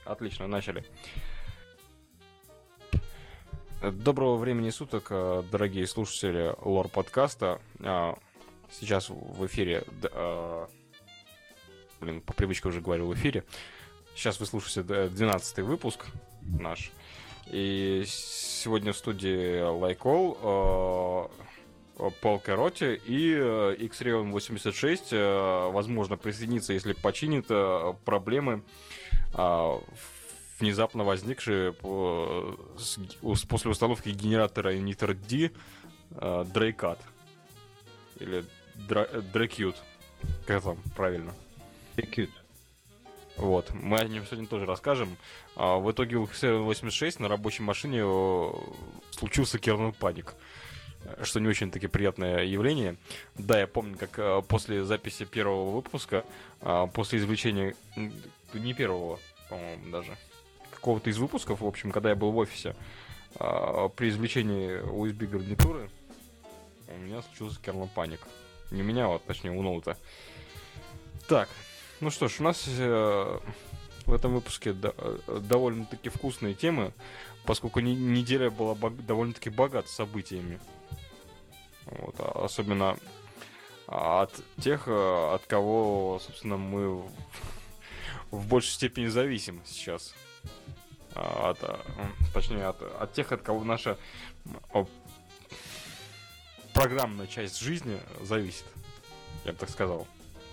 Отлично, начали. Доброго времени суток, дорогие слушатели лор-подкаста. Сейчас в эфире... по привычке уже говорил в эфире. Сейчас вы слушаете 12-й выпуск наш. И сегодня в студии Лайкол, Пол Кароти и X-Ray 86. Возможно, присоединиться, если починит проблемы, внезапно возникшие после установки генератора NitrD Draycat. Или Draycute. Как там правильно? Draycute. Вот, мы о нем сегодня тоже расскажем. В итоге у X-Ray 86 на рабочей машине случился кернел паник, что не очень-таки приятное явление. Да, я помню, как после записи первого выпуска, после извлечения, не первого, по-моему, даже, какого-то из выпусков, в общем, когда я был в офисе, при извлечении USB гарнитуры у меня случился кернел паник. Не у меня, а точнее у ноута. Так, ну что ж, у нас в этом выпуске довольно-таки вкусные темы, поскольку неделя была довольно-таки богата событиями. Вот, особенно от тех, от кого, собственно, мы в большей степени зависим сейчас. Точнее, от тех, от кого наша программная часть жизни зависит, я бы так сказал.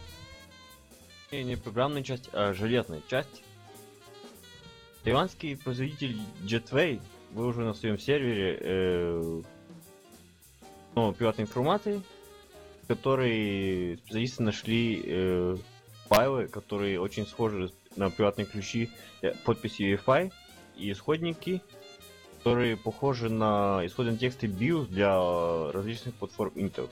И не программная часть, а железная часть. Тайванский производитель Jetway выложил на своем сервере приватной информации, в которой специалисты нашли файлы, которые очень схожи на приватные ключи, подписи UEFI и исходники, которые похожи на исходные тексты BIOS для различных платформ Intel.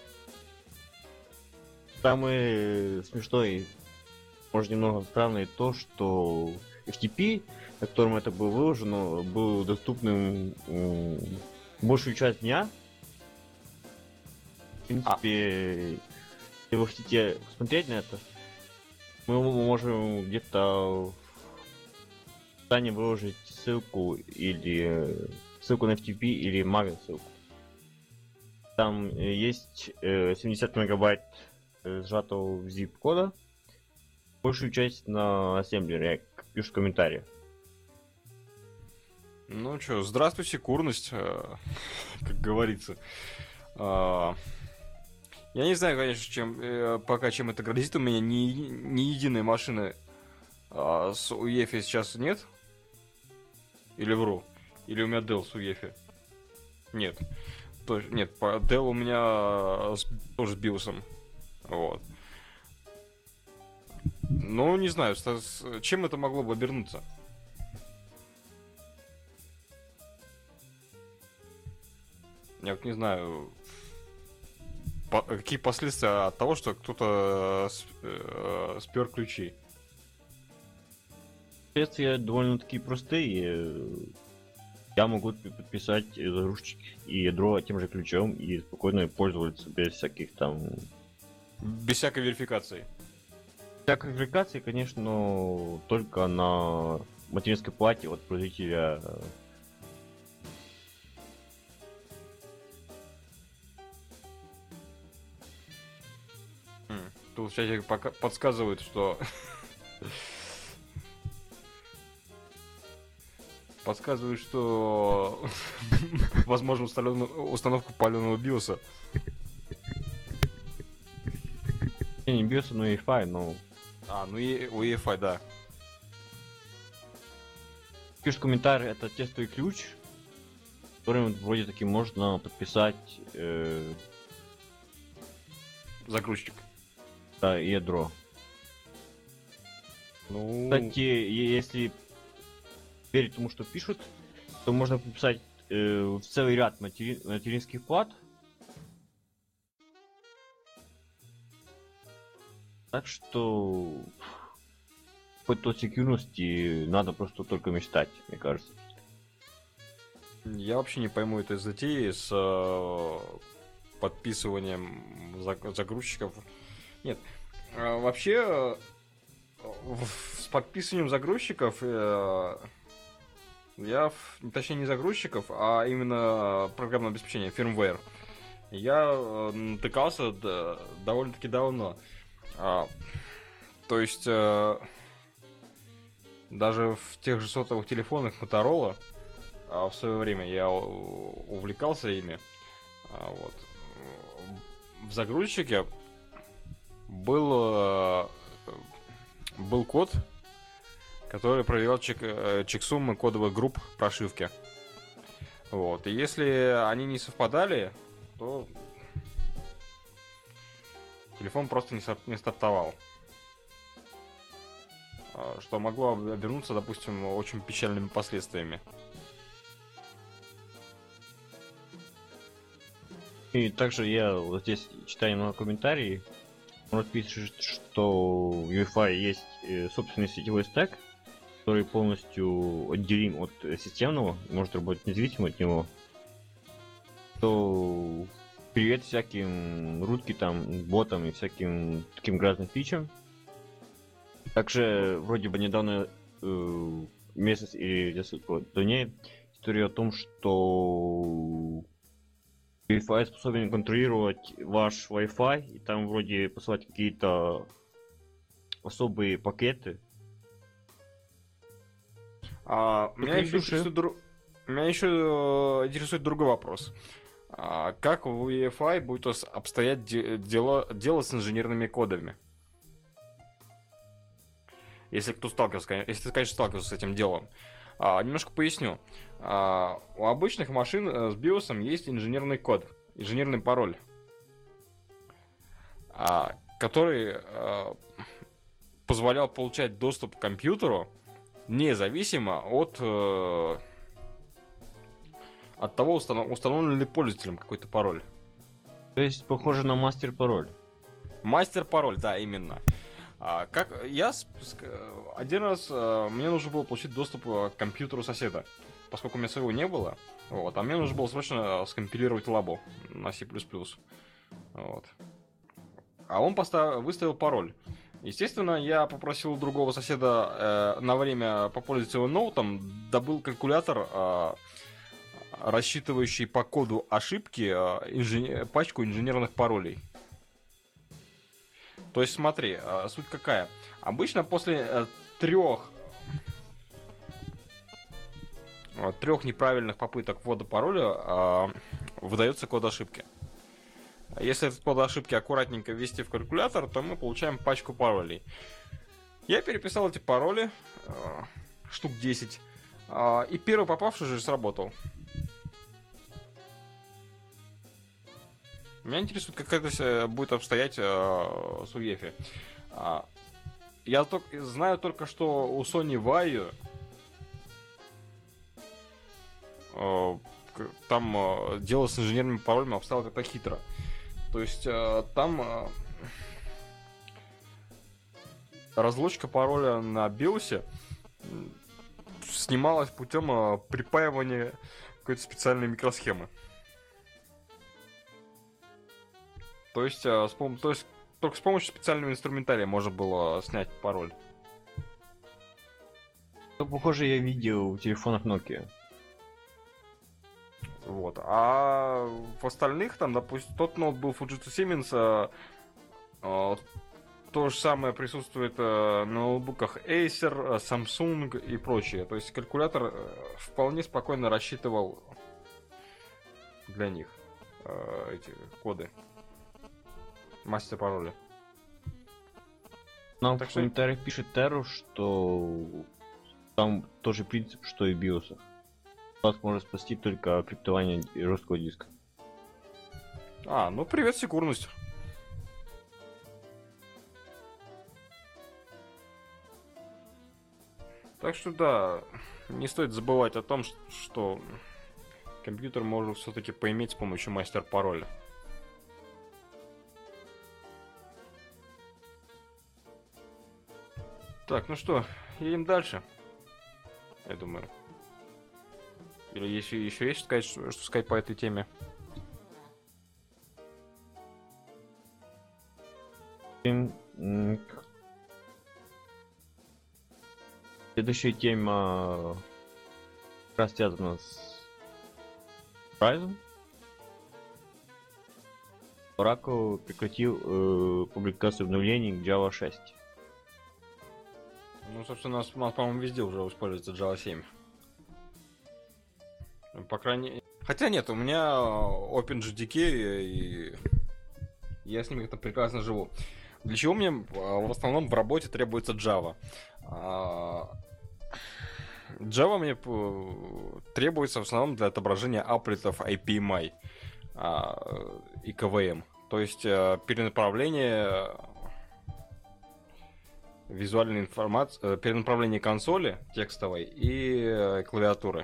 Самое смешное, может немного странное, то, что FTP, на котором это было выложено, был доступным большую часть дня. В принципе, если вы хотите посмотреть на это, мы можем где-то в описании выложить ссылку на FTP или Maven ссылку. Там есть 70 мегабайт сжатого в zip кода, большую часть на ассемблере, как пишут в комментариях. Ну что, здравствуй, секурность, как говорится. Я не знаю, конечно, чем это грозит. У меня ни единой машины с UEFI сейчас нет. Или вру. Или у меня Dell с UEFI. Нет. Нет, Dell у меня тоже с BIOS. Вот. Ну, не знаю, чем это могло бы обернуться. Я вот не знаю, какие последствия от того, что кто-то спер ключи. Последствия довольно-таки простые. Я могу подписать загрузчик и ядро тем же ключом и спокойно пользоваться без всяких там... Без всякой верификации. Всякой верификации, конечно, но только на материнской плате от производителя. Тут сейчас подсказывают, что... Подсказывают, что... Возможно, установку паленого биоса. Не биоса, но UEFI, но... Ну и UEFI, да. Пишешь комментарий, это тестовый ключ, которым вроде таки можно подписать Загрузчик. да, ядро. Ну... Кстати, если верить тому, что пишут, то можно подписать в целый ряд материнских плат. Так что какой-то секьюрности надо просто только мечтать, мне кажется. Я вообще не пойму этой затеи с подписыванием загрузчиков. Нет, вообще с подписыванием загрузчиков точнее не загрузчиков, а именно программное обеспечение, firmware, я натыкался довольно-таки давно. То есть даже в тех же сотовых телефонах Motorola в свое время я увлекался ими. Вот. В загрузчике был код, который проверял чексуммы кодовых групп прошивки. Вот. И если они не совпадали, то телефон просто не стартовал. Что могло обернуться, допустим, очень печальными последствиями. И также я вот здесь читаю много комментариев. Он пишет, что у UEFI есть собственный сетевой стек, который полностью отделим от системного, может работать независимо от него. То привет всяким руткитам, ботам и всяким таким грязным фичам. Также вроде бы недавно месяц или несколько до ней история о том, что Wi-Fi способен контролировать ваш Wi-Fi и там вроде посылать какие-то особые пакеты. Меня еще интересует другой вопрос. Как в Wi-Fi будет обстоять дело с инженерными кодами? Если кто сталкивался, если ты, конечно, сталкивался с этим делом. Немножко поясню. У обычных машин с BIOS есть инженерный код, инженерный пароль, который позволял получать доступ к компьютеру независимо от того, установлен ли пользователем какой-то пароль. То есть похоже на мастер-пароль. Мастер-пароль, да, именно. Как я один раз мне нужно было получить доступ к компьютеру соседа, поскольку у меня своего не было, вот, а мне нужно было срочно скомпилировать лабу на C++. Вот. А он выставил пароль. Естественно, я попросил другого соседа на время попользоваться его ноутом, добыл калькулятор, рассчитывающий по коду ошибки пачку инженерных паролей. То есть смотри, суть какая. Обычно после трех неправильных попыток ввода пароля выдается код ошибки. Если этот код ошибки аккуратненько ввести в калькулятор, то мы получаем пачку паролей. Я переписал эти пароли, штук 10, и первый попавший же сработал. Меня интересует, как это будет обстоять с UEFI. Я знаю только, что у Sony Vaio там дело с инженерными паролями обстояло как-то хитро. То есть там разлочка пароля на BIOS снималась путем припаивания какой-то специальной микросхемы. То есть только с помощью специального инструментария можно было снять пароль. Ну, похоже, я видел в телефонах Nokia. Вот. А в остальных, там, допустим, тот ноут был Fujitsu Siemens, то же самое присутствует на ноутбуках Acer, Samsung и прочее. То есть калькулятор вполне спокойно рассчитывал для них эти коды. Мастер-пароли. Нам в комментариях пишет Терру, что там тоже принцип, что и в BIOS. Вас может спасти только криптование жесткого диска. Ну привет, секурность. Так что да, не стоит забывать о том, что компьютер можно все-таки поиметь с помощью мастер-пароля. Так, ну что, едем дальше. Я думаю. Или еще есть сказать, что сказать по этой теме? Следующая тема как раз связана с Horizon. Oracle прекратил публикацию обновлений к Java 6. Ну, собственно, у нас, по-моему, везде уже используется Java 7. По крайней... Хотя нет, у меня OpenJDK, и я с ними как-то прекрасно живу. Для чего мне в основном в работе требуется Java? Java мне требуется в основном для отображения аплетов IPMI и KVM. То есть перенаправление визуальной информации, перенаправление консоли текстовой и клавиатуры.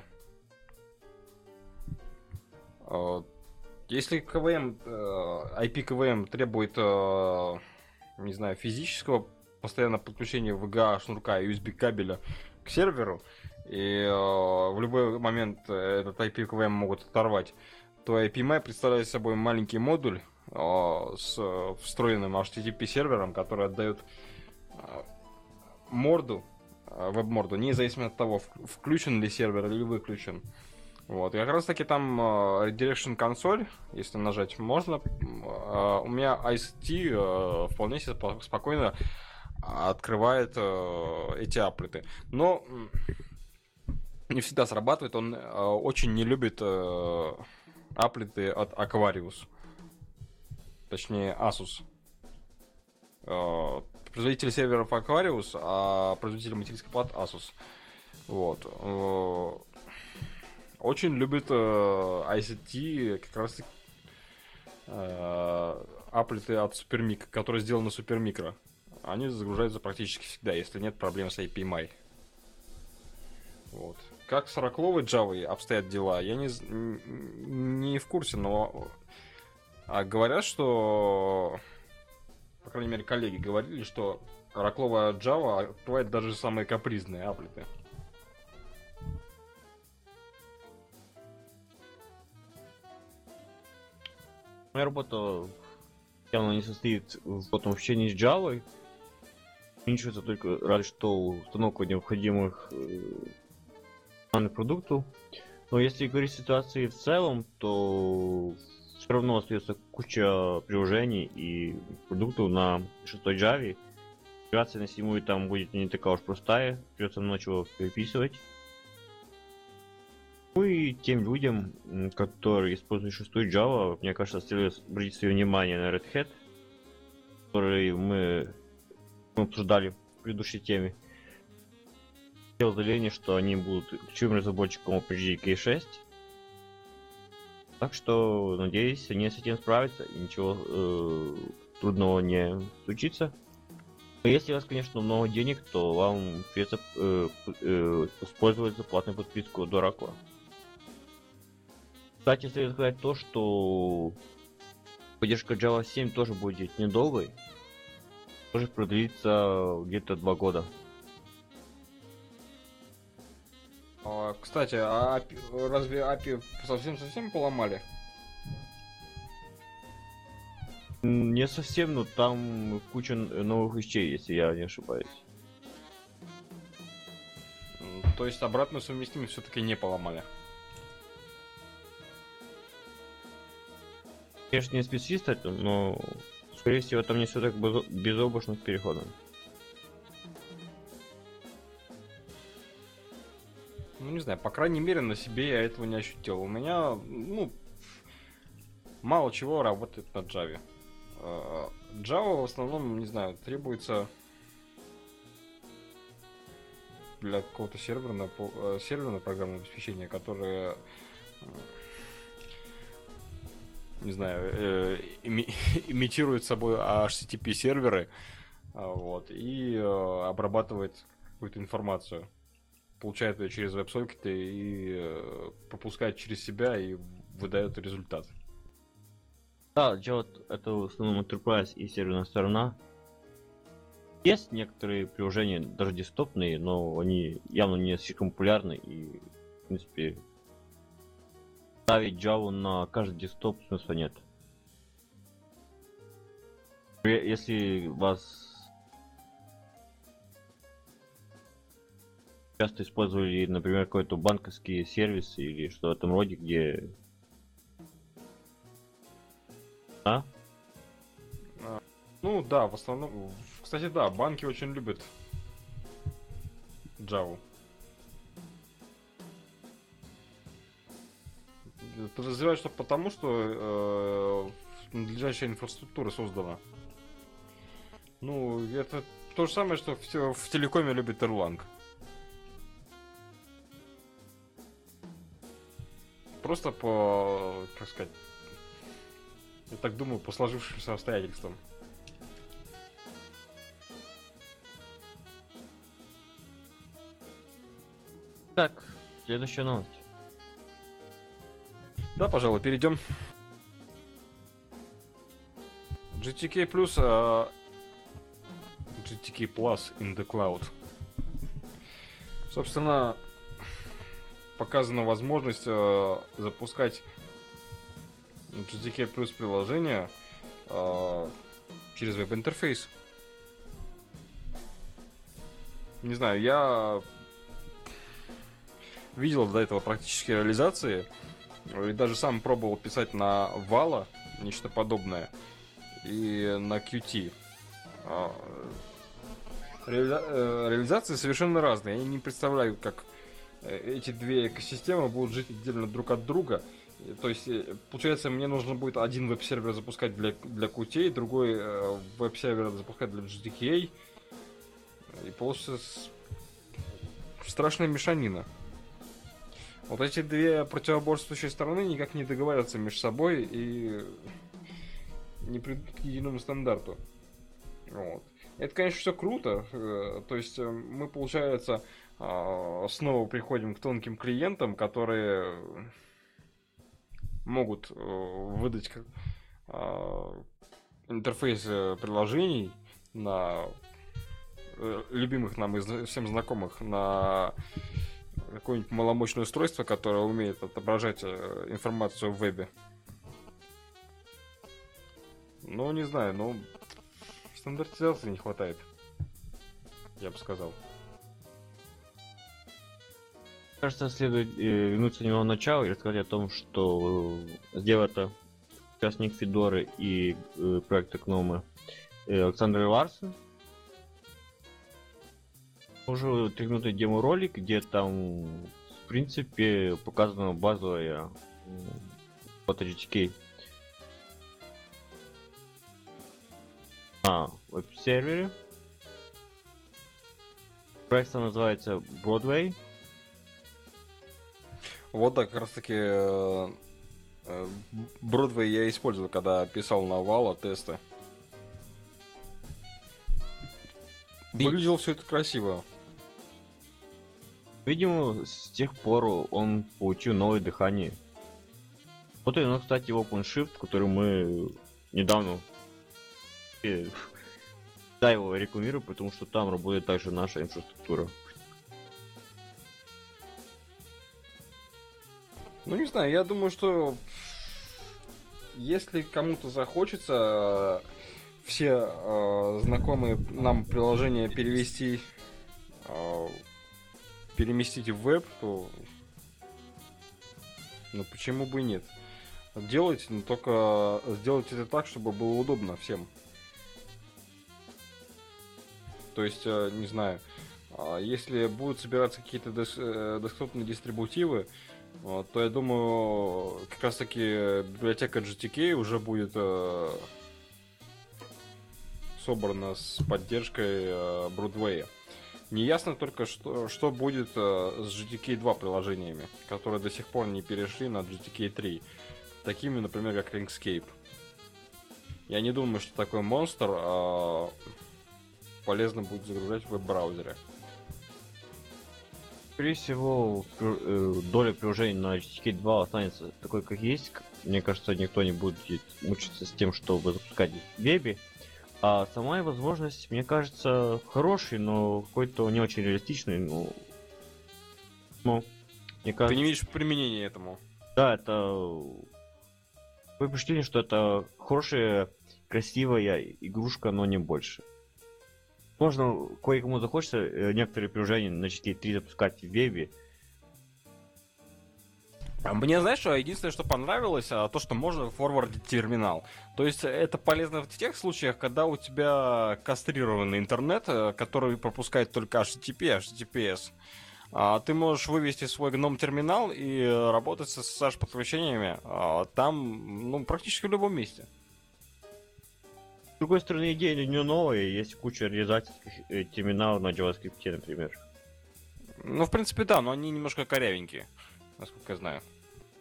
Если КВМ, IP КВМ требует, не знаю, физического постоянного подключения VGA шнурка и USB кабеля к серверу, и в любой момент этот IP КВМ могут оторвать, то IPMI представляет собой маленький модуль с встроенным HTTP сервером, который отдает морду, веб-морду, независимо от того, включен ли сервер или выключен. Вот, и как раз таки там Redirection консоль, если нажать, можно. У меня ICT вполне себе спокойно открывает эти аплеты. Но не всегда срабатывает, он очень не любит аплеты от Aquarius. Точнее, Asus. Производитель серверов Aquarius, а производитель материнских плат Asus. Вот. Очень любит ICT как раз аплеты от Supermicro, которые сделаны Supermicro. Они загружаются практически всегда, если нет проблем с IPMI. Вот. Как с Oracle Java обстоят дела, я не в курсе, но говорят, что, по крайней мере, коллеги говорили, что Oracle Java открывает даже самые капризные аплеты. Моя работа явно не состоит в потом общении с Java. Ничего, это только разве что установка необходимых данных продукту. Но если говорить о ситуации в целом, то все равно остается куча приложений и продуктов на 6 Java. Миграция на 7 там будет не такая уж простая, придется много чего переписывать. Ну и тем людям, которые используют 6 Java, мне кажется, следует обратить свое внимание на Red Hat, который мы обсуждали в предыдущей теме. Сделал заявление, что они будут ключевым разработчиком OpenJDK 6. Так что, надеюсь, они с этим справятся и ничего трудного не случится. Но если у вас, конечно, много денег, то вам придется использовать платную подписку до Oracle. Кстати, следует сказать то, что поддержка Java 7 тоже будет недолгой. Тоже продлится где-то 2 года. Кстати, разве API совсем поломали? Не совсем, но там куча новых вещей, если я не ошибаюсь. То есть обратную совместимость все-таки не поломали. Конечно, не специалист это, но скорее всего там не все так безоблачно с переходом. Ну, не знаю, по крайней мере, на себе я этого не ощутил. У меня, мало чего работает на Java. Java в основном, не знаю, требуется для какого-то серверного программного обеспечения, которое, не знаю, имитирует собой HTTP серверы, вот, и обрабатывает какую-то информацию. Получает ее через веб-сокеты и пропускает через себя и выдает результат. Да, Java это в основном Enterprise и серверная сторона. Есть некоторые приложения, даже десктопные, но они явно не слишком популярны и, в принципе, ставить Java на каждый десктоп смысла нет. Если вас часто использовали, например, какой-то банковский сервис или что в этом роде, где... А? Ну да, в основном. Кстати, да, банки очень любят Java. Подозреваю, что потому, что надлежащая инфраструктура создана. Ну, это то же самое, что в телекоме любит Erlang. Просто по, как сказать, я так думаю, по сложившимся обстоятельствам. Так, следующая новость. Да, пожалуй, перейдем. GTK Plus, GTK Plus in the Cloud. Собственно, показана возможность запускать GTK Plus приложение через веб-интерфейс. Не знаю, я видел до этого практически реализации. И даже сам пробовал писать на Vala, нечто подобное. И на Qt. Реализации совершенно разные. Я не представляю, как эти две экосистемы будут жить отдельно друг от друга. То есть, получается, мне нужно будет один веб-сервер запускать для Qt, другой веб-сервер запускать для GTK. И получится страшная мешанина. Вот эти две противоборствующие стороны никак не договорятся между собой и не придут к единому стандарту. Вот. Это, конечно, все круто. То есть мы, получается, снова приходим к тонким клиентам, которые могут выдать интерфейс приложений на любимых нам и всем знакомых на какое-нибудь маломощное устройство, которое умеет отображать информацию в вебе. Ну, не знаю, но стандартизации не хватает, я бы сказал. Кажется, следует вернуться немного в начало и рассказать о том, что сделал это участник Федоры и проекта Гнома Александр Ларсен. Уже 3 минуты демо-ролик, где там, в принципе, показана базовая GTK на веб-сервере. Проект называется Broadway. Вот да, как раз таки Broadway я использовал, когда писал на Vala тесты. Выглядело все это красиво. Видимо, с тех пор он получил новое дыхание. Вот и, кстати, OpenShift, который мы недавно да, его рекламирую, потому что там работает также наша инфраструктура. Ну, не знаю, я думаю, что если кому-то захочется все знакомые нам приложения переместить в веб, то ну почему бы и нет? Делайте, но только сделайте это так, чтобы было удобно всем. То есть, не знаю, если будут собираться какие-то десктопные дистрибутивы, то я думаю, как раз таки библиотека GTK уже будет собрана с поддержкой Broadway. Неясно только, что будет с GTK 2 приложениями, которые до сих пор не перешли на GTK 3. Такими, например, как Inkscape. Я не думаю, что такой монстр полезно будет загружать в веб-браузере. Скорее всего, доля приложений на GTK 2 останется такой, как есть. Мне кажется, никто не будет мучиться с тем, чтобы запускать в вебе. А сама возможность, мне кажется, хороший, но какой-то не очень реалистичный. Ну, мне кажется... Ты не видишь применения этому? Да, это... Такое впечатление, что это хорошая, красивая игрушка, но не больше. Можно кое-кому захочется некоторые приложения на GT3 запускать в вебе. Мне, знаешь, что единственное, что понравилось, то, что можно форвардить терминал. То есть это полезно в тех случаях, когда у тебя кастрированный интернет, который пропускает только HTTP, HTTPS. Ты можешь вывести свой гном-терминал и работать с SSH-подключениями там, ну, практически в любом месте. С другой стороны, идея не новая, есть куча реализательских терминалов на JavaScript, например. Ну, в принципе, да, но они немножко корявенькие, насколько я знаю.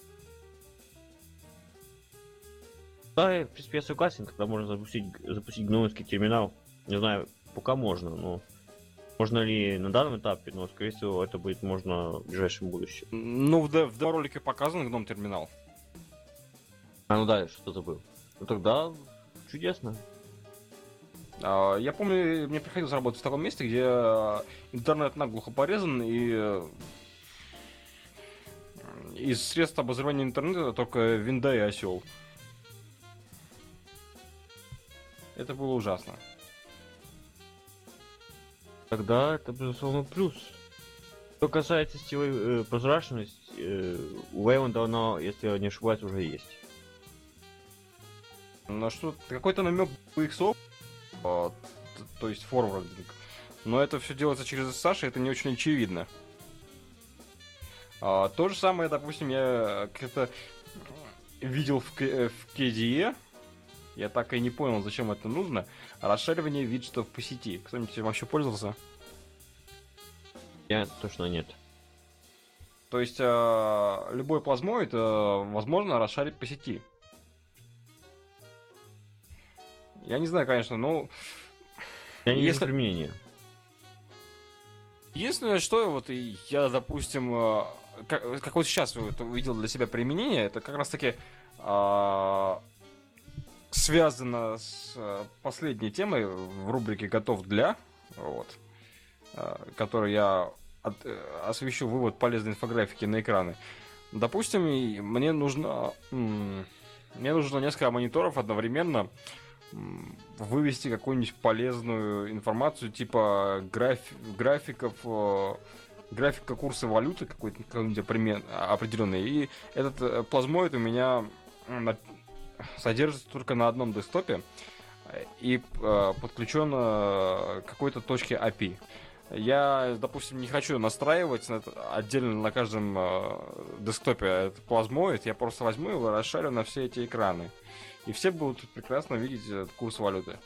Да, в принципе, я согласен, когда можно запустить гномовский терминал. Не знаю, пока можно, но можно ли на данном этапе, но, скорее всего, это будет можно в ближайшем будущем. Ну, в ролике показан гном-терминал. Ну да, что забыл. Ну тогда чудесно. Я помню, мне приходилось работать в таком месте, где интернет наглухо порезан, и из средств обозревания интернета только винда и осел. Это было ужасно. Тогда это, безусловно, плюс. Что касается сетевой прозрачности, у Wayland давно, если я не ошибаюсь, уже есть. На что какой-то намек в их софт, то есть форвардинг. Но это все делается через SSH, и это не очень очевидно. То же самое, допустим, я как-то видел в KDE. Я так и не понял, зачем это нужно. Расшаривание виджетов по сети. Кто-нибудь вообще пользовался? Я точно нет. То есть любой плазмоид возможно расшарить по сети. Я не знаю, конечно, но... Я не вижу применения. Единственное, что вот я, допустим, как вот сейчас увидел для себя применение, это как раз-таки связано с последней темой в рубрике «Готов для», вот, которой я освещу вывод полезной инфографики на экраны. Допустим, мне нужно несколько мониторов одновременно вывести какую-нибудь полезную информацию, типа графика курса валюты какой-нибудь определенный. И этот плазмоид у меня содержится только на одном десктопе и подключен к какой-то точке API. Я, допустим, не хочу настраивать отдельно на каждом десктопе этот плазмоид, я просто возьму его, расшарю на все эти экраны. И все будут прекрасно видеть этот курс валюты.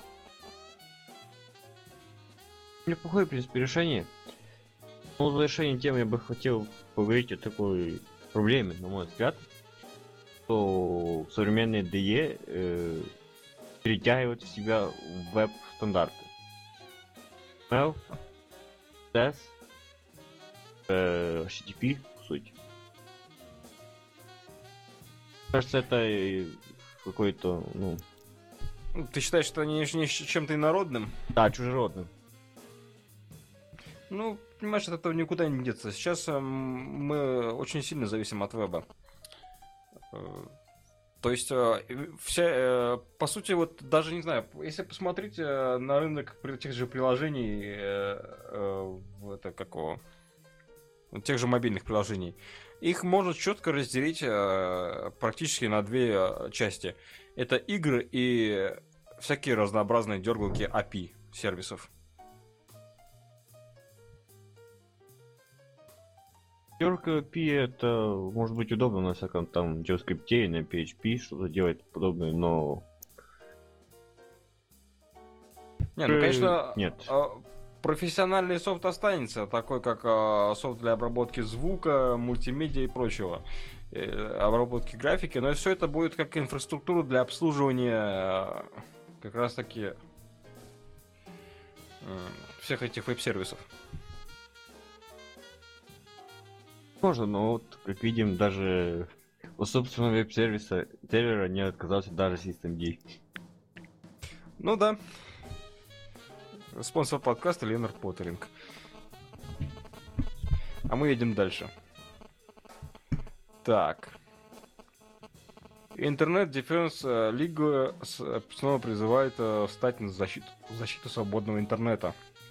Неплохое, в принципе, решение. Но в завершении темы я бы хотел поговорить о такой проблеме, на мой взгляд, что современные DE перетягивают в себя веб-стандарты. HTML, CSS, HTTP, по сути. Кажется, это какой-то, ну... Ты считаешь, что они не чем-то инородным? Да, чужеродным. Ну, понимаешь, от этого никуда не деться. Сейчас мы очень сильно зависим от веба. То есть, по сути, вот даже, не знаю, если посмотреть на рынок тех же приложений, тех же мобильных приложений, их можно четко разделить практически на две части. Это игры и всякие разнообразные дергалки API сервисов. Дергалка API это может быть удобно на всяком там JavaScript, на PHP, что-то делать подобное, но... Не, ну, конечно, нет. Профессиональный софт останется, такой как софт для обработки звука, мультимедиа и прочего, обработки графики, но все это будет как инфраструктура для обслуживания как раз таки всех этих веб-сервисов. Можно, но вот, как видим, даже у собственного веб-сервиса сервера не отказался даже Systemd. Ну да. Спонсор подкаста Ленар Поттеринг. А мы едем дальше. Так. Интернет Defense League снова призывает встать на защиту свободного интернета.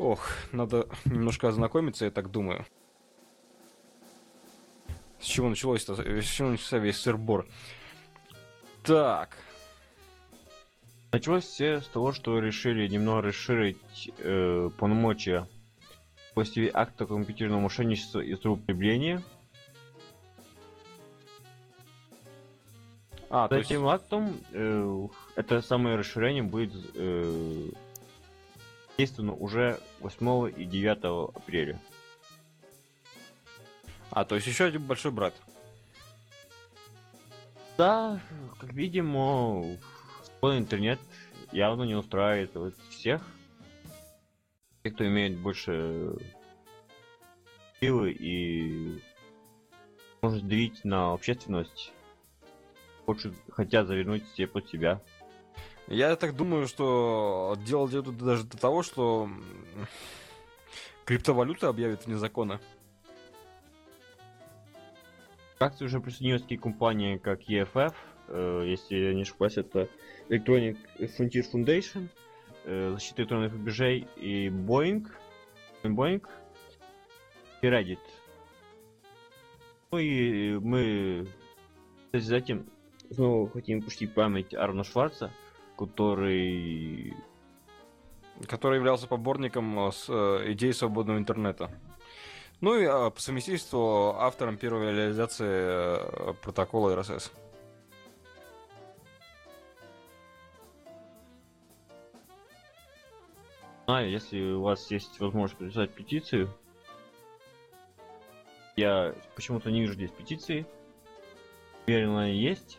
Ох, надо немножко ознакомиться, я так думаю. С чего началось-то? С чего начался весь сыр-бор? Так. Началось все с того, что решили немного расширить полномочия после акта компьютерного мошенничества и злоупотребления. То С есть... этим актом это самое расширение будет действовано уже 8 и 9 апреля. то есть еще один большой брат. Да, как видим, интернет явно не устраивает всех. Те, кто имеет больше силы и может давить на общественность, хотят завернуть все под себя. Я так думаю, что дело идет даже до того, что криптовалюта объявят вне закона. К акции уже присоединились такие компании, как EFF, если я не ошибаюсь, это Electronic Frontier Foundation, защита электронных рубежей и Boeing и Reddit. Ну и мы за этим снова хотим почтить память Арона Шварца, который являлся поборником идеи свободного интернета. Ну и по совместительству автором первой реализации протокола RSS. Если у вас есть возможность подписать петицию, я почему-то не вижу здесь петиции. Уверен, она есть.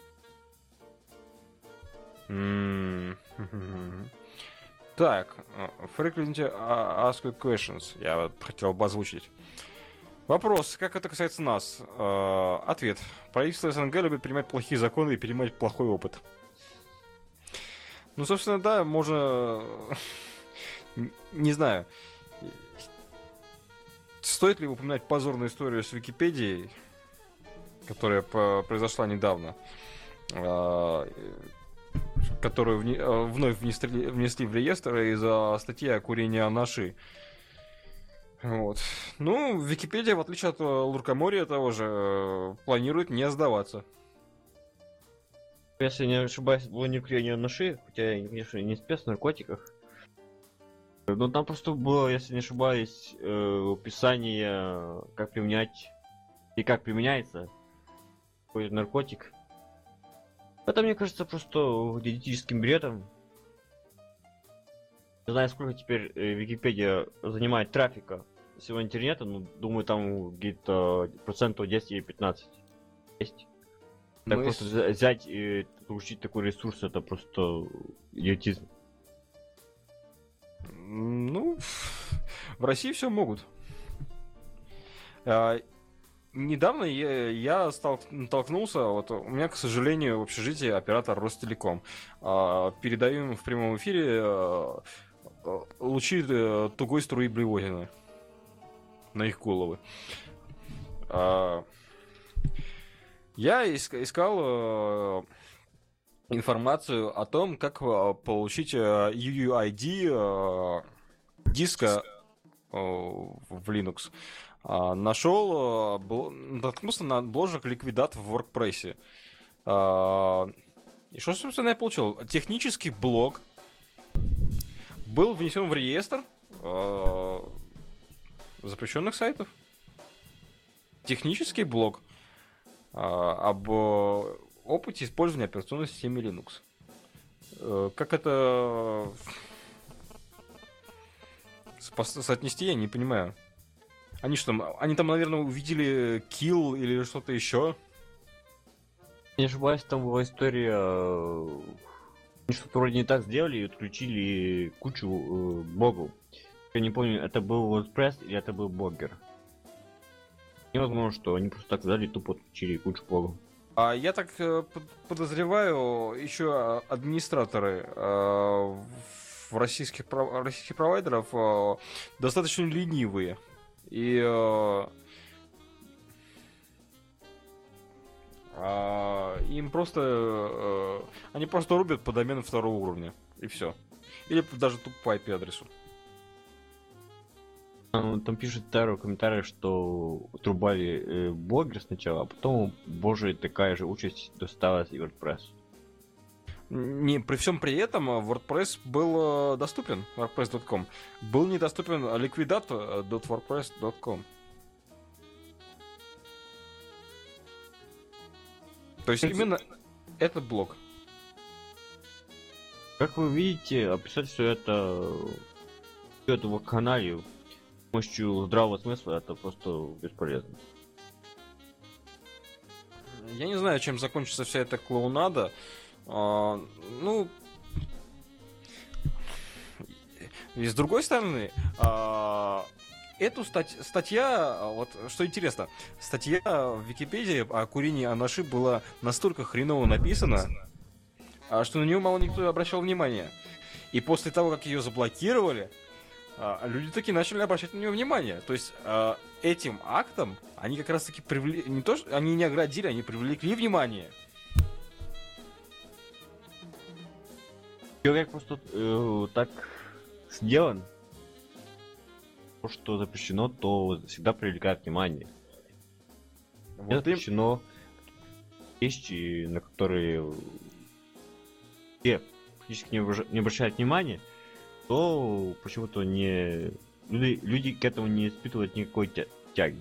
Так, frequently asked questions. Я вот хотел бы озвучить. Вопрос, как это касается нас? Ответ. Правительство СНГ любит принимать плохие законы и перенимать плохой опыт. Ну, собственно, да, можно... Не знаю. Стоит ли упоминать позорную историю с Википедией, которая произошла недавно, которую вновь внесли в реестр из-за статьи о курении анаши. Вот. Ну, Википедия, в отличие от Луркоморья того же, планирует не сдаваться. Если не ошибаюсь, было не курение анаши, хотя я, конечно, не спец в наркотиках. Но там просто было, если не ошибаюсь, описание, как применять и как применяется какой-то наркотик. Это, мне кажется, просто генетическим бредом. Не знаю, сколько теперь Википедия занимает трафика всего интернета, но думаю, там где-то процентов 10 или 15 есть. Так просто взять и получить такой ресурс, это просто идиотизм. Ну, в России все могут. Недавно я столкнулся, вот у меня, к сожалению, в общежитии оператор Ростелеком. Передаю им в прямом эфире лучи тугой струи блевотины на их головы. Я искал информацию о том, как получить UUID диска в Linux. Наткнулся на бложек ликвидат в WordPress. И что, собственно, я получил? Технический блог был внесен в реестр запрещенных сайтов. Технический блог об опыте использования операционной системы Linux. Как это соотнести, я не понимаю. Они там, наверное, увидели kill или что-то еще? Не ошибаюсь, там была история... Они что-то вроде не так сделали и отключили кучу богов. Я не помню, это был WordPress или это был Blogger. Невозможно, что они просто так взяли и тупо отключили кучу богов. Я так подозреваю, еще администраторы российских провайдеров достаточно ленивые. И им просто... они просто рубят по домену второго уровня. И все. Или даже тупо по IP-адресу. Там пишет второй комментарий, что отрубали блогер сначала, а потом боже, такая же участь досталась и WordPress. Не, при всем при этом WordPress был доступен, WordPress.com. Был недоступен liquidator.wordpress.com. То есть именно этот блок. Как вы видите, описать все это в канале с помощью здравого смысла это просто бесполезно. Я не знаю, чем закончится вся эта клоунада. Ну, и с другой стороны, эту статья, вот что интересно, статья в Википедии о курении анаши была настолько хреново написана, что на нее мало никто обращал внимание. И после того, как ее заблокировали, люди таки начали обращать на нее внимание. То есть этим актом они как раз таки привлекли, не то, что они не оградили, они привлекли внимание. Человек просто так сделан, то, что запрещено, то всегда привлекает внимание. Вот Не запрещено вещи, на которые все практически не обращают внимания, то почему-то не люди к этому не испытывают никакой тяги.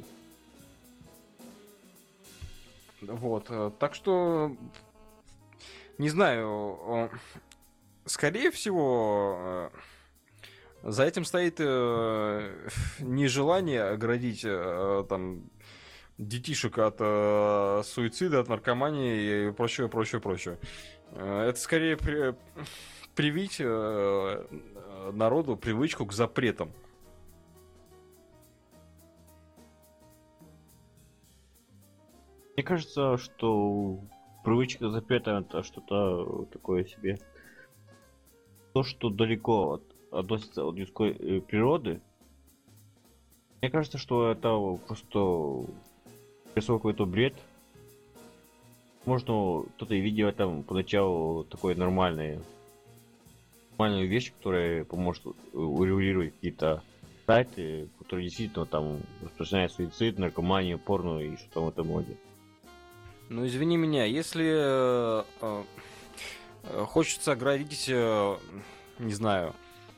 Вот, так что не знаю, скорее всего, за этим стоит нежелание оградить там детишек от суицида, от наркомании и прочее, прочее, прочее. Это скорее привить народу привычку к запретам. Мне кажется, что привычка запрета это что-то такое себе. То, что далеко относится от людской природы. Мне кажется, что это просто какой-то бред. Можно кто-то и видел там поначалу такой нормальную вещь, которая поможет урегулировать какие-то сайты, которые действительно там распространяют суицид, наркоманию, порно и что там в этом роде. Ну, извини меня, если хочется оградить, не знаю,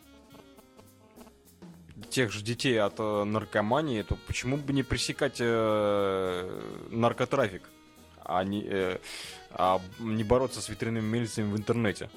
тех же детей от наркомании, то почему бы не пресекать наркотрафик, а не бороться с ветряными мельницами в интернете?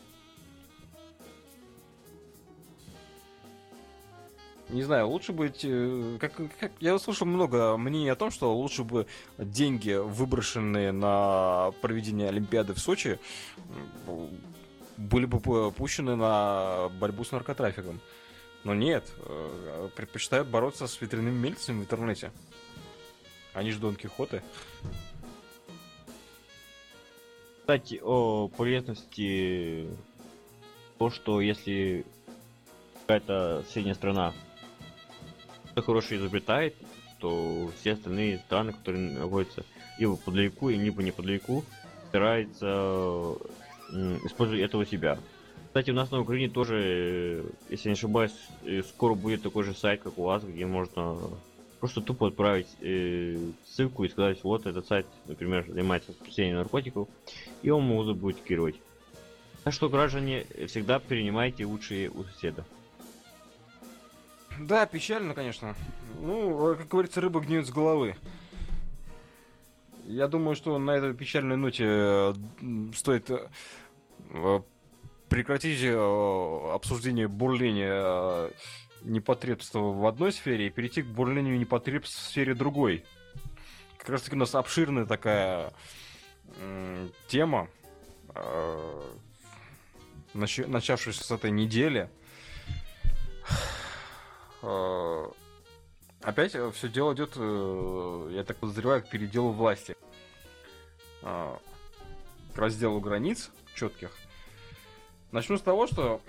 Не знаю, лучше быть... Я слышал много мнений о том, что лучше бы деньги, выброшенные на проведение Олимпиады в Сочи, были бы пущены на борьбу с наркотрафиком. Но нет, предпочитают бороться с ветряными мельницами в интернете. Они же Дон Кихоты. Кстати, о полезности то, что если какая-то соседняя страна что хорошее изобретает, то все остальные страны, которые находятся либо подалеку, либо неподалеку, стараются использовать этого себя. Кстати, у нас на Украине тоже, если не ошибаюсь, скоро будет такой же сайт, как у вас, где можно просто тупо отправить ссылку и сказать, вот этот сайт, например, занимается распространением наркотиков, и он могут заблокировать. Так что, граждане, всегда перенимайте лучшие у соседа. Да, печально, конечно. Ну, как говорится, рыба гниет с головы. Я думаю, что на этой печальной ноте стоит прекратить обсуждение бурления непотребства в одной сфере и перейти к бурлению непотребств в сфере другой. Как раз таки у нас обширная такая тема, начавшаяся с этой недели. Опять все дело идет, я так подозреваю, к переделу власти. К разделу границ четких. Начнем с того, что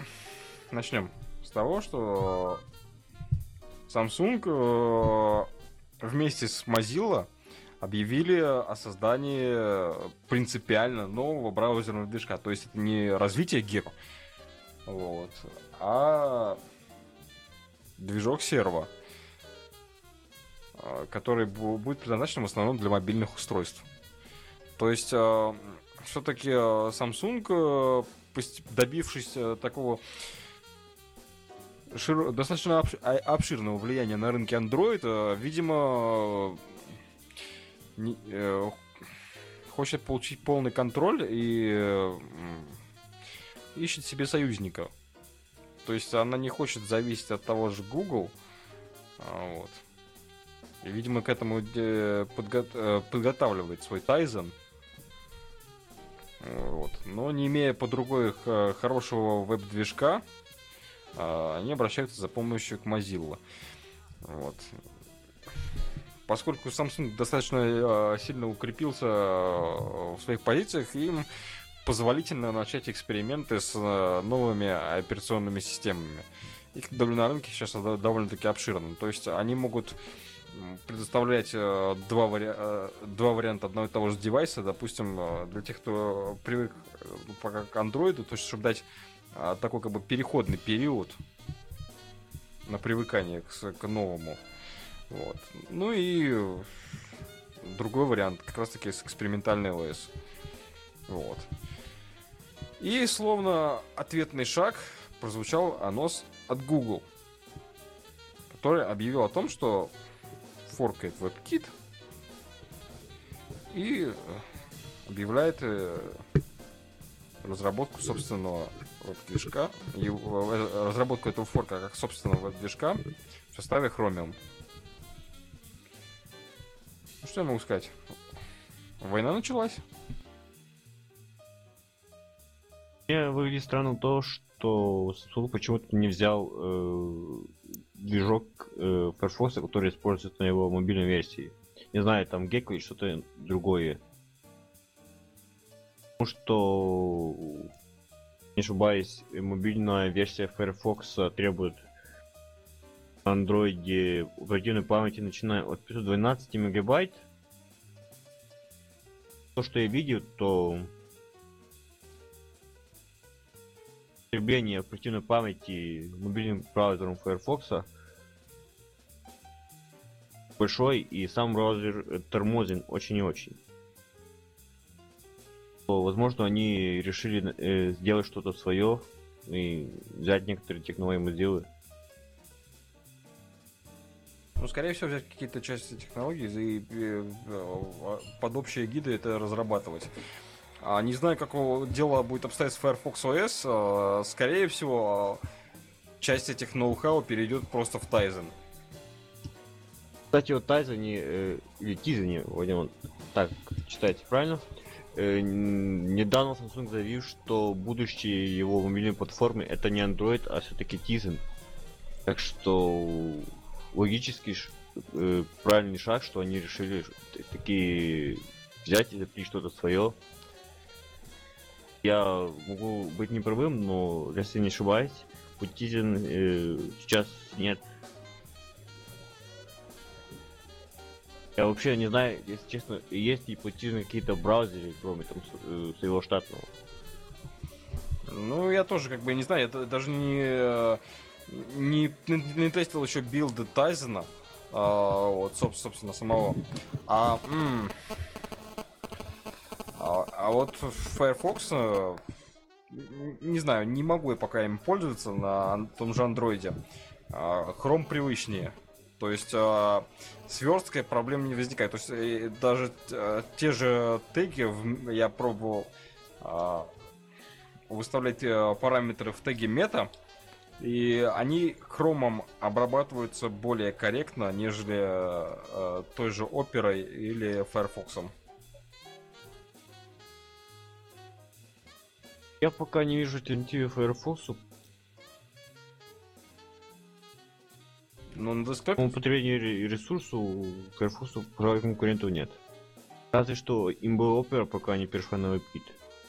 Samsung вместе с Mozilla объявили о создании принципиально нового браузерного движка. То есть это не развитие GEP, вот, а движок серва. который будет предназначен в основном для мобильных устройств. То есть, все-таки Samsung, добившись такого достаточно обширного влияния на рынке Android, видимо, хочет получить полный контроль и ищет себе союзника. То есть она не хочет зависеть от того же Google. Вот. И, видимо, к этому подготавливает свой Tizen. Вот. Но не имея под рукой хорошего веб-движка, они обращаются за помощью к Mozilla. Вот. Поскольку Samsung достаточно сильно укрепился в своих позициях, им позволительно начать эксперименты с новыми операционными системами. Их доля на рынке сейчас довольно-таки обширна. То есть они могут предоставлять два варианта одного и того же девайса, допустим, для тех, кто привык пока к Android, то есть чтобы дать такой как бы переходный период на привыкание к новому. Вот. Ну и другой вариант, как раз таки с экспериментальной ОС. Вот. И словно ответный шаг прозвучал анонс от Google, который объявил о том, что форкает WebKit и объявляет разработку собственного веб-движка, разработку этого форка как собственного веб-движка в составе Chromium. Ну, что я могу сказать? Война началась. Мне выглядит странно то, что Samsung почему-то не взял движок Firefox, который используется на его мобильной версии. Не знаю, там Gecko или что-то другое. Потому что, не ошибаюсь, мобильная версия Firefox требует на Android оперативной памяти, начиная от 512 мегабайт. То, что я видел, то потребление оперативной памяти мобильным браузером Firefox большой, и сам браузер тормозен очень и очень. То, возможно, они решили сделать что-то свое и взять некоторые технологии Mozilla. Ну, скорее всего, взять какие-то части технологий и под общие гиды это разрабатывать. Не знаю, какого дела будет обстоять с Firefox OS. Скорее всего, часть этих ноу-хау перейдет просто в Tizen. Кстати, о Tizen или Tizen, вот так читайте правильно. Недавно Samsung заявил, что будущее его мобильной платформы это не Android, а все-таки Tizen. Так что логический правильный шаг, что они решили таки взять и запилить что-то свое. Я могу быть неправым, но если не ошибаюсь, у Tizen сейчас нет. Я вообще не знаю, если честно, есть ли по Tizen какие-то браузеры, кроме там своего штатного. Ну, я тоже как бы не знаю, я даже не тестил еще билды Tizen, вот, собственно, самого. А вот Firefox, не знаю, не могу я пока им пользоваться на том же андроиде. Chrome привычнее. То есть сверсткой проблем не возникает. То есть даже те же теги я пробовал выставлять параметры в теге мета, и они хромом обрабатываются более корректно, нежели той же Opera или Firefox. Я пока не вижу альтернативы Firefox. Но на десктопе... По потреблению ресурсов у Firefox, пожалуй, конкурентов нет. Разве что имба Opera пока не перешла на WebKit.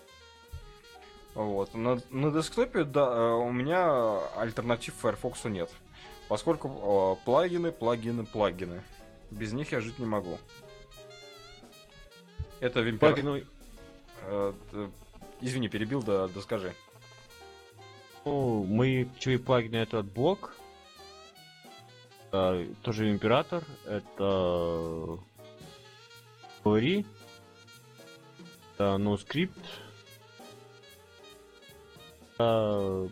Вот. На десктопе, да, у меня альтернатив Firefox нет. Поскольку плагины. Без них я жить не могу. Это Вимпер... Извини, перебил, да скажи. Ну, мои ключевые плагины это AdBlock, Тоже император, это говори, это NoScript, это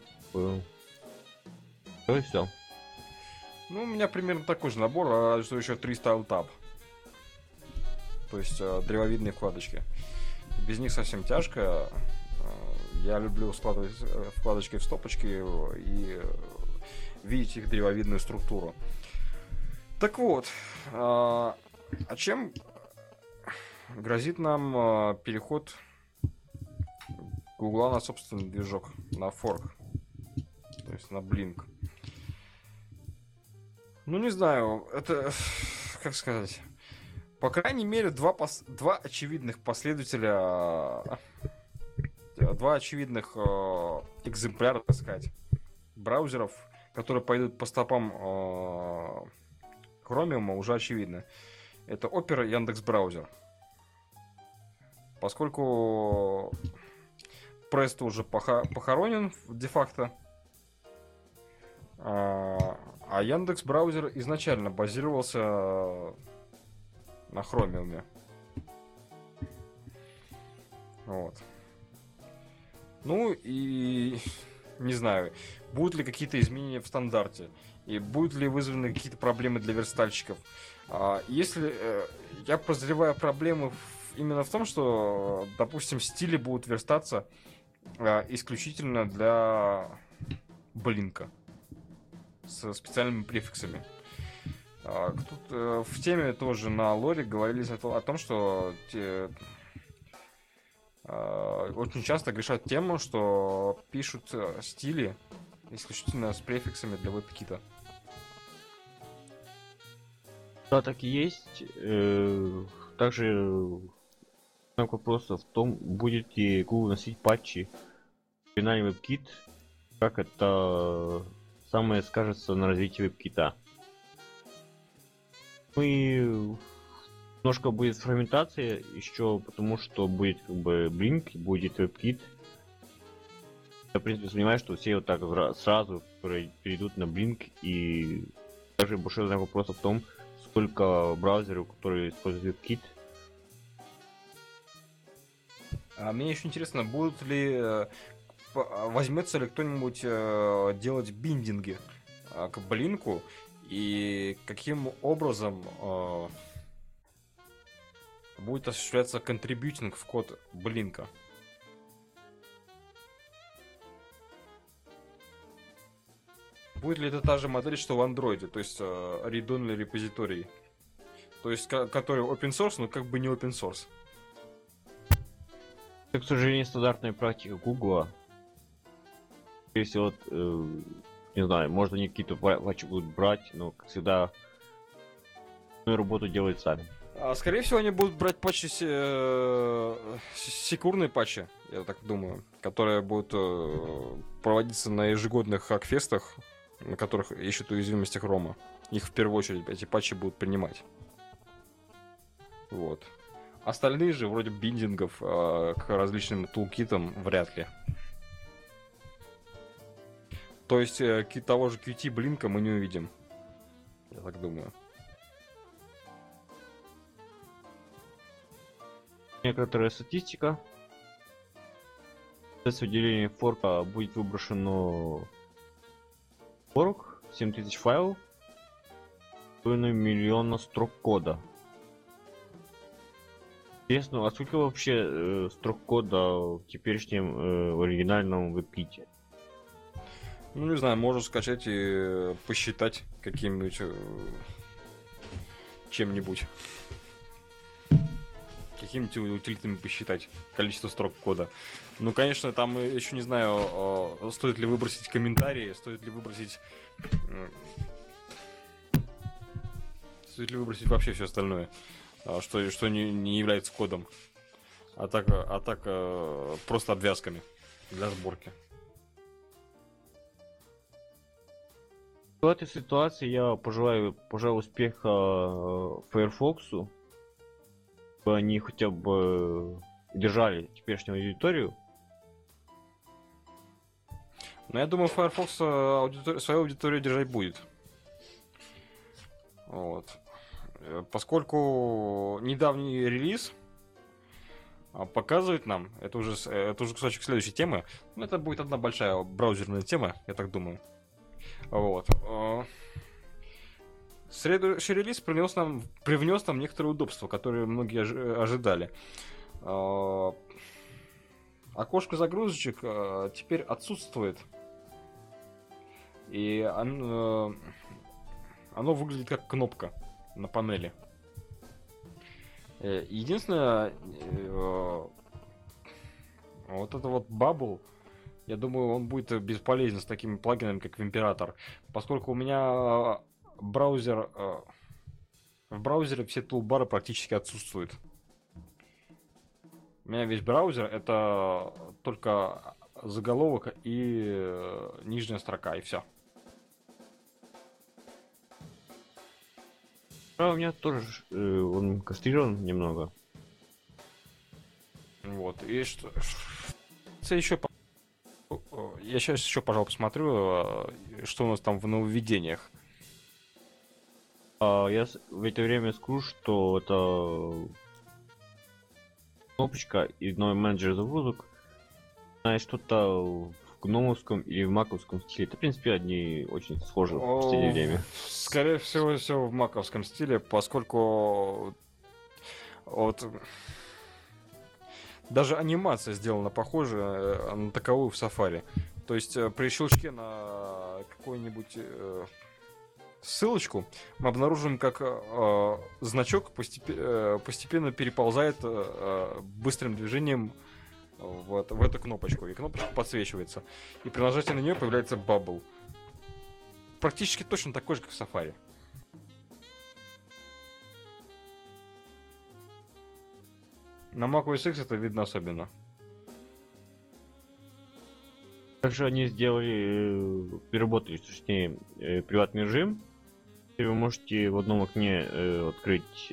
и все. Ну, у меня примерно такой же набор, а что еще 3 Style Tab. То есть древовидные вкладочки. Без них совсем тяжко. Я люблю складывать вкладочки в стопочки и видеть их древовидную структуру. Так вот, а чем грозит нам переход Гугла на собственный движок, на форк, то есть на Blink? Ну, не знаю, это, как сказать, по крайней мере, два очевидных последователя, два очевидных экземпляра, так сказать, браузеров, которые пойдут по стопам Chromium, уже очевидно. Это Opera и Яндекс.Браузер. Поскольку Presto уже похоронен де-факто, а Яндекс.Браузер изначально базировался на Chromium. Вот. Ну и не знаю, будут ли какие-то изменения в стандарте, и будут ли вызваны какие-то проблемы для верстальщиков. Если я прозреваю проблемы именно в том, что, допустим, стили будут верстаться исключительно для блинка с специальными префиксами. Тут в теме тоже на лоре говорились о том, что очень часто грешат тему, что пишут стили исключительно с префиксами для WebKit. Да, так и есть. Также вопрос в том, будет ли Google носить патчи в финале WebKit, как это самое скажется на развитии WebKit. Ну и немножко будет фрагментация еще, потому что будет как бы Blink, будет WebKit. Я, в принципе, сомневаюсь, что все вот так сразу перейдут на Blink, и также большой знак вопроса в том, сколько браузеров, которые используют WebKit. Мне еще интересно, будут ли возьмется ли кто-нибудь делать биндинги к блинку, и каким образом будет осуществляться контрибьютинг в код блинка. Будет ли это та же модель, что в Android, то есть read-only репозиторий, то есть который open source, но как бы не open source. Это, к сожалению, стандартная практика Google. Если вот, не знаю, может они какие-то патчи будут брать, но, как всегда, работу делают сами. Скорее всего, они будут брать патчи, секурные патчи, я так думаю, которые будут проводиться на ежегодных хакфестах, на которых ищут уязвимости Хрома. Их в первую очередь эти патчи будут принимать. Вот. Остальные же, вроде биндингов к различным тулкитам, вряд ли. То есть того же Qt блинка мы не увидим. Я так думаю. Некоторая статистика. С выделением форка будет выброшено форк, 7000 файлов, 2,5 миллиона строк кода. Интересно, а сколько вообще строк кода в теперешнем оригинальном WebKit? Ну, не знаю, можно скачать и посчитать каким-нибудь чем-нибудь. Какими-нибудь утилитами посчитать количество строк кода. Ну, конечно, там еще не знаю, стоит ли выбросить комментарии, стоит ли выбросить вообще все остальное, что не является кодом, а так просто обвязками для сборки. В этой ситуации я пожелаю успеха Firefox'у, чтобы они хотя бы держали теперешнюю аудиторию. Но я думаю, Firefox свою аудиторию держать будет. Вот. Поскольку недавний релиз показывает нам, это уже кусочек следующей темы, ну, это будет одна большая браузерная тема, я так думаю. Вот. Следующий релиз привнес нам некоторые удобства, которые многие ожидали. Окошко загрузочек теперь отсутствует. И оно выглядит как кнопка на панели. Единственное, вот это вот Bubble, я думаю, он будет бесполезен с такими плагинами, как Вимператор, поскольку у меня в браузере все тулбары практически отсутствуют. У меня весь браузер это только заголовок и нижняя строка, и все. У меня тоже он кастрирован немного. Вот. И что еще? Я сейчас еще, пожалуй, посмотрю, что у нас там в нововведениях. Я в это время скажу, что это кнопочка и новый менеджер загрузок. Знаешь, что-то в гномовском или в маковском стиле. Это, в принципе, одни очень схожи в последнее время. Скорее всего, все в маковском стиле, поскольку вот даже анимация сделана похоже на таковую в Safari. То есть при щелчке на какую-нибудь ссылочку мы обнаружим, как значок постепенно переползает быстрым движением в эту кнопочку. И кнопочка подсвечивается. И при нажатии на нее появляется Bubble. Практически точно такой же, как в Safari. На Mac OS X это видно особенно. Также они сделали, переработали, точнее, приватный режим. Теперь вы можете в одном окне открыть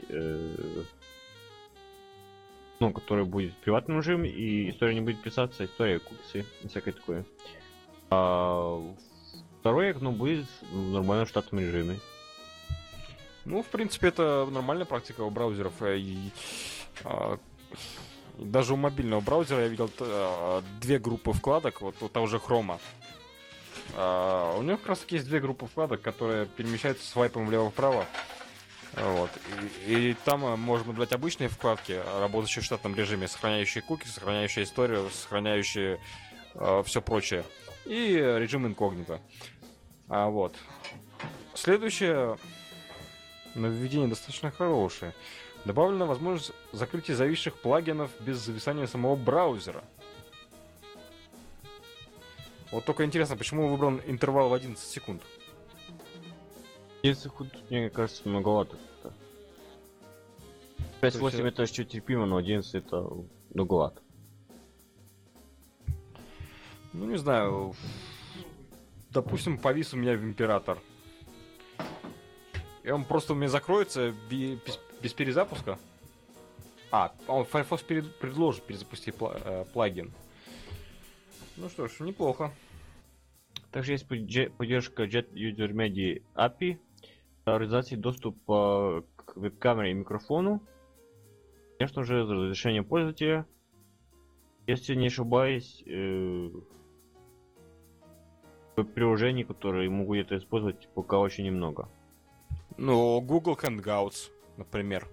окно, которое будет в приватном режиме, и история не будет писаться, история куксы и всякое такое. А второе окно будет в нормальном штатном режиме. Ну, в принципе, это нормальная практика у браузеров. Даже у мобильного браузера я видел две группы вкладок, вот у того же Chrome. У него как раз таки есть две группы вкладок, которые перемещаются свайпом влево-вправо. Вот. И там можно наблюдать обычные вкладки, работающие в штатном режиме, сохраняющие куки, сохраняющие историю, сохраняющие все прочее. И режим инкогнито. Вот. Следующее нововведение достаточно хорошее. Добавлена возможность закрытия зависших плагинов без зависания самого браузера. Вот только интересно, почему выбран интервал в 11 секунд? 10 секунд, мне кажется, многовато. 5-8 это еще терпимо, но 11 это многовато. Ну, не знаю. Допустим, повис у меня Вимператор. И он просто у меня закроется без перезапуска. Firefox предложит перезапустить плагин. Ну что ж, неплохо. Также есть поддержка Jet User Media API для реализации доступа к веб-камере и микрофону. Конечно же, разрешение пользователя. Если не ошибаюсь, приложений, которые могут это использовать, пока очень немного. Ну, Google Hangouts, например.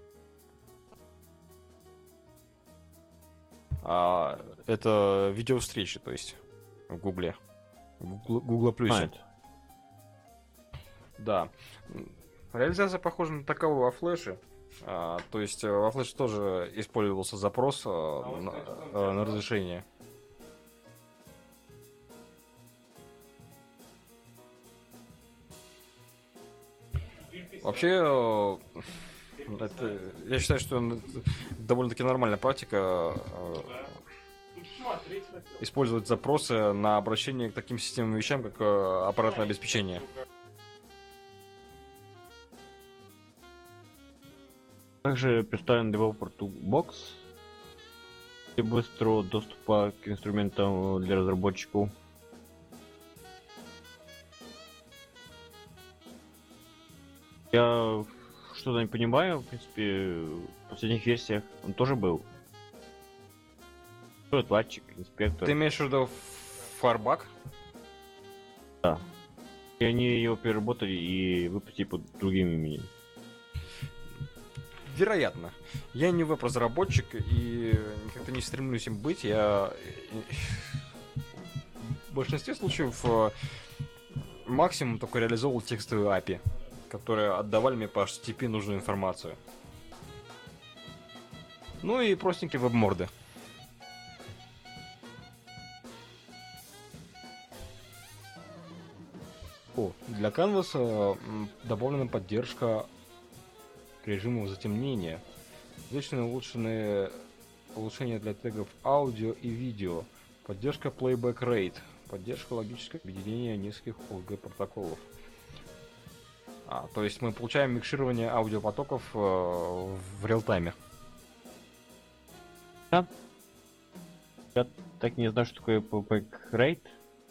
Это видеовстречи, то есть, в Гугле. Google Плюсе. Да. Реализация похожа на таковую во флеше. То есть во флеше тоже использовался запрос на разрешение. Вообще, я считаю, что довольно-таки нормальная практика использовать запросы на обращение к таким системным вещам, как аппаратное обеспечение. Также представлен Developer Toolbox для быстрого доступа к инструментам для разработчиков. Я что-то не понимаю, в принципе, в последних версиях он тоже был. Отладчик, инспектор. Ты имеешь в виду Firebug? И они его переработали и выпустили под другим именем. Вероятно. Я не веб-разработчик и как-то не стремлюсь им быть. Я в большинстве случаев максимум только реализовывал текстовые API, которые отдавали мне по HTTP нужную информацию. Ну и простенькие веб-морды. Для Canvas добавлена поддержка режимов затемнения. Различные улучшения для тегов аудио и видео. Поддержка playback rate. Поддержка логического объединения нескольких OLG протоколов. То есть мы получаем микширование аудиопотоков в реал-тайме. Да. Я так не знаю, что такое playback rate.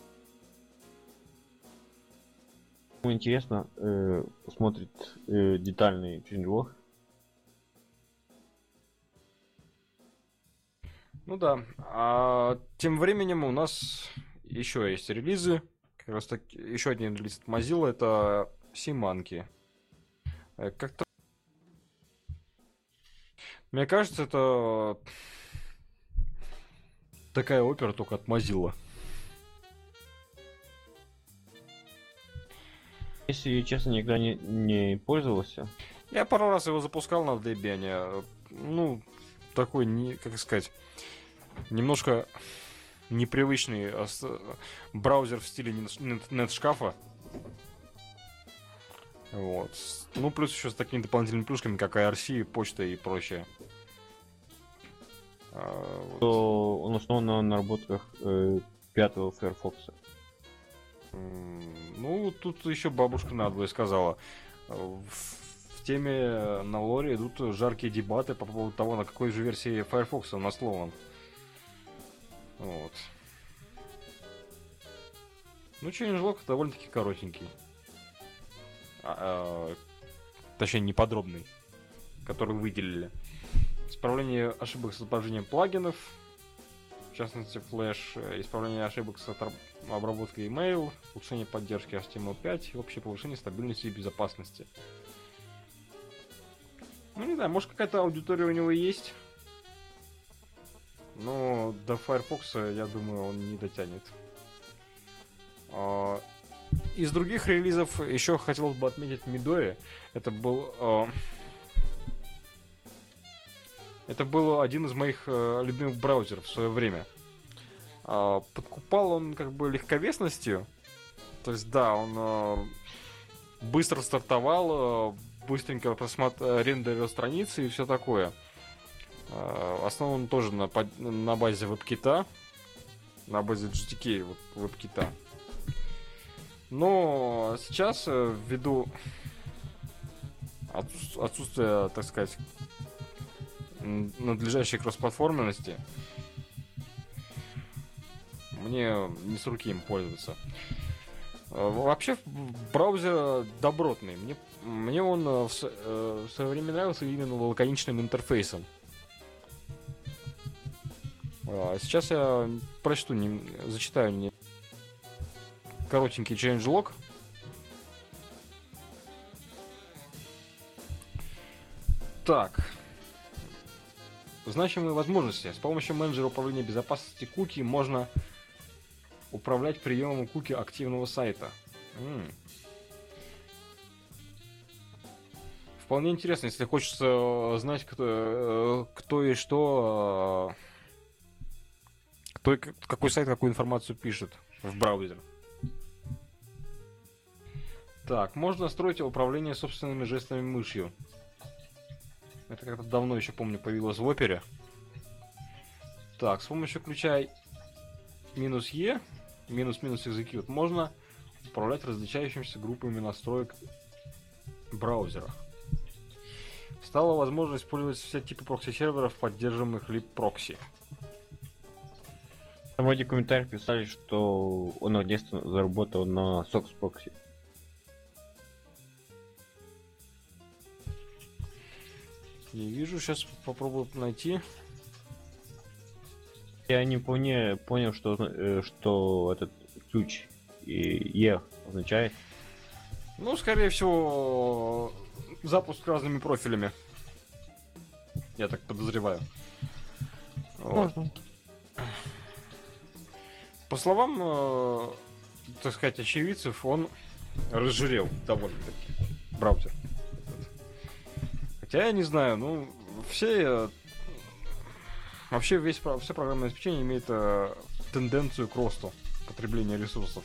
Кому интересно, посмотрит детальный changelog. Ну да. Тем временем у нас еще есть релизы. Как раз таки, еще один релиз от Mozilla — это Seamonkey. Как-то... Мне кажется, это такая опера только от Mozilla. Если честно, никогда не пользовался. Я пару раз его запускал на Debian. Ну, такой, как сказать, немножко непривычный браузер в стиле NetScape. Вот. Ну, плюс еще с такими дополнительными плюшками, как IRC, почта и прочее. То он основан на наработках пятого Firefox. Ну, тут еще бабушка надвое сказала. В теме на лоре идут жаркие дебаты по поводу того, на какой же версии Firefox он основан. Вот. Ну, changelog довольно-таки коротенький. Точнее, неподробный, который выделили. Исправление ошибок с отображением плагинов, в частности, Flash, исправление ошибок с обработкой email, улучшение поддержки HTML5 и общее повышение стабильности и безопасности. Ну, не знаю, может, какая-то аудитория у него есть. Но до Firefox, я думаю, он не дотянет. Из других релизов еще хотелось бы отметить Midori. Это был один из моих любимых браузеров в свое время. Подкупал он как бы легковесностью. То есть, да, он быстро стартовал, быстренько рендерил страницы и все такое. Основан тоже на базе WebKit, на базе GTK WebKit. Но сейчас, ввиду отсутствия, так сказать, надлежащей кроссплатформенности, мне не с руки им пользоваться. Вообще, браузер добротный. Мне он в свое время нравился именно лаконичным интерфейсом. Сейчас я зачитаю коротенький changelog. Так. Значимые возможности. С помощью менеджера управления безопасности куки можно управлять приемом куки активного сайта. Вполне интересно, если хочется знать, кто и что, какой сайт какую информацию пишет в браузер. Так, можно настроить управление собственными жестами мышью. Это как-то давно еще, помню, появилось в опере. Так, с помощью ключа -E, минус-минус execute, можно управлять различающимися группами настроек браузера. Стала возможность использовать все типы прокси-серверов, поддерживаемых libproxy. Там вроде комментариев писали, что он наконец-то заработал на SOX Proxy. Не вижу, сейчас попробую найти. Я не вполне понял, что этот ключ Е означает. Ну, скорее всего, запуск разными профилями. Я так подозреваю. Вот. Можно. По словам, так сказать, очевидцев, он разжирел довольно-таки. Браузер. Хотя я не знаю, ну, вообще все программное обеспечение имеет тенденцию к росту потребления ресурсов.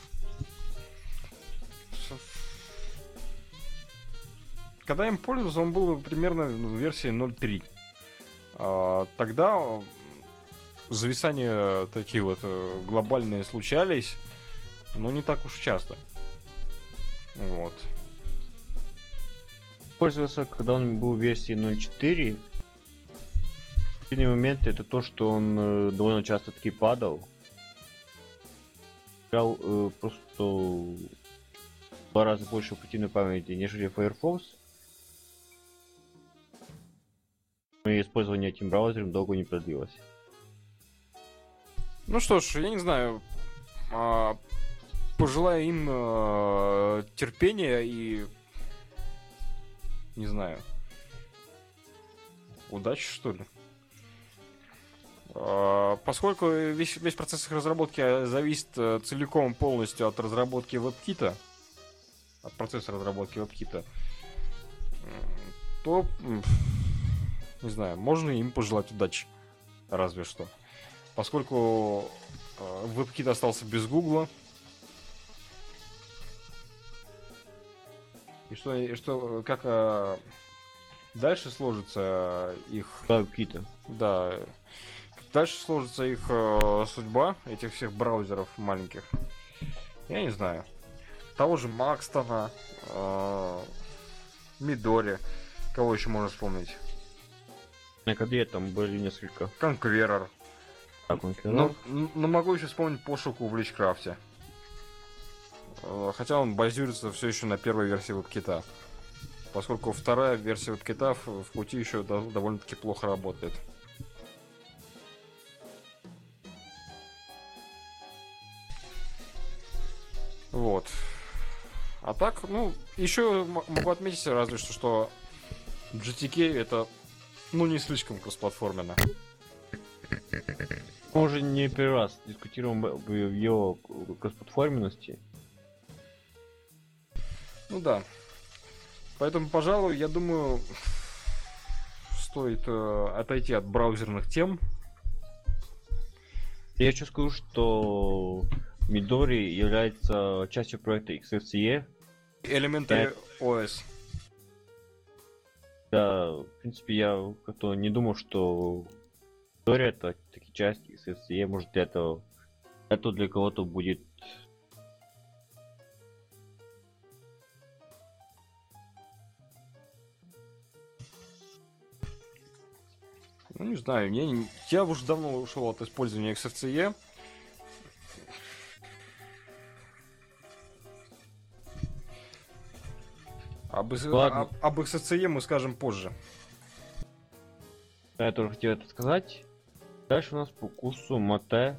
Когда им пользовался, он был примерно в версии 0.3. Тогда зависания такие вот глобальные случались, но не так уж часто. Вот. Пользовался, когда он был в версии 0.4. Последний момент это то, что он довольно часто таки падал. Играл просто в 2 раза больше оперативной памяти, нежели Firefox. И использование этим браузером долго не продлилось. Ну что ж, я не знаю. Пожелаю им терпения и... Не знаю. Удачи, что ли? Поскольку весь процесс их разработки зависит целиком полностью от разработки WebKit, от процесса разработки WebKit, то, не знаю, можно им пожелать удачи. Разве что. Поскольку WebKit остался без Гугла. И как дальше сложится их... WebKit. Да. Дальше сложится их судьба, этих всех браузеров маленьких. Я не знаю. Того же Макстона, Мидори. Кого еще можно вспомнить? На коде там были несколько. Конкверер. Conqueror. Но могу еще вспомнить пошуку в Личкрафте. Хотя он базируется все еще на первой версии WebKit. Поскольку вторая версия WebKit в пути еще довольно-таки плохо работает. Вот. А так, ну, еще могу отметить разве что GTK это, ну, не слишком кроссплатформенно. Мы уже не первый раз дискутируем в его кроссплатформенности. Ну да. Поэтому, пожалуй, я думаю, стоит отойти от браузерных тем. Я еще скажу, что Midori является частью проекта XFCE. Elementary OS. Да, в принципе, я как-то не думал, что Midori это таки часть XFCE. Может, это для кого-то будет... Ну, не знаю, я уже давно ушел от использования XFCE. Об XFCE мы скажем позже. Я тоже хотел это сказать. Дальше у нас по курсу Mate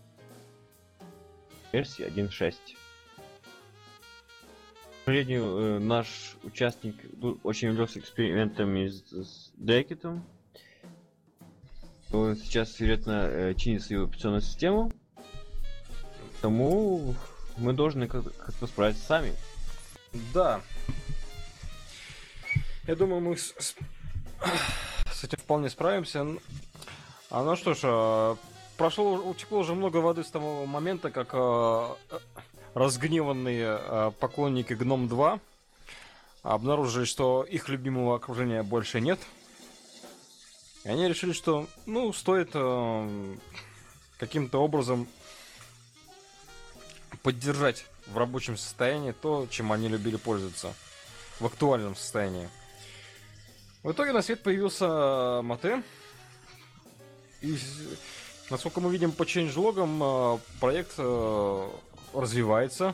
версии 1.6. К сожалению, наш участник очень увлекся экспериментами с Декетом. Он сейчас, вероятно, чинит свою операционную систему. Тому мы должны как-то справиться сами. Да. Я думаю, мы с этим вполне справимся. Ну что ж, утекло уже много воды с того момента, как разгневанные поклонники Гном 2 обнаружили, что их любимого окружения больше нет. И они решили, что, ну, стоит каким-то образом поддержать в рабочем состоянии то, чем они любили пользоваться в актуальном состоянии. В итоге на свет появился Mate. И, насколько мы видим по changelog'ам, проект развивается.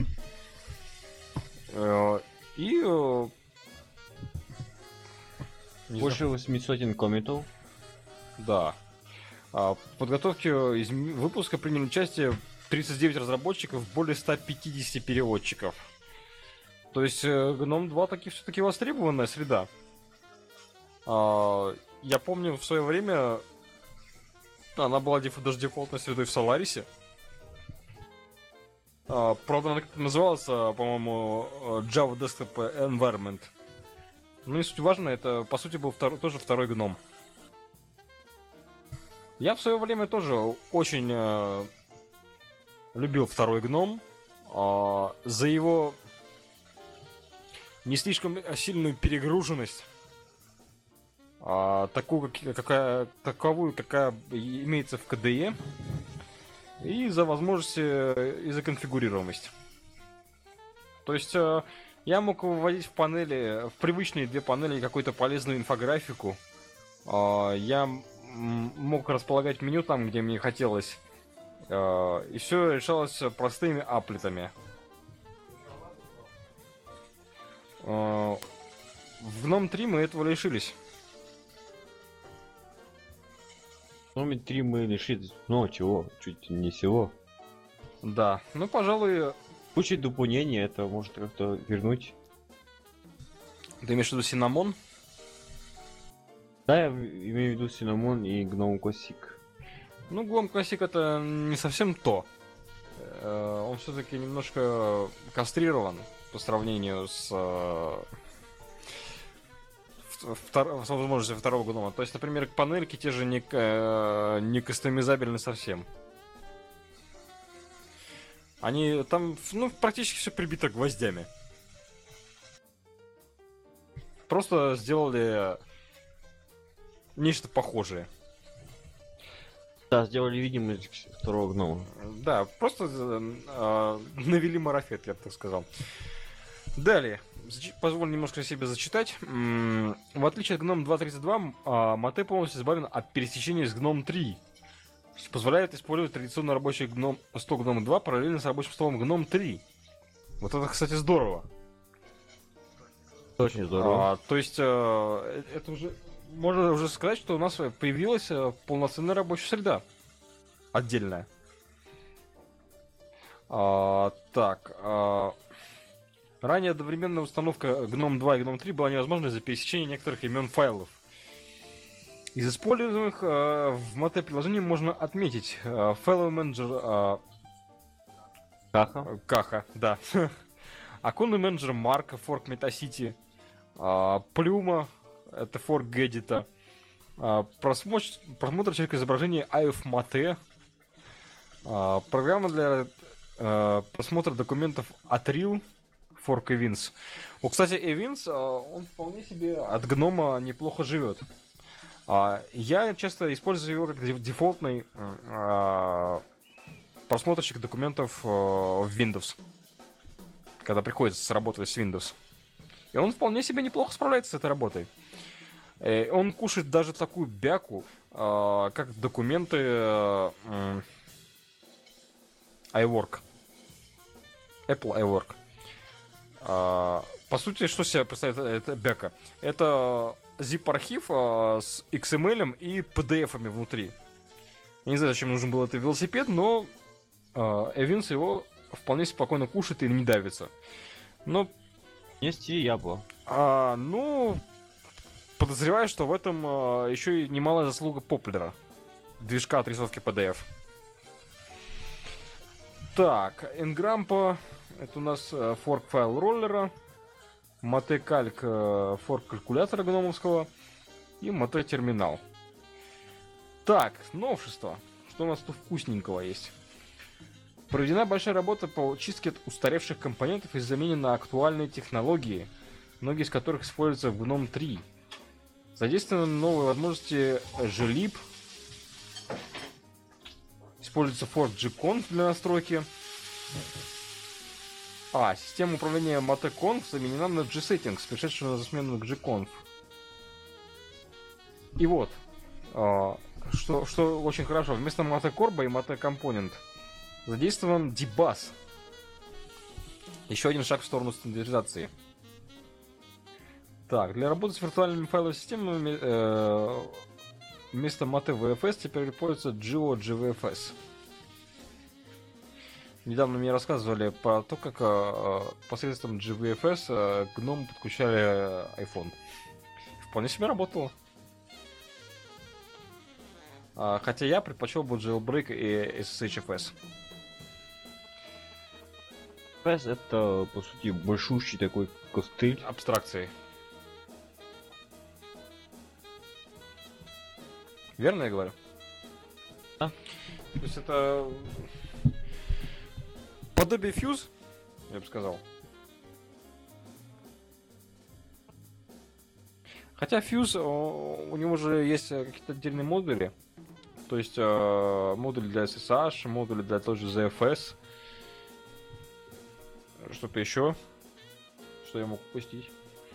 И Не Больше 800 комментов. Да. В подготовке выпуска приняли участие 39 разработчиков, более 150 переводчиков. То есть GNOME 2 все-таки востребованная среда. Я помню, в свое время она была даже дефолтной средой в Solaris. Правда, она как-то называлась, по-моему, Java Desktop Environment. Ну, не суть важно, это, по сути, был тоже второй GNOME. Я в свое время тоже очень любил второй GNOME за его не слишком сильную перегруженность, таковую, какая имеется в KDE, и за возможности и за конфигурируемость. То есть я мог выводить в привычные две панели какую-то полезную инфографику. Я мог располагать меню там, где мне хотелось. И все решалось простыми аплетами. В GNOME 3 мы этого лишились. В GNOME 3 мы лишились. Ну, чего? Чуть не всего. Да, ну, пожалуй... Получить дополнение, это может как-то вернуть. Ты имеешь в виду Cinnamon? Да, я имею в виду Cinnamon и GNOME Classic. Ну, GNOME Classic это не совсем то. Он все-таки немножко кастрирован по сравнению с возможностью второго GNOME. То есть, например, панельки те же не кастомизабельны совсем. Они там, ну, практически все прибито гвоздями. Просто сделали нечто похожее. Да, сделали видимость второго гнома. Да, просто навели марафет, я бы так сказал. Далее. Позволю немножко себе зачитать. В отличие от GNOME 2.32, Mate полностью избавлен от пересечения с GNOME 3. Что позволяет использовать традиционно рабочий стол GNOME 2 параллельно с рабочим столом GNOME 3. Вот это, кстати, здорово. Очень здорово. То есть, это уже... Можно уже сказать, что у нас появилась полноценная рабочая среда. Отдельная. Ранее одновременная установка GNOME 2 и GNOME 3 была невозможна из-за пересечения некоторых имен файлов. Из используемых в Mate приложении можно отметить файловый менеджер Каха, да. Оконный менеджер Марка, форк Metacity, Плюма, это форк Gedit, просмотр через изображение IF Mate, программа для просмотра документов Atril, форк Events. Кстати, Events, он вполне себе от гнома неплохо живет. Я часто использую его как дефолтный просмотрщик документов в Windows, когда приходится сработать с Windows. И он вполне себе неплохо справляется с этой работой. Он кушает даже такую бяку, как документы iWork. Apple iWork. По сути, что себя представляет эта бяка? Это zip-архив с XML и PDF-ами внутри. Я не знаю, зачем нужен был этот велосипед, но Events его вполне спокойно кушает и не давится. Но... Есть и ябло. Ну, подозреваю, что в этом еще и немалая заслуга Poppler, движка отрисовки PDF. Так, Ngrampa, это у нас форк файл роллера, Mate Calc, форк калькулятора гномовского и Mate терминал. Так, новшество. Что у нас тут вкусненького есть? Проведена большая работа по чистке от устаревших компонентов и замене на актуальные технологии, многие из которых используются в GNOME 3. Задействованы новые возможности glib. Используется форк gconf для настройки. Система управления Mate.conf заменена на gsettings, пришедшую на замену gconf. И вот, что очень хорошо, вместо Mate Corba и Mate Component задействован dbus. Еще один шаг в сторону стандартизации. Так, для работы с виртуальными файловыми системами вместо Mate VFS теперь используется GeoGVFS. Недавно мне рассказывали про то, как посредством GVFS гном подключали iPhone. Вполне себе работало. Хотя я предпочел бы Jailbreak и SSHFS. FS это, по сути, большущий такой костыль. Абстракции. Верно я говорю? Да. То есть это подобие Fuse, я бы сказал. Хотя Fuse, у него же есть какие-то отдельные модули. То есть модуль для SSH, модуль для той же ZFS. Что-то еще, что я мог упустить.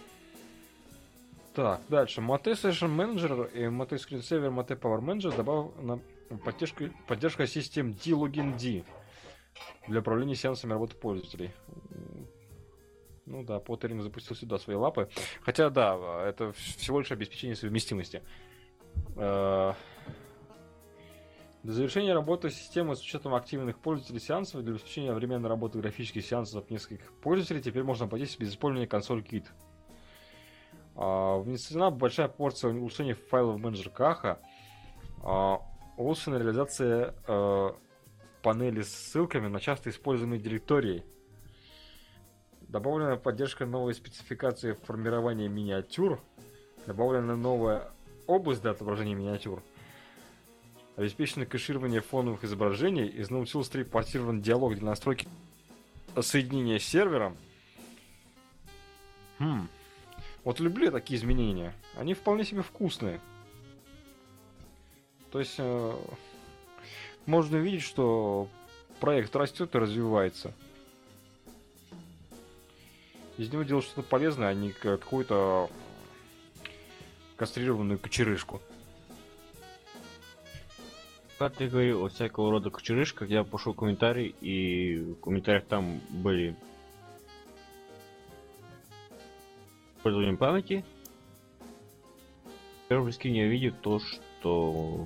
Так, дальше. Mate Session Manager и Mate Screensaver, Mate Power Manager добавлена поддержка систем D-Login-D для управления сеансами работы пользователей. Ну да, Potterинг запустил сюда свои лапы. Хотя да, это всего лишь обеспечение совместимости. Для завершения работы системы с учетом активных пользователей сеансов, для обеспечения временной работы графических сеансов нескольких пользователей, теперь можно обойтись без использования консоль Kit. Внесена большая порция улучшений в файловый менеджер Каха. Улучшена реализация панели с ссылками на часто используемые директории. Добавлена поддержка новой спецификации формирования миниатюр. Добавлена новая область для отображения миниатюр. Обеспечено кэширование фоновых изображений. Из Nautilus 3 портирован диалог для настройки соединения с сервером. Вот люблю такие изменения. Они вполне себе вкусные. То есть можно видеть, что проект растет и развивается. Из него делают что-то полезное, а не какую-то кастрированную кочерышку. Как ты говорил о всякого рода кочерышках, я пошел в комментарий, и в комментариях там были использование памяти. В первом скрине я видел то, что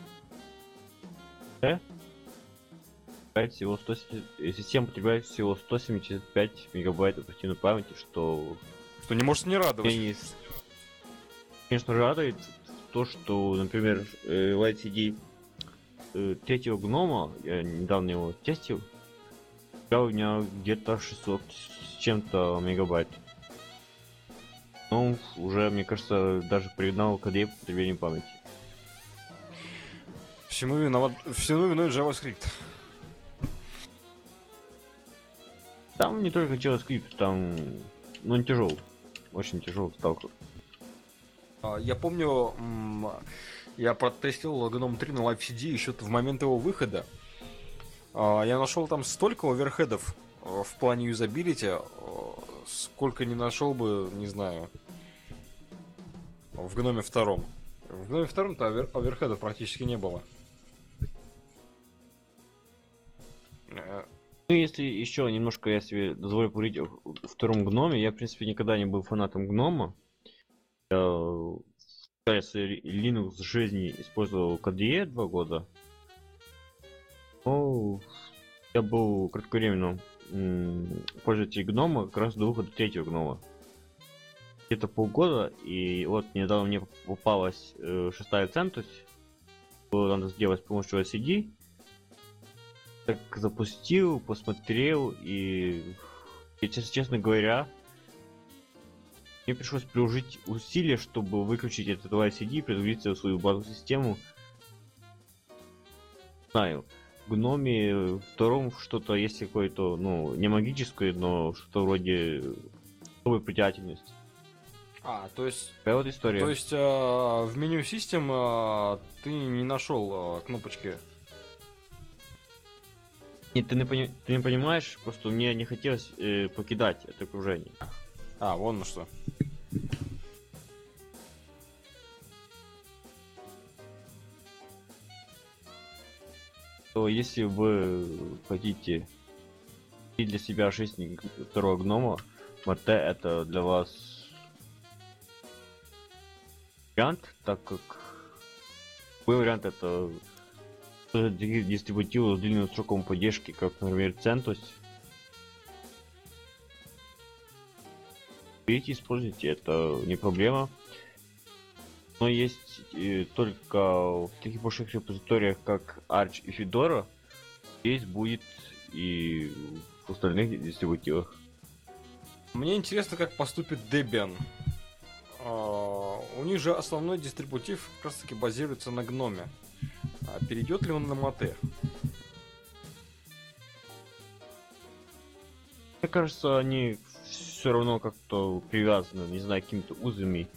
всего 170... система потребляет всего 175 мегабайт оперативной памяти, что не может не радовать. Меня конечно, радует то, что, например, в LCD третьего гнома, я недавно его тестил, у меня где-то 600 с чем-то мегабайт. Ну, уже, мне кажется, даже пригнал KDE по потреблению памяти. Всему виной JavaScript. Там не только JavaScript, там, ну, тяжелый. Очень тяжелый сталкер. Я помню, я протестил GNOME 3 на LiveCD еще в момент его выхода. Я нашел там столько оверхедов в плане юзабилити, сколько не нашел бы, не знаю, в GNOME 2. В GNOME 2-то оверхедов практически не было. Ну, если еще немножко я себе дозволю поговорить о втором гноме, я, в принципе, никогда не был фанатом гнома. Я в Linux жизни использовал KDE 2 года. Но я был кратковременно пользователем гнома как раз до выхода третьего гнома. Где-то полгода, и вот недавно мне попалась шестая Centus. Было надо сделать с помощью LCD. Так запустил, посмотрел, и честно говоря, мне пришлось приложить усилия, чтобы выключить этот LCD и предвариться в свою базовую систему. Знаю, в гноме втором что-то есть какое-то, ну, не магическое, но что-то вроде новой притягательности. То есть... Такая вот история. То есть в меню систем ты не нашел кнопочки. Нет, ты не понимаешь, просто мне не хотелось покидать это окружение. Вон на что. То если вы хотите для себя жизнь второго гнома, Mate это для вас вариант, так как первый вариант это такие дистрибутивы с длинным сроком поддержки, как, например, CentOS. Берите, используйте, это не проблема. Но есть только в таких больших репозиториях, как Arch и Fedora, здесь будет и в остальных дистрибутивах. Мне интересно, как поступит Debian. У них же основной дистрибутив как раз таки базируется на гноме. А перейдет ли он на Mate? Мне кажется, они все равно как-то привязаны, не знаю, какими-то узами.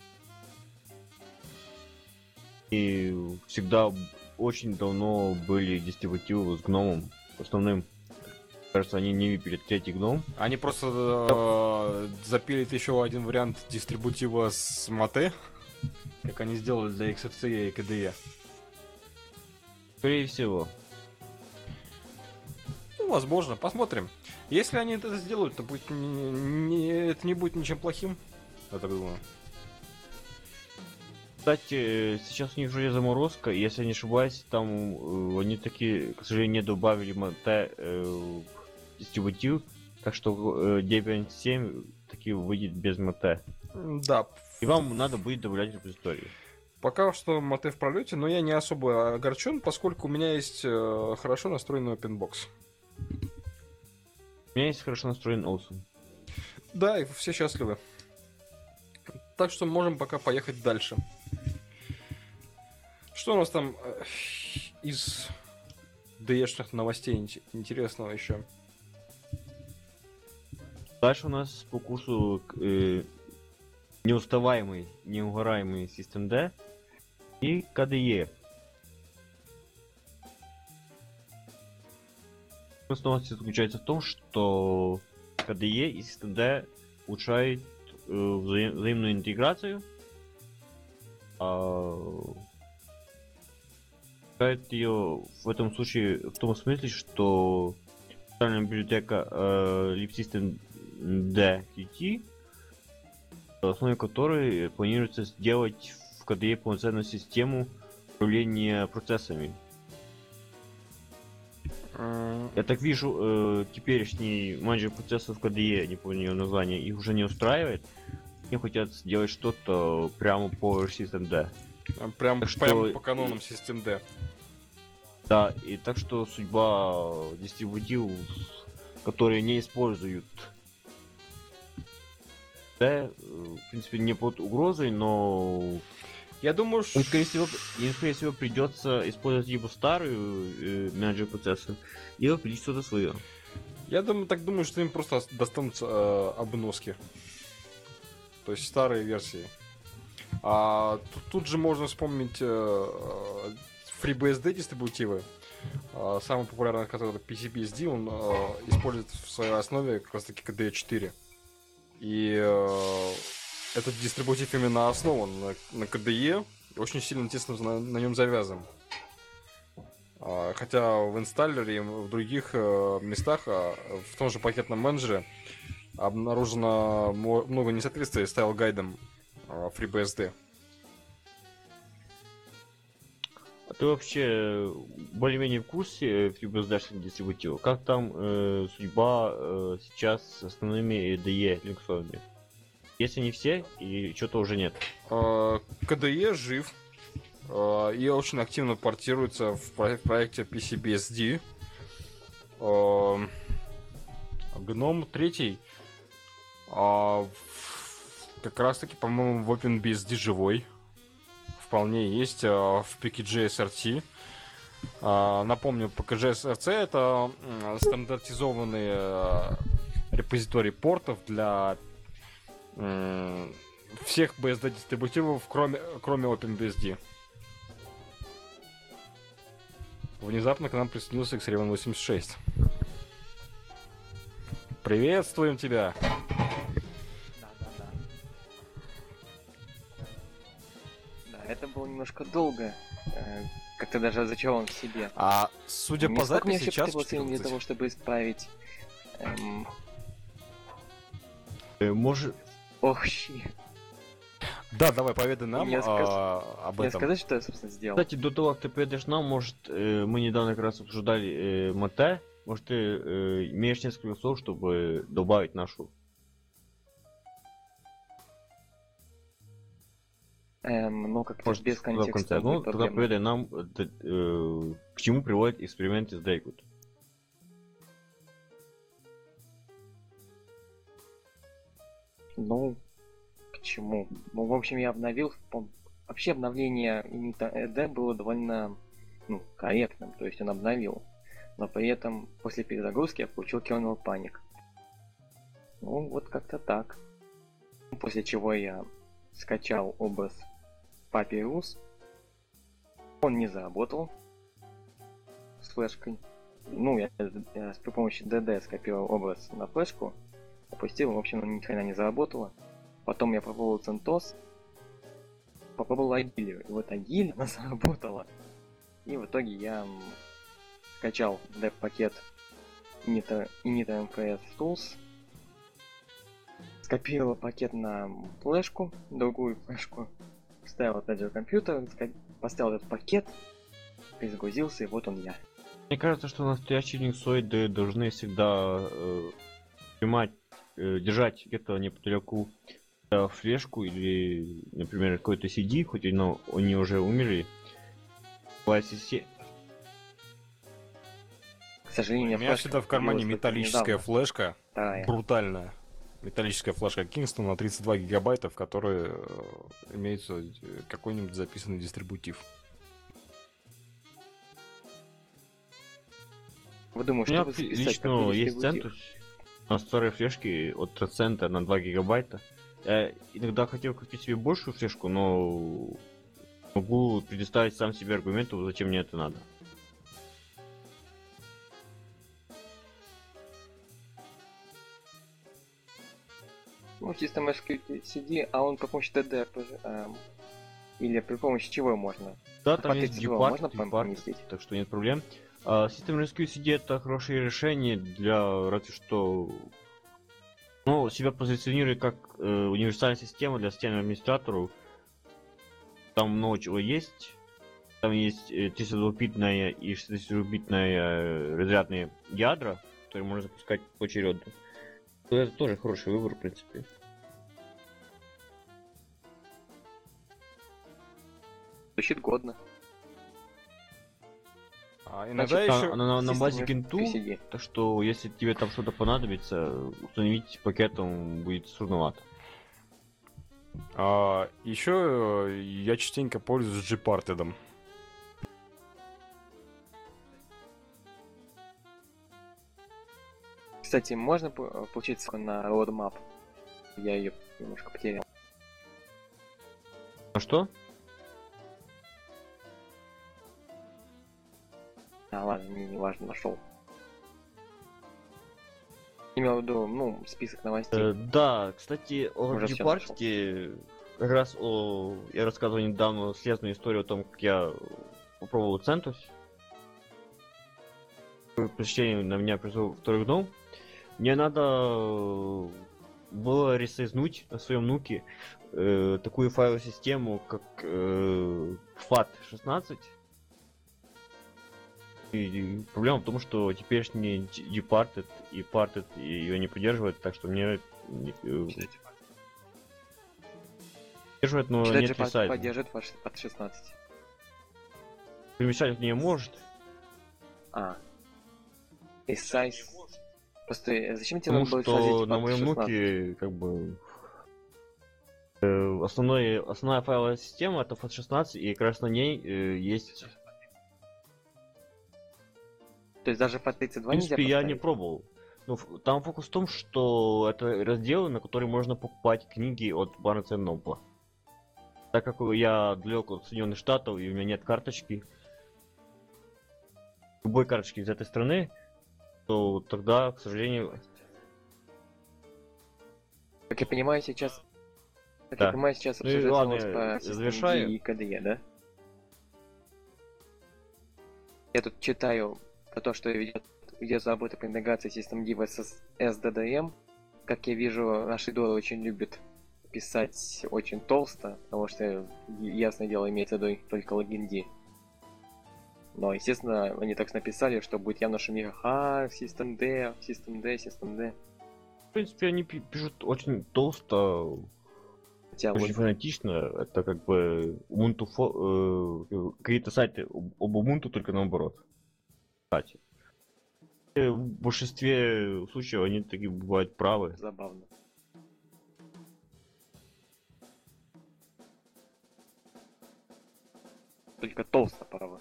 И всегда очень давно были дистрибутивы с гномом основным. Кажется, они не выпили третий гном. Они просто запилят еще один вариант дистрибутива с Mate, как они сделали для XFCE и KDE. Скорее всего. Ну, возможно, посмотрим. Если они это сделают, то будет это не будет ничем плохим. Я так думаю. Кстати, сейчас у них вроде заморозка, и если я не ошибаюсь, там они такие, к сожалению, не добавили Mate дистрибутив, так что Debian 7 таки выйдет без Mate. Да. И вам надо будет добавлять репозитории. Пока что Mate в пролете, но я не особо огорчен, поскольку у меня есть хорошо настроенный OpenBox. У меня есть хорошо настроен Awesome. Да, и все счастливы. Так что можем пока поехать дальше. Что у нас там из DE-шных новостей интересного еще? Дальше у нас по курсу неуставаемый, неугораемый Systemd и KDE. Новость заключается в том, что KDE и Systemd улучшают взаимную интеграцию, улучшают ее в этом случае в том смысле, что специальная библиотека libsystemd-qt, на основе которой планируется сделать в KDE полноценную систему управления процессами. Я так вижу, теперешний менеджер процессов KDE, не помню ее название, их уже не устраивает. Они хотят сделать что-то прямо по Systemd. Прям что... по канонам Systemd. Да, и так что судьба дистрибутивов, которые не используют в принципе, не под угрозой, но я думаю, что... Скорее всего, придется использовать либо старую менеджер процесса, либо пилить что-то свое. Я думаю, что им просто достанутся обноски. То есть старые версии. Тут же можно вспомнить FreeBSD дистрибутивы. Самый популярный, который PCBSD, он использует в своей основе как раз таки KDE 4. И этот дистрибутив именно основан на KDE, очень сильно тесно на нем завязан. Хотя в инсталлере и в других местах, в том же пакетном менеджере, обнаружено много несоответствий стайл-гайдам FreeBSD. А ты вообще более-менее в курсе FreeBSD дистрибутива? Как там судьба сейчас с основными IDE линуксовыми? Если не все, и что-то уже нет. KDE жив и очень активно портируется в проекте PCBSD. GNOME 3 как раз таки, по-моему, в OpenBSD живой. Вполне есть в PKG-SRT. Напомню, PKG-SRT это стандартизованный репозиторий портов для всех BSD дистрибутивов, кроме OpenBSD. Внезапно к нам присоединился Xreven 86. Приветствуем тебя! Да, это было немножко долго. Как-то даже разочарован в себе. Судя Мне по сколько мне записи, вообще час потребовалось времени для 14. того, чтобы исправить... Может... Ох, щи. Да, давай, поведай нам Мне об Мне этом. сказать, что я, собственно, сделал? Кстати, до того, как ты перейдешь нам, может, мы недавно как раз обсуждали МТ, может, ты имеешь несколько слов, чтобы добавить нашу... Ну, как-то Может, без туда в контекста конце. Ну, будет тогда проблемно. поведай нам, к чему приводят эксперименты с Дейгуд. Ну, к чему? Ну, в общем, я обновил. Вообще обновление Init ED было довольно корректным, то есть он обновил. Но при этом после перезагрузки я получил kernel panic. Ну, вот как-то так. После чего я скачал OBS Papyrus. Он не заработал с флешкой. Ну, я при помощи DD скопировал образ на флешку, опустил, в общем, ни хрена не заработало. Потом я попробовал CentOS, попробовал Agile, и вот Agile она заработала. И в итоге я скачал dev-пакет init.mfs tools, скопировал пакет на флешку, другую флешку, вставил опять же в компьютер, поставил этот пакет, перезагрузился, и вот он я. Мне кажется, что настоящие линксоиды должны всегда держать где-то неподалеку флешку или, например, какой-то CD, хоть они уже умерли. К сожалению, У меня всегда в кармане металлическая флешка, Вторая. брутальная. Металлическая флешка Kingston на 32 гигабайта, в которой имеется какой-нибудь записанный дистрибутив. Вы думаете, У меня чтобы записать лично какой есть дистрибутив? CentOS на старой флешке от Процента на 2 гигабайта. Я иногда хотел купить себе большую флешку, но могу предоставить сам себе аргументы, зачем мне это надо. Ну, System CD, а он при помощи DD или при помощи чего можно? Да, там По есть 32 Depart, можно Depart, поместить? так что нет проблем. System Rescue CD это хорошее решение для разве что... Ну, себя позиционирует как универсальная система для системных администраторов. Там много чего есть. Там есть 32-битная и 64-битная разрядные ядра, которые можно запускать поочередно. То это тоже хороший выбор, в принципе. Звучит годно. Иногда Значит, еще... На System базе Rescue Генту, CD. так что если тебе там что-то понадобится, установить пакетом будет сложновато. Еще я частенько пользуюсь Gparted. Кстати, можно получить ссылку на roadmap? Я ее немножко потерял. А что? Ладно, не важно, нашел. Имел в виду, список новостей. Да, кстати, о Уже всё Gparted, как раз я рассказывал недавно слезную историю о том, как я попробовал CentOS. Посещение на меня пришло второй гном. Мне надо было ресайзнуть на своем нуке такую файловую систему, как FAT16. И проблема в том, что теперешний Departed и Parted ее не поддерживает, так что мне поддерживает, но Кстати, нет ресайза. поддержит от 16. Перемещать не может. Resize. Просто зачем тебе Потому надо было что сразить на под моем 16? нуке как бы основная файловая система это FAT16, и как раз на ней есть. То есть даже по 32 В принципе, нельзя я не поставить? пробовал. Но там фокус в том, что это разделы, на которые можно покупать книги от Barnes Noble. Так как я далек от Соединенных Штатов и у меня нет карточки, любой карточки из этой страны, то тогда, к сожалению... Как я понимаю, сейчас... Как Да. я понимаю, сейчас Ну и обсуждается ладно, новость по завершаю. SystemD и KDE, да? Я тут читаю про то, что ведется работа по интеграции Systemd в SDDM. Как я вижу, наши идолы очень любят писать очень толсто, потому что, ясное дело, имеется в виду только логин D. Но, естественно, они так написали, что будет явно шумиха. System D, System D, System D. В принципе, они пишут очень толсто, Хотя очень вот фанатично. Это как бы Ubuntu какие-то сайты об Ubuntu, только наоборот. Кстати. В большинстве случаев они такие бывают правы. забавно. Только толсто, право.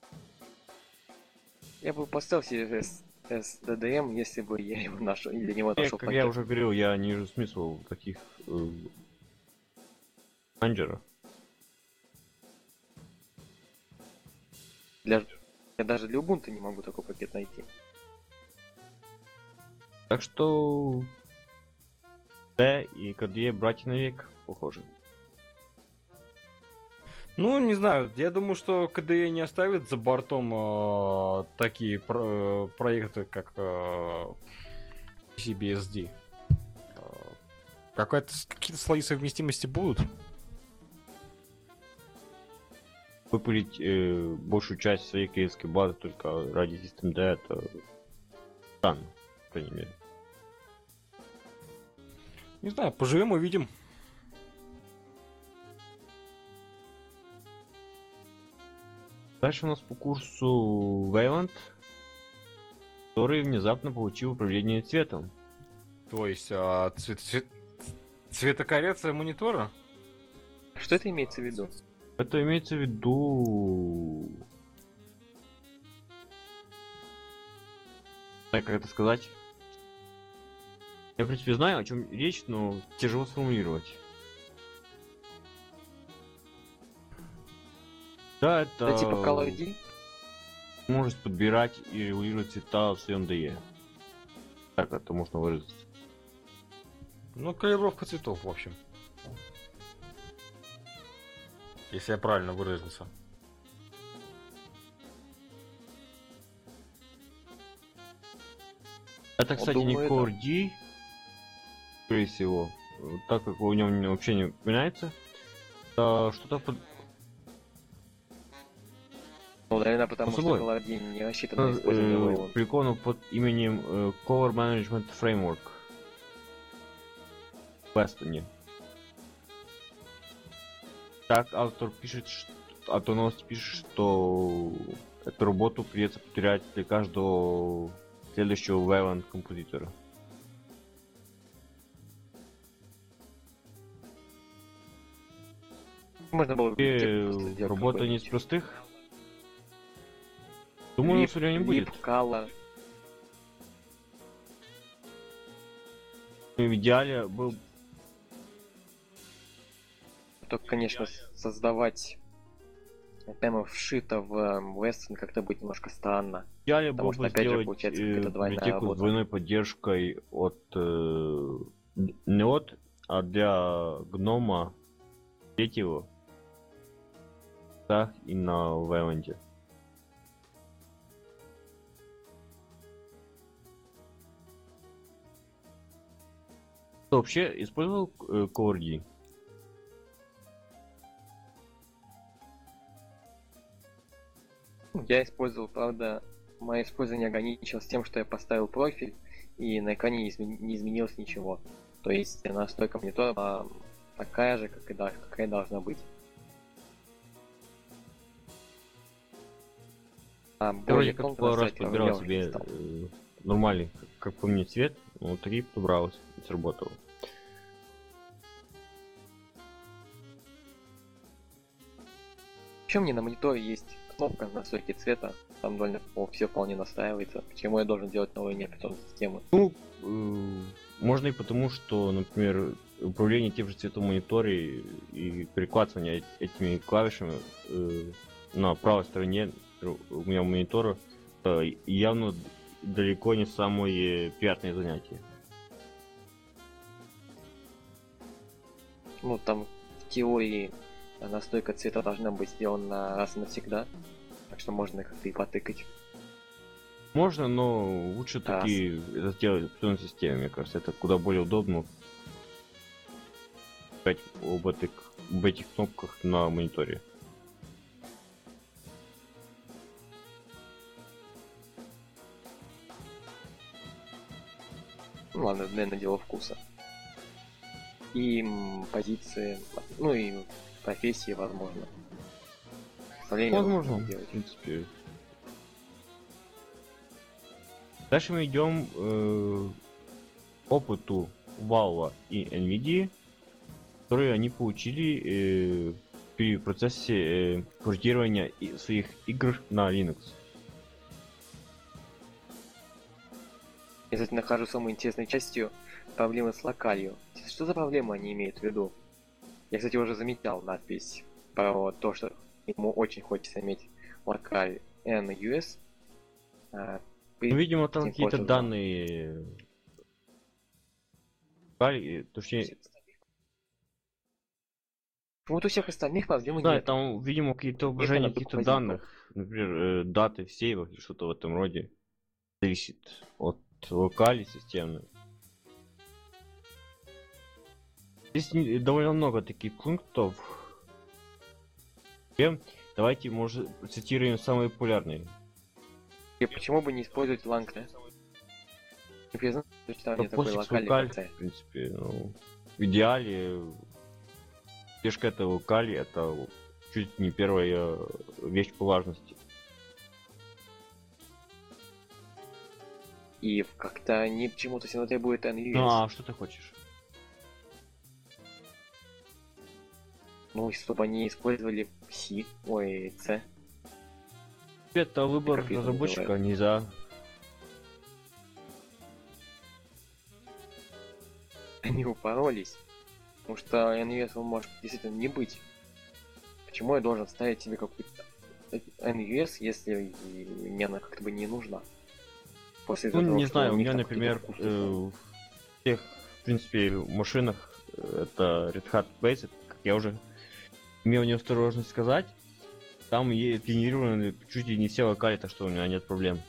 Я бы поставил себе SDDM, если бы я его нашел, или для него нашел Как я пакет. уже говорил, я не вижу смысла в таких менеджеров. Я даже для Ubuntu не могу такой пакет найти. Так что Т и KDE братья навек похожи. Ну, не знаю, я думаю, что KDE не оставит за бортом такие проекты, как CBSD. Какие-то слои совместимости будут. Выпилить большую часть своей клиентской базы только ради System D, это странно, по крайней мере. Не знаю, поживем, увидим. Дальше у нас по курсу Wayland, который внезапно получил управление цветом. То есть цветокоррекция монитора? Что это имеется в виду? Это имеется в виду... Так, как это сказать? Я, в принципе, знаю, о чем речь, но тяжело сформулировать. Да, это... Это типа Color D? Может подбирать и регулировать цвета в своем DE. Так это можно выразить. Ну, калибровка цветов, в общем. Если я правильно выразился. Это, кстати, не думаю, Core D, скорее всего, так как у него вообще не упоминается. Что-то под... Ну, наверное, потому что собой. Color D не рассчитан на использование Wayland. Прикольно под именем Color Management Framework. В Эстоне. Так, автор пишет, автор новости пишет, что эту работу придется повторять для каждого следующего Wayland композитора. Можно было бы И просто сделать работа не из какой-нибудь простых. Думаю, Lip- все не Lip будет. Color. В идеале был Только, конечно, создавать прямо вшито в Western как-то будет немножко странно. В идеале Потому было что, бы опять же, сделать получается какая-то двойная библиотеку с работа. двойной поддержкой от не от, а для гнома третьего, так и на Вайленде. Ты вообще использовал Core D? Я использовал, правда, мое использование ограничилось тем, что я поставил профиль, и на экране не изменилось ничего. То есть настройка монитора была такая же, какая должна быть. А Я вроде более как тонко пару раз настраивать подбирал я уже не себе стал. нормальный, как по мне, цвет, но 3 подобралось и сработало. Еще мне на мониторе есть кнопка настройки цвета, там довольно все вполне настраивается. Почему я должен делать новую неоперационную систему? Можно и потому, что, например, управление тем же цветом мониторе и перекладывание этими клавишами на правой стороне у меня монитора явно далеко не самое приятное занятие. Ну, там в теории настройка цвета должна быть сделана раз и навсегда, так что можно как-то и потыкать. Можно, но лучше Да. таки это сделать в операционной системе, мне кажется, это куда более удобно. сказать об этих кнопках на мониторе. Ну ладно, наверное, дело вкуса. И позиции, ну и профессии, возможно. Представление Возможно, нужно в делать. принципе. Дальше мы идем к опыту Valve и Nvidia, которые они получили при процессе портирования своих игр на Linux. Я, кстати, нахожу самой интересной частью проблемы с локалью. Что за проблему они имеют в виду? Я, кстати, уже замечал надпись про то, что ему очень хочется иметь локаль NUS. Ну, видимо, там этим какие-то пользоваться. данные. Точнее, Вот у всех остальных проблем да, нет. там, видимо, какие-то Нет, отображения она каких-то только данных, например, даты в сейвах или что-то в этом роде. Зависит от локали системы. Здесь довольно много таких пунктов. Давайте, может, цитируем самые популярные. И почему бы не использовать ланг, да? Не признаю, что там нет такой Постфикс локальной локаль, ПЦ. в принципе, ну, в идеале фишка этого локали это чуть не первая вещь по важности. И как-то не почему-то все равно требует NUS. Ну а что ты хочешь? Ну, чтобы они использовали C, ой, C. Это выбор Как это разработчика, называют? нельзя. Они упоролись. Потому что NUS может действительно не быть. Почему я должен ставить себе какую-то NUS, если мне она как-то бы не нужна? После Ну, того, не что знаю, у них меня, там например, какие-то вкусы в тех, в принципе, машинах это Red Hat Basic, как я уже имел неосторожность сказать, там генерированы чуть ли не все локали, так что у меня нет проблем.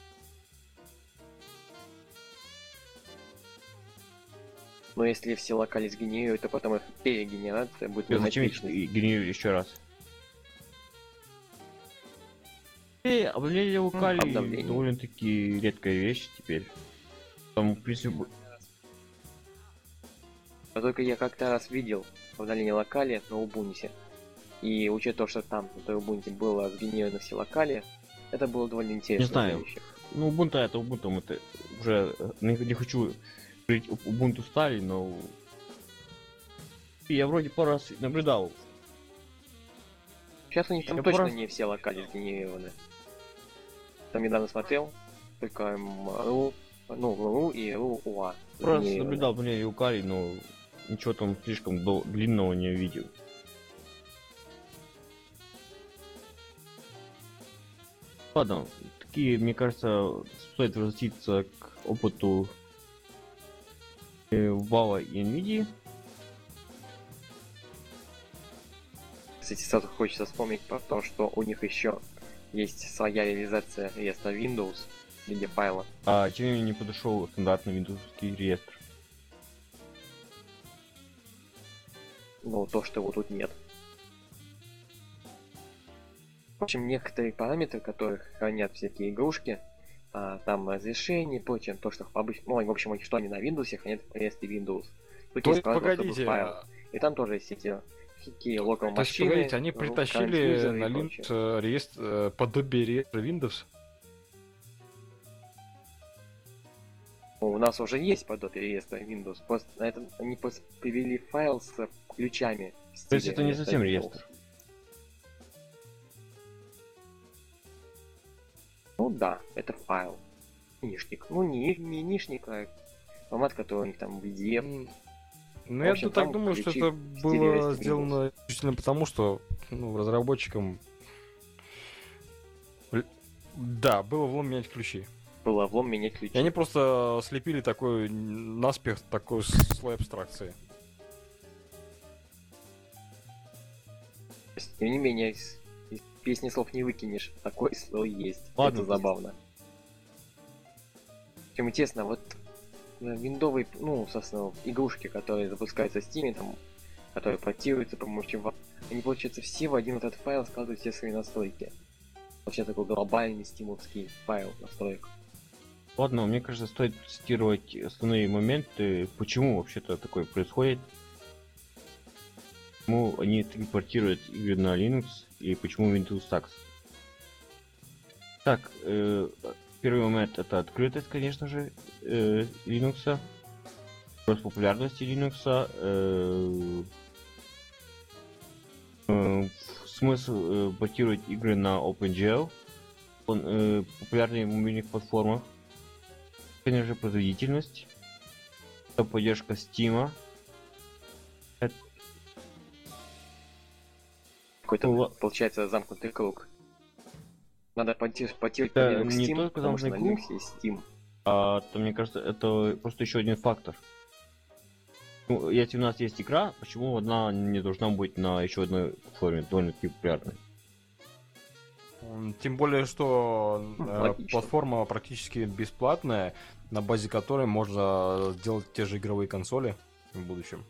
Но если все локали сгенерируют, то потом их перегенерация будет Зачем их личность. генерировать еще раз? Обновление локалей обновление. довольно-таки редкая вещь теперь. Там, в принципе, Но только я как-то раз видел обновление локали на Ubuntu. И учитывая то, что там на той Ubuntu было сгенерировано все локали, это было довольно интересно. Не знаю. ну, Ubuntu это Ubuntu, это уже не хочу говорить Ubuntu стали, но я вроде пару раз наблюдал. Сейчас у них там Я точно просто- не все локали сгенерированы. Там недавно смотрел, только RU, ну, RU и RU-UA. Просто наблюдал мне локалей, но ничего там слишком длинного не видел. Ладно, такие, мне кажется, стоит возвратиться к опыту Valve и Nvidia. Кстати, сразу хочется вспомнить про то, что у них еще есть своя реализация реестра Windows в виде файла. А чем мне не подошел стандартный виндовский реестр? Но то, что его тут нет. В общем, некоторые параметры, которых хранят всякие игрушки, там разрешение и прочее, то, что обычно, ну, в общем, что они на Windows хранят в реестре Windows. Тут То есть есть, просто погодите, файл. И там тоже есть эти какие локал то есть, машины. погодите, они притащили current user на и линт прочее. реестр, подобие реестра Windows. Ну, у нас уже есть подобие реестра Windows, просто на это они просто привели файл с ключами. в То есть стиле это не реестра совсем Windows. реестр. Ну да, это файл. Нишник. Ну не нишник, а формат, который у них там VDF. Ну, В я общем, так там думаю, что ключи это в стиле было Windows. сделано исключительно потому, что разработчикам... Да, было влом менять ключи. Было влом менять ключи. И они просто слепили такой наспех такой слой абстракции. Тем не менее, из песни слов не выкинешь. Такой слой есть. Ладно, Это забавно. Чем интересно, вот виндовые, ну, собственно, игрушки, которые запускаются в Steam, там, которые портируются с помощью они, получается, все в один этот файл складывают все свои настройки. Получается такой глобальный стимовский файл настроек. Ладно, мне кажется, стоит цитировать основные моменты, почему вообще-то такое происходит. Почему они импортируют игры на Linux и почему Windows так. Так, первый момент это открытость, конечно же, Linux. Рост популярности Linux. Смысл портировать игры на OpenGL. Он популярный в мобильных платформах. Конечно же, производительность. Поддержка Steam. Какой-то, получается, замкнутый круг. Надо портировать по Это Linux не Steam, только потому что на замкнутый Linux круг. есть Steam. То мне кажется, это просто еще один фактор. Ну, если у нас есть игра, почему одна не должна быть на еще одной платформе довольно-таки популярной? Тем более, что Логично. платформа практически бесплатная, на базе которой можно сделать те же игровые консоли в будущем.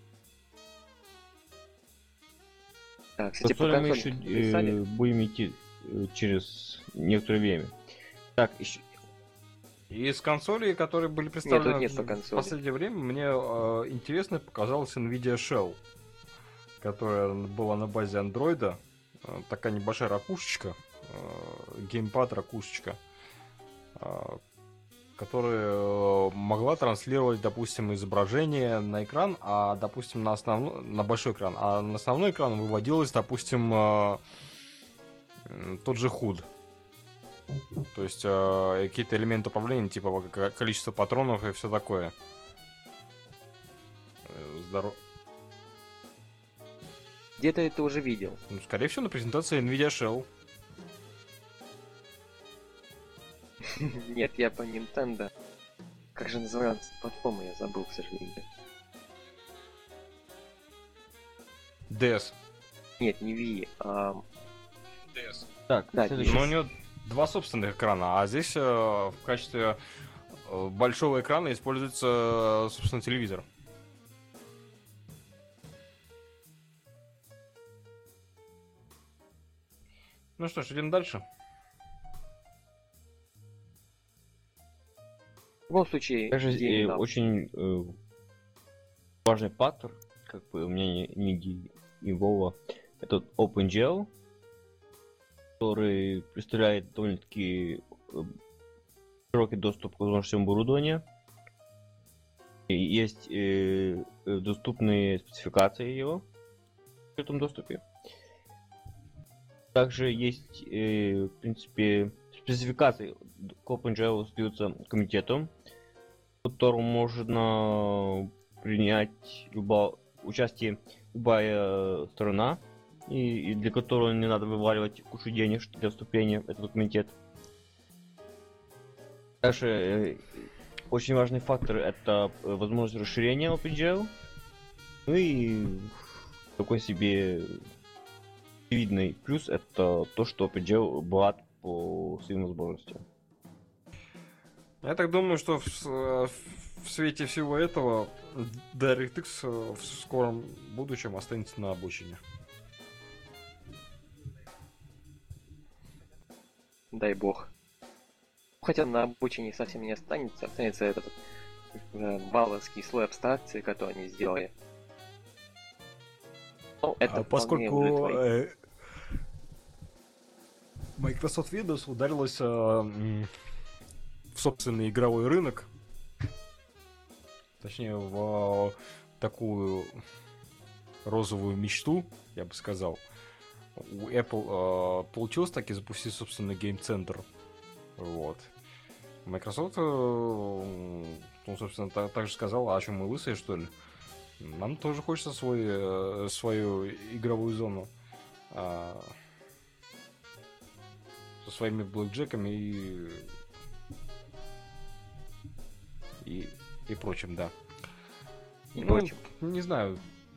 Так, кстати, по Консоли мы консоли еще писали. будем идти через некоторое время. Так, еще... Из консолей, которые были представлены нет по в консоли. последнее время, мне интересно показалась Nvidia Shell, которая была на базе андроида. Такая небольшая ракушечка, геймпад ракушечка, которая могла транслировать, допустим, изображение на экран, а, допустим, на большой экран, а на основной экран выводилось, допустим, тот же HUD. То есть какие-то элементы управления, типа количество патронов и все такое. Где-то это уже видел. Ну, скорее всего, на презентации Nvidia Shell. Нет, я по Nintendo. Как же называется платформа, я забыл, к сожалению. DS. Нет, не Wii, а... DS. Так, Да, следующий. Но у него два собственных экрана, а здесь в качестве большого экрана используется, собственно, телевизор. Ну что ж, идем дальше. В любом случае, Также идея, да. очень важный фактор, как бы у меня Ниги и Вова, это OpenGL, который представляет довольно-таки широкий доступ к возможностям оборудования. И есть доступные спецификации его в этом доступе. Также есть, в принципе, спецификации к OpenGL сдаются комитетом, в котором можно принять участие любая сторона, и для которого не надо вываливать кучу денег для вступления в этот комитет. Также очень важный фактор это возможность расширения OpenGL. Ну и такой себе видный плюс это то, что OpenGL богат по своим возможностям. Я так думаю, что в свете всего этого DirectX в скором будущем останется на обочине. Дай бог. Хотя на обучении совсем не останется. Останется этот валовский слой абстракции, который они сделали. Ну, это Поскольку Microsoft Windows ударилась в собственный игровой рынок, точнее в такую розовую мечту, я бы сказал, у Apple получилось таки запустить собственный гейм-центр. Вот. Microsoft, ну, собственно, так же сказал, а что мы лысые, что ли? Нам тоже хочется свою игровую зону со своими блэкджеками и прочим, да. И Ну, прочим. не знаю.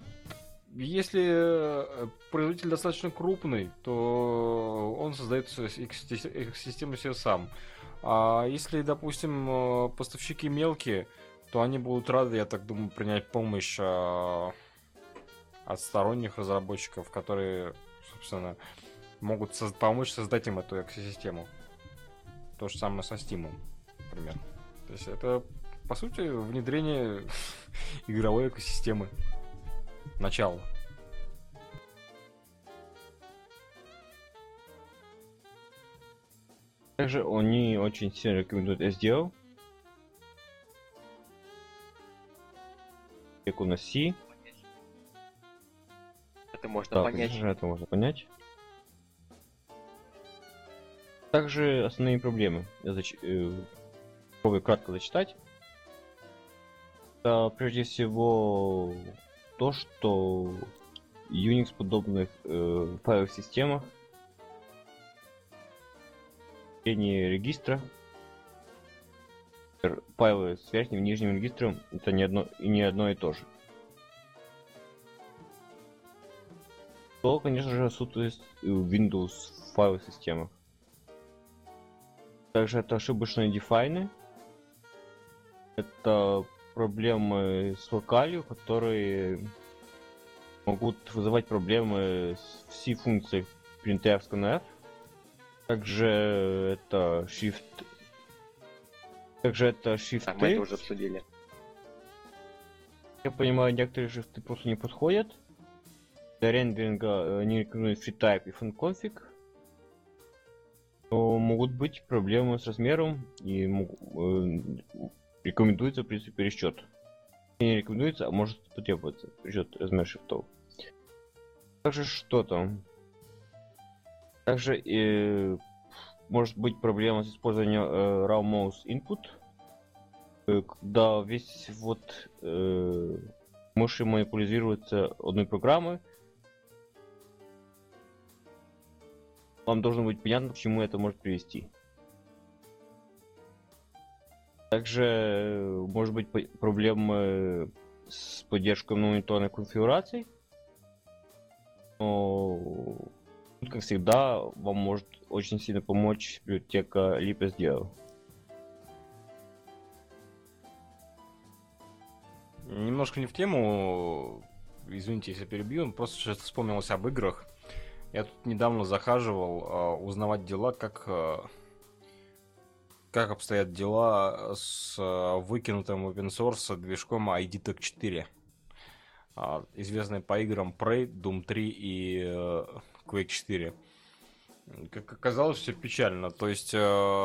Если производитель достаточно крупный, то он создает экосистему себе сам. А если, допустим, поставщики мелкие, то они будут рады, я так думаю, принять помощь от от сторонних разработчиков, которые, собственно, могут помочь создать им эту экосистему. То же самое со Steam, например. То есть это, по сути, внедрение игровой экосистемы. Начало. Также они очень сильно рекомендуют SDO. Как у нас C. Это можно Да, понять. конечно, это можно понять. Также основные проблемы. Я попробую кратко зачитать. Это прежде всего то, что в Unix подобных файловых системах регистра файлы с верхним и нижним регистром это не одно и то же. То, конечно же, отсутствует в Windows файловых системах. Также это ошибочные дефайны. Это проблемы с локалью, которые могут вызывать проблемы с C-функцией printf scanf. Также это shift. Так, мы это уже обсудили. Я понимаю, некоторые шрифты просто не подходят. Для рендеринга они рекомендуют FreeType и FunConfig. Но могут быть проблемы с размером и рекомендуется, в принципе, пересчет. Не рекомендуется, а может потребуется пересчет размера шрифтов. Также что там? Также может быть проблема с использованием raw mouse input, когда весь мыши манипулируется одной программой. Вам должно быть понятно, к чему это может привести. Также может быть проблемы с поддержкой мониторной конфигурации. Но тут, как всегда, вам может очень сильно помочь библиотека libsdl. Немножко не в тему, извините, если перебью, просто сейчас вспомнилось об играх. Я тут недавно захаживал узнавать дела, как обстоят дела с выкинутым open source движком IDTech 4. Известный по играм Prey, Doom 3 и Quake 4. Как оказалось, все печально. То есть,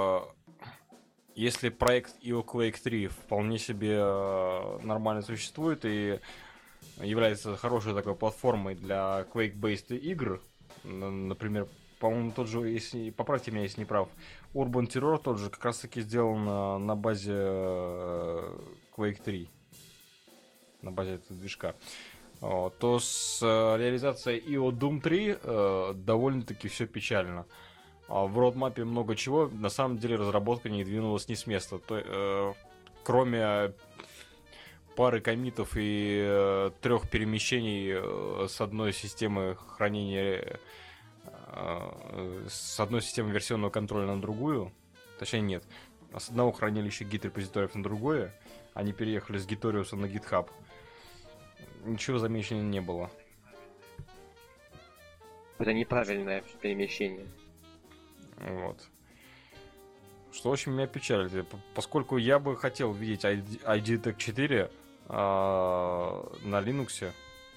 если проект IO Quake 3 вполне себе нормально существует и является хорошей такой платформой для Quake-based игр, например, по-моему, тот же, если поправьте меня, если не прав, Urban Terror тот же как раз таки сделан на базе Quake 3. На базе этого движка. То с реализацией IO Doom 3 довольно-таки все печально. В родмапе много чего. На самом деле разработка не двинулась ни с места. Кроме пары коммитов и 3 перемещений с одной системы хранения, с одной системы версионного контроля на другую. Точнее, нет. С одного хранилища гит-репозиториев на другое. Они переехали с Gitorius на GitHub. Ничего замечено не было. Это неправильное перемещение. Вот. Что очень меня печалит, поскольку я бы хотел видеть IDTech 4 на Linux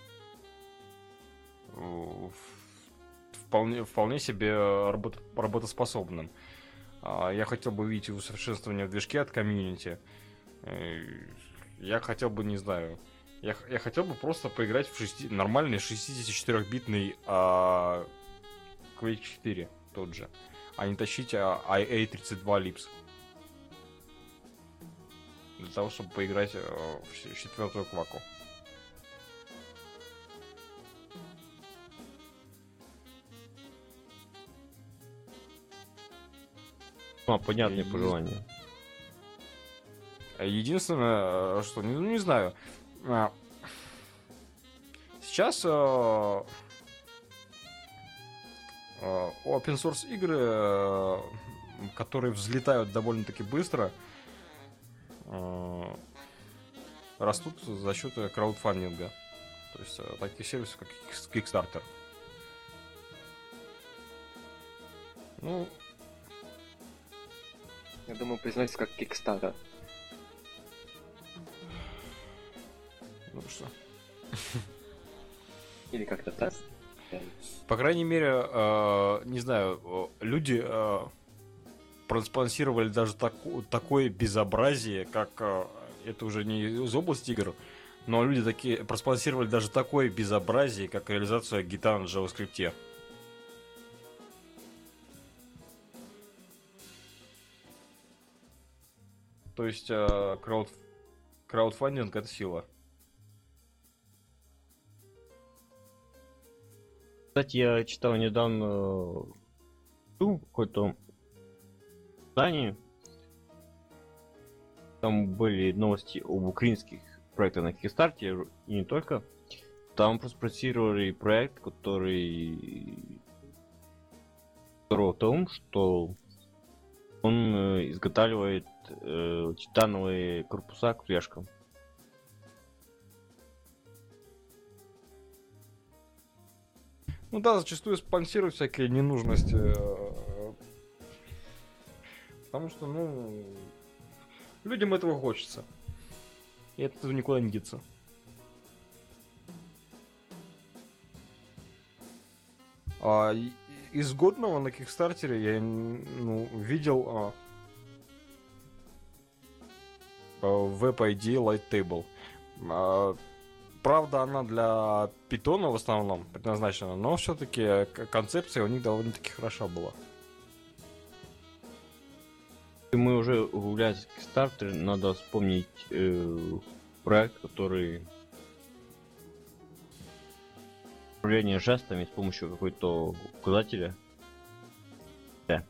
вполне себе работоспособным. Я хотел бы видеть усовершенствование в движке от комьюнити. Я хотел бы, не знаю, я хотел бы просто поиграть в нормальный 64-битный Quake 4 тот же, а не тащить IA32 Lips. Для того, чтобы поиграть в 4-ю кваку. Понятные пожелания. Единственное, что, не знаю, сейчас open source игры, которые взлетают довольно-таки быстро, растут за счет краудфандинга. То То есть таких сервисов, как Kickstarter. Ну, Я думаю, произносится как Kickstarter. ну что. Или как-то так. По крайней мере, не знаю, люди проспонсировали даже такое безобразие, как это уже не из области игр, но люди такие проспонсировали даже такое безобразие, как реализация гитар на JavaScript. То есть краудфандинг — это сила. Кстати, я читал недавно какое-то издание. Там были новости об украинских проектах на Kickstarter, и не только. Там проспонсировали проект, который в том, что он изготавливает титановые корпуса к флешкам. Ну да, зачастую спонсируют всякие ненужности. Потому что, ну, людям этого хочется. И это никуда не деться. Из годного на Кикстартере я видел Web ID Light Table. Правда, она для питона в основном предназначена, но все-таки концепция у них довольно-таки хороша была. И мы уже углубляясь в Kickstarter, надо вспомнить проект, который управление жестами с помощью какой-то указателя. Да.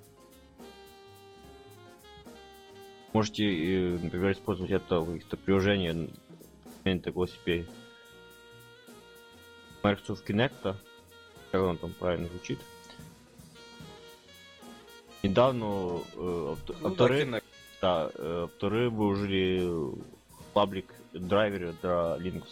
Можете, например, использовать это приложение на велосипеде. Microsoft Kinect, как он там правильно звучит. Недавно авторы выложили паблик драйвера для Linux.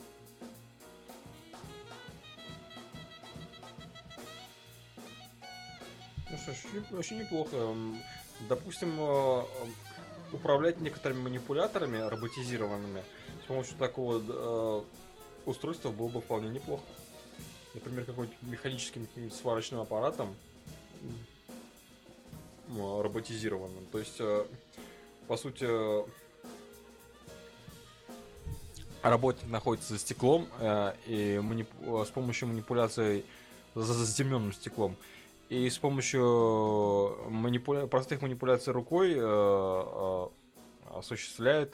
Ну что ж, очень неплохо. Допустим, управлять некоторыми манипуляторами роботизированными с помощью такого устройства было бы вполне неплохо. Например, какой-нибудь механическим сварочным аппаратом роботизированным. То есть, по сути, работник находится за стеклом и с помощью манипуляций за затемненным стеклом. И с помощью простых манипуляций рукой осуществляет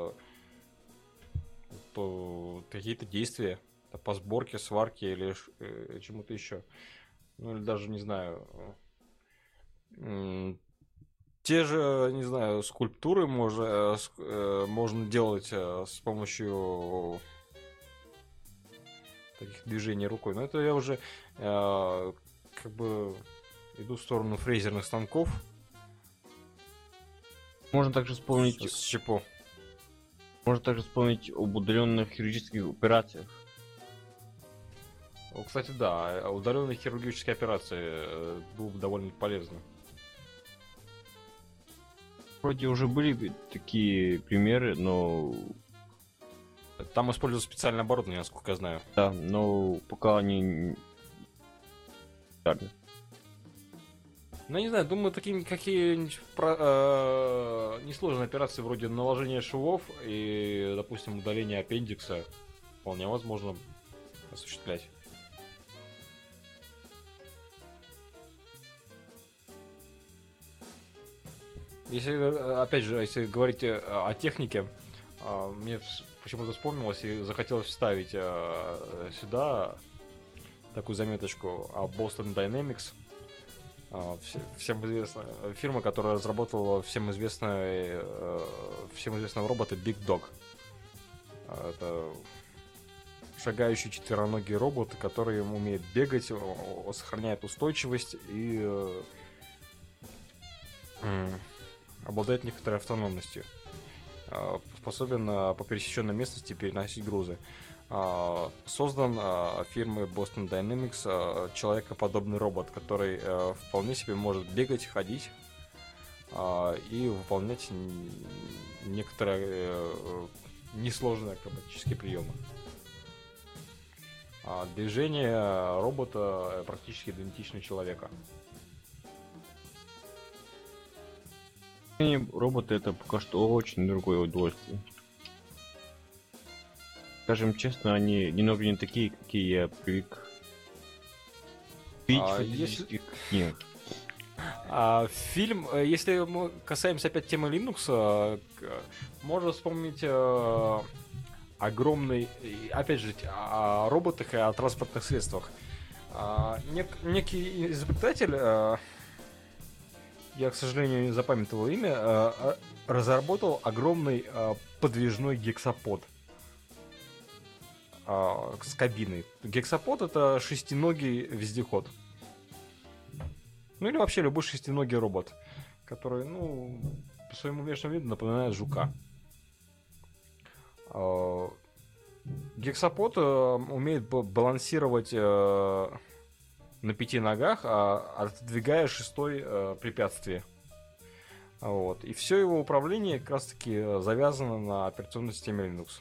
какие-то действия по сборке, сварке или чему-то еще. Ну или даже, не знаю, те же, не знаю, скульптуры можно делать с помощью таких движений рукой. Но это я уже как бы иду в сторону фрезерных станков. Можно также вспомнить с ЧПО. Можно также вспомнить об удаленных хирургических операциях. Кстати, да, удаленные хирургические операции было бы довольно полезно. Вроде уже были такие примеры, но там используют специальное оборудование, насколько я знаю. Да, но пока они ну, не знаю, думаю, какие-нибудь несложные операции вроде наложения швов и, допустим, удаления аппендикса вполне возможно осуществлять. Если говорить о технике, мне почему-то вспомнилось и захотелось вставить сюда такую заметочку о Boston Dynamics. Всем известная фирма, которая разработала всем известного робота Big Dog. Это шагающий четвероногий робот, который умеет бегать, сохраняет устойчивость и обладает некоторой автономностью. Способен по пересеченной местности переносить грузы. Создан фирмой Boston Dynamics человекоподобный робот, который вполне себе может бегать, ходить и выполнять некоторые несложные акробатические приемы. Движения робота практически идентичны человека. Роботы это пока что очень дорогое удовольствие. Скажем честно, они немного не такие, какие я привык видеть в фантастических книгах. Фильм, если мы касаемся опять темы Linux, можно вспомнить огромный, опять же, о роботах и о транспортных средствах. Некий изобретатель, я, к сожалению, не запамятовал имя, разработал огромный подвижной гексапод с кабиной. Гексапод — это шестиногий вездеход. Ну или вообще любой шестиногий робот, который, ну, по своему внешнему виду напоминает жука. Гексапод умеет балансировать на 5 ногах, отодвигая шестой препятствие. Вот. И все его управление как раз таки завязано на операционной системе Linux.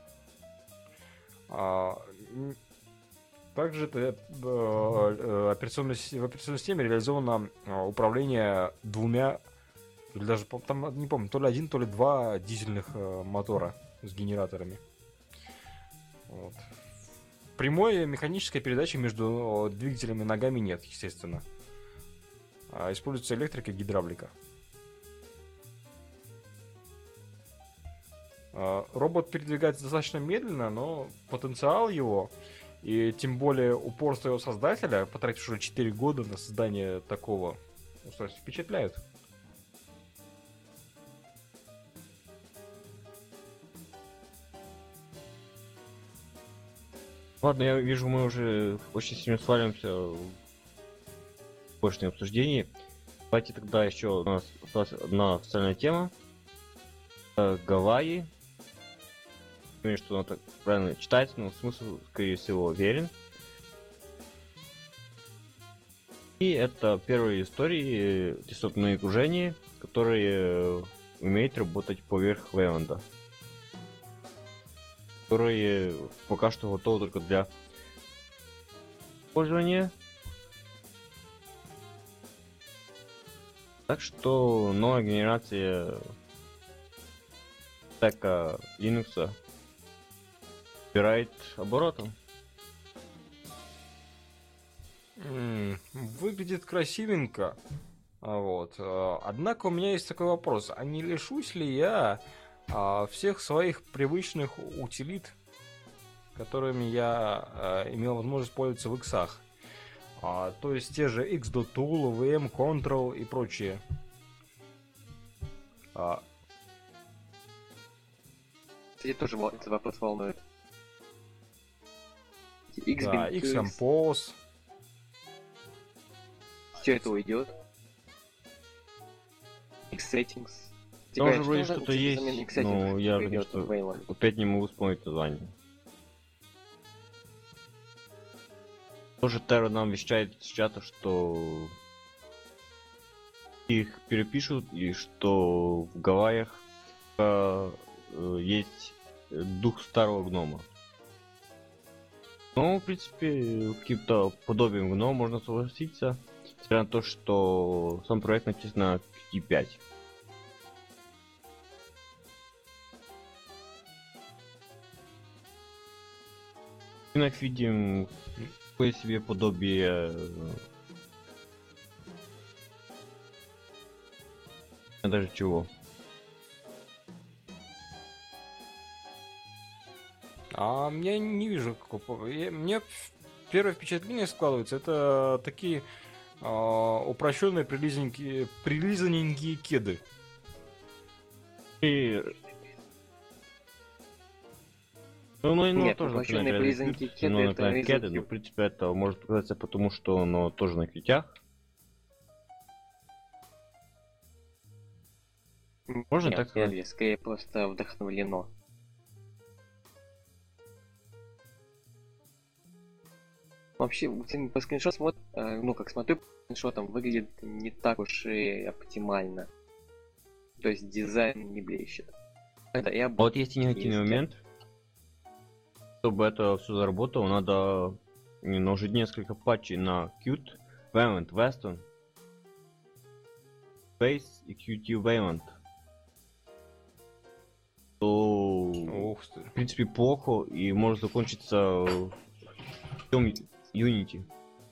Также в операционной системе реализовано управление двумя, или даже там, не помню, то ли один, то ли два дизельных мотора с генераторами. Вот. Прямой механической передачи между двигателями и ногами нет, естественно. Используется электрика и гидравлика. Робот передвигается достаточно медленно, но потенциал его, и тем более упорство его создателя, потратившего 4 года на создание такого устройства, впечатляют. Ладно, я вижу, мы уже очень сильно свалимся в большее обсуждение. Давайте тогда еще у нас осталась одна официальная тема. Гавайи. Не знаю, что она так правильно читается, но смысл, скорее всего, верен. И это первые истории десктопные окружения, которые умеют работать поверх Леванда. Которые пока что готовы только для использования. Так что новая генерация стека Linux набирает оборотом. Выглядит красивенько. Вот. Однако у меня есть такой вопрос. А не лишусь ли я всех своих привычных утилит, которыми я имел возможность пользоваться в иксах? То есть те же X.Tool, VM, Control и прочие. Кстати, тоже этот вопрос волнует. Да, Xcompose. Все это уйдет. X-Settings. Там уже вроде что-то есть, но я опять не могу вспомнить название. Тоже Terra нам вещает с чата, что их перепишут и что в Гавайях есть дух старого гнома. Ну, в принципе, каким-то подобием гнома можно согласиться, несмотря на то, что сам проект написан на Qt5. Мы видим такое себе подобие даже чего. Я не вижу какого. Мне первое впечатление складывается, это такие упрощенные прилизаненькие кеды. И... Ну, нет, тоже упрощенные прилизаненькие кеды, это кеды, но в принципе это может показаться потому, что оно тоже на китях. Можно нет, так сказать? Скорее просто вдохновлено. Вообще, по скриншот ну, как смотрю, по скриншотам выглядит не так уж и оптимально. То есть дизайн не блещет. Это я Вот есть и негативный момент. Чтобы это все заработало, надо наложить несколько патчей на Qt, Valent, Western, Base и Qt Valent. То, Ух ты. в принципе, плохо и может закончиться в Unity.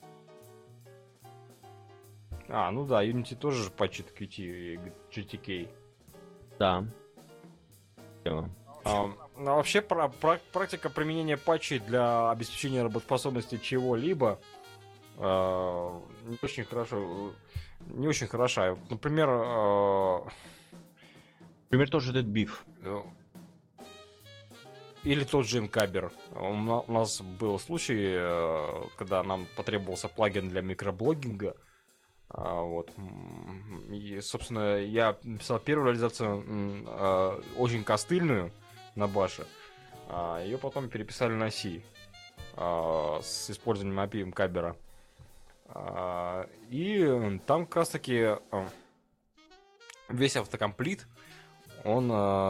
Ну да, Unity тоже же патчит Qt и GTK. Да. Всё. Но вообще практика применения патчей для обеспечения работоспособности чего-либо не очень хорошо, не очень хороша. Например, Например, тоже Dead Beef. или тот же Incaber. У нас был случай, когда нам потребовался плагин для микроблогинга. Вот. И, собственно, я писал первую реализацию очень костыльную на баше. Ее потом переписали на C с использованием API Incaber. И там как раз таки весь автокомплит, он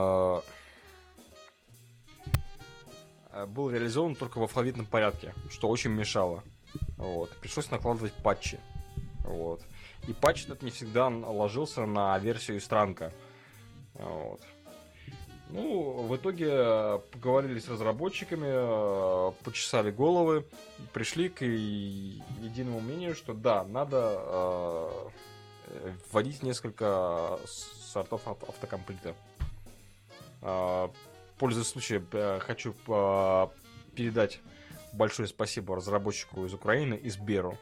был реализован только в алфавитном порядке, что очень мешало. Вот. Пришлось накладывать патчи. Вот. И патч этот не всегда ложился на версию странка. Вот. Ну, в итоге поговорили с разработчиками, почесали головы, пришли к единому мнению, что да, надо вводить несколько сортов автокомплита. Пользуясь случаем, хочу передать большое спасибо разработчику из Украины, из Беру,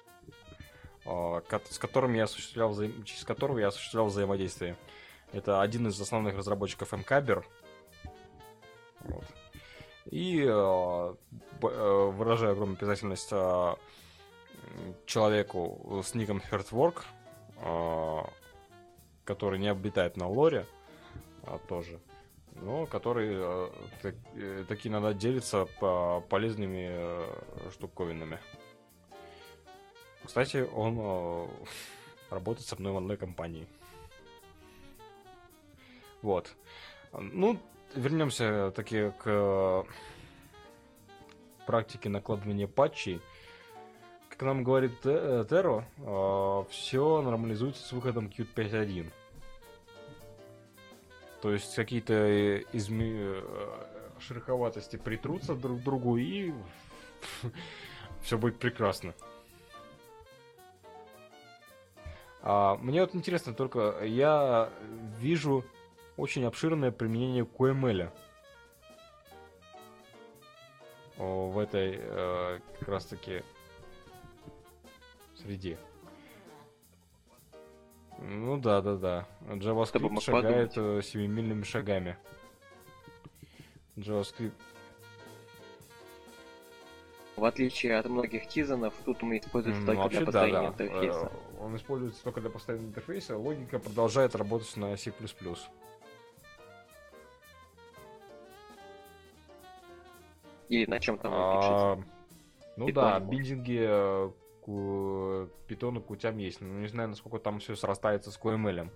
с которым я осуществлял через которого я осуществлял взаимодействие. Это один из основных разработчиков Mcaber. Вот. И выражаю огромную признательность человеку с ником Heartwork, который не обитает на лоре, тоже, но который таки иногда делится полезными штуковинами. Кстати, он работает со мной в одной компании. Вот. Ну, вернемся таки к практике накладывания патчей. Как нам говорит Теро, все нормализуется с выходом Qt 5.1. То есть какие-то шероховатости притрутся друг к другу, и все будет прекрасно. Мне вот интересно, только я вижу очень обширное применение QML в этой как раз таки среде. Ну да. JavaScript шагает семимильными шагами. JavaScript. В отличие от многих тизонов, тут он используется только для построения интерфейса. Он используется только для построения интерфейса. Логика продолжает работать на C++. Или на чем там он пишется. Ну да, биндинги питона к утям есть. Но не знаю, насколько там все срастается с QML.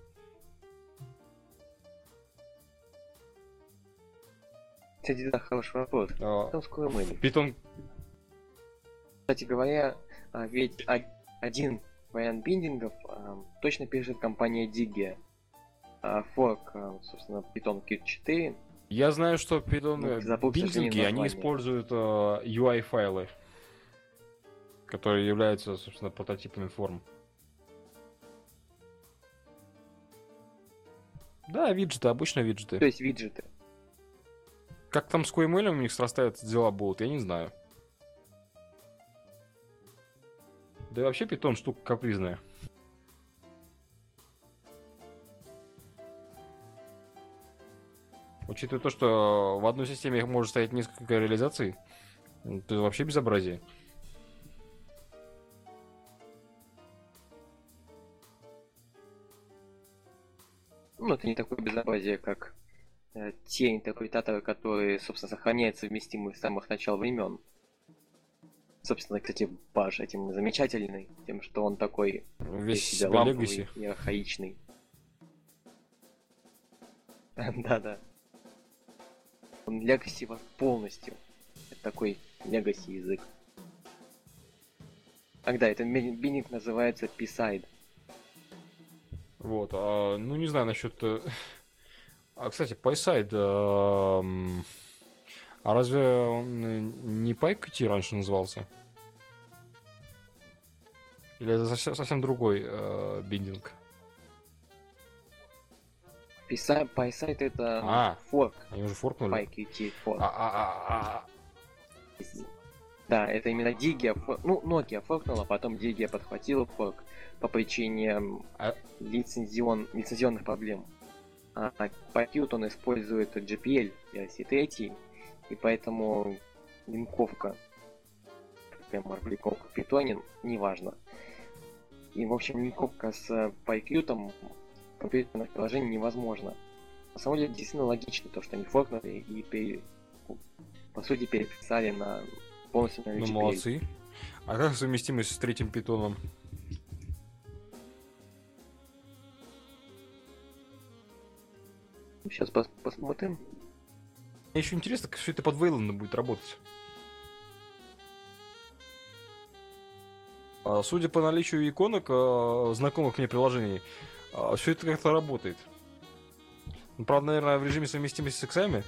Кстати, да, хороший вопрос. Что с QML? Питон... Кстати говоря, ведь один вариант биндингов точно пишет компания Digia. Форк, собственно, Python Qt 4. Я знаю, что Python биндинги, они используют UI-файлы, которые являются, собственно, прототипами форм. Да, виджеты, обычно виджеты. То есть виджеты. Как там с QML у них срастаются дела будут, я не знаю. Да и вообще Python штука капризная. Учитывая то, что в одной системе их может стоять несколько реализаций, это вообще безобразие. Ну, это не такое безобразие, как те интерпретаторы, которые, собственно, сохраняют совместимость с самых начал времен. Собственно, кстати, Паш этим замечательный, тем, что он такой Весь весь себя себя ламповый легаси. и архаичный. Да-да. Он легаси полностью. Это такой легаси язык. Ах да, это бининг называется P-side. Вот, ну не знаю насчет... А, кстати, PySide, а разве он не PyQt раньше назывался? Или это совсем другой биндинг? PySide это А. форк. Они уже форкнули? PyQt fork. А. Да, это именно Digia ну, Nokia форкнула, потом Digia подхватила форк по причине лицензионных проблем. А PyQt он использует GPL версии 3, и поэтому линковка, прямо линковка в Python, неважно. И, в общем, линковка с PyQt в компьютерных приложениях невозможно. На самом деле, действительно логично то, что они форкнули и по сути переписали на полностью на Ну, GPL. молодцы. А как совместимость с третьим питоном? Сейчас посмотрим. Мне еще интересно, как все это под Вейландом будет работать. Судя по наличию иконок, знакомых мне приложений, все это как-то работает. Ну, правда, наверное, в режиме совместимости с иксами.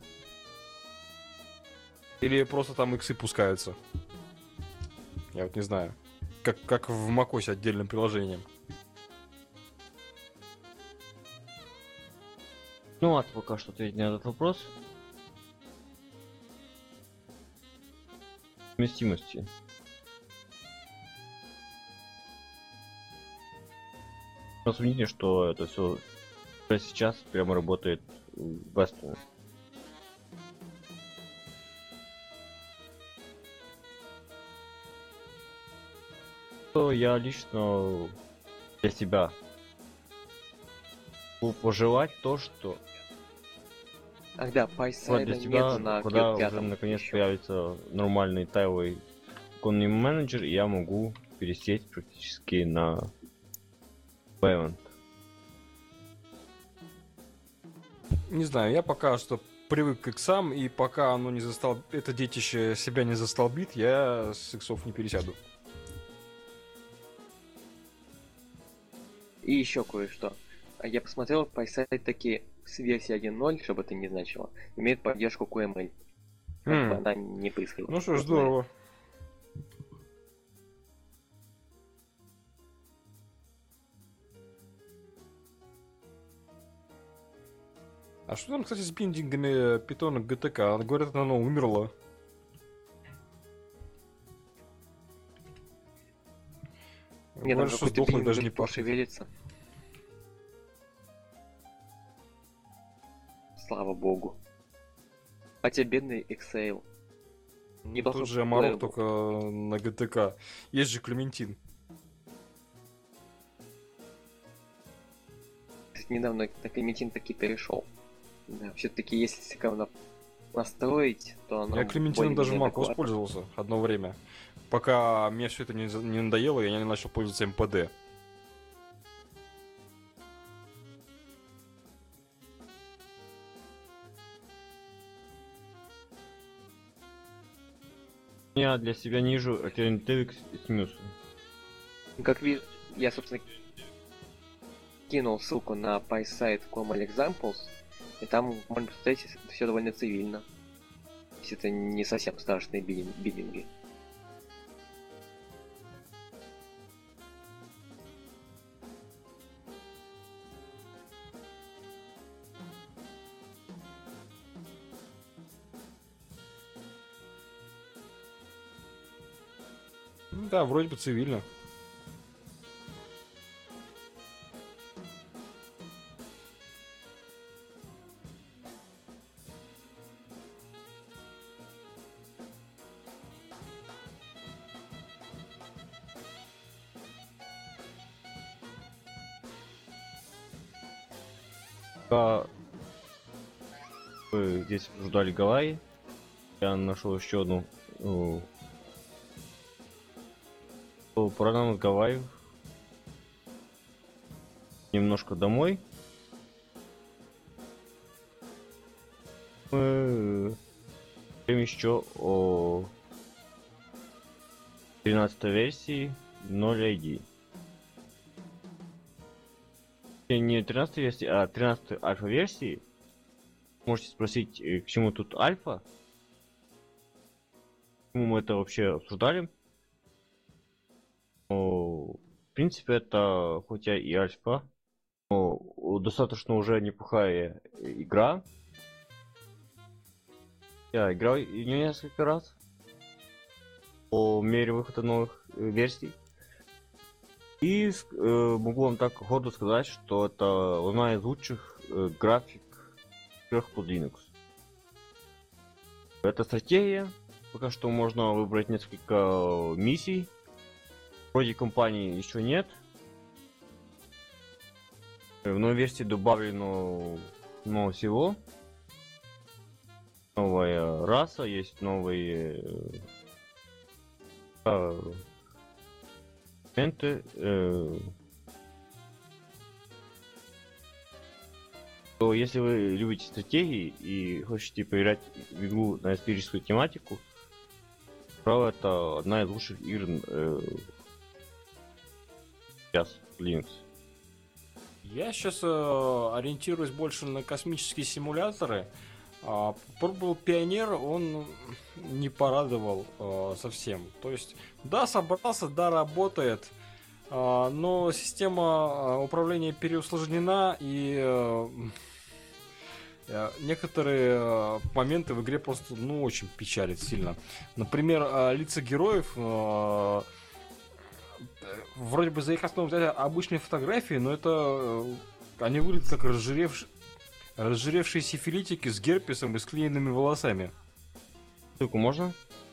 Или просто там иксы пускаются. Я вот не знаю. Как в macOS отдельным приложением. Ну, а пока что ответить на этот вопрос. Вместимости. Но сомнительно, что это все сейчас прямо работает в Эстонии. То я лично для себя буду пожелать то, что Ах да, для PySide нет тебя, на когда Qt уже наконец ещё. появится нормальный тайловый иконный менеджер, я могу пересесть практически на Payment. Не знаю, я пока что привык к иксам, и пока оно не это детище себя не застолбит, я с иксов не пересяду. И еще кое-что. Я посмотрел, PySide таки с версии 1.0, чтобы это не значило, имеет поддержку QML. Как бы она не происходила. Ну что ж, здорово. А что там, кстати, с биндингами питона GTK? Говорят, оно умерло. Мне Говорят, там что какой-то сдохло, биндинг даже не пахнет. пошевелится. Слава богу. Хотя бедный Exhale. Не должен Тут же быть Амарок playable. только на GTK. Есть же Клементин. Недавно на Клементин таки перешел. Да, все-таки если говно настроить, то оно Я Клементином даже в более-менее macOS адекватно. пользовался одно время. Пока мне все это не надоело, я не начал пользоваться МПД. Я для себя не вижу альтернативы с минусом. Как вижу, я, собственно, кинул ссылку на PySite Common Examples, и там можно посмотреть, все довольно цивильно. То есть это не совсем страшные биддинги. Ну да, вроде бы цивильно. Пока вы здесь обсуждали Гавайи, я нашел еще одну то пора нам с Гавайев немножко домой. Мы говорим еще о 13 версии 0 ID. Не 13 версии, а 13 альфа-версии. Можете спросить, к чему тут альфа? Почему мы это вообще обсуждали? В принципе, это хоть и альфа, но достаточно уже неплохая игра. Я играл в нее несколько раз по мере выхода новых версий. И могу вам так гордо сказать, что это одна из лучших график под Linux. Это стратегия. Пока что можно выбрать несколько миссий. Вроде компании еще нет. В новой версии добавлено много всего. Новая раса, есть новые элементы. То если вы любите стратегии и хотите поиграть в игру на историческую тематику, право, это одна из лучших игр сейчас Linux. Я сейчас ориентируюсь больше на космические симуляторы. Пробовал Пионер, он не порадовал совсем. То есть, да, собрался, да, работает, но система управления переусложнена, и некоторые моменты в игре просто, ну, очень печалит сильно. Например, лица героев, вроде бы за их основу взяли обычные фотографии, но это они выглядят как разжиревшие сифилитики с герпесом и склеенными волосами. Ссылку можно?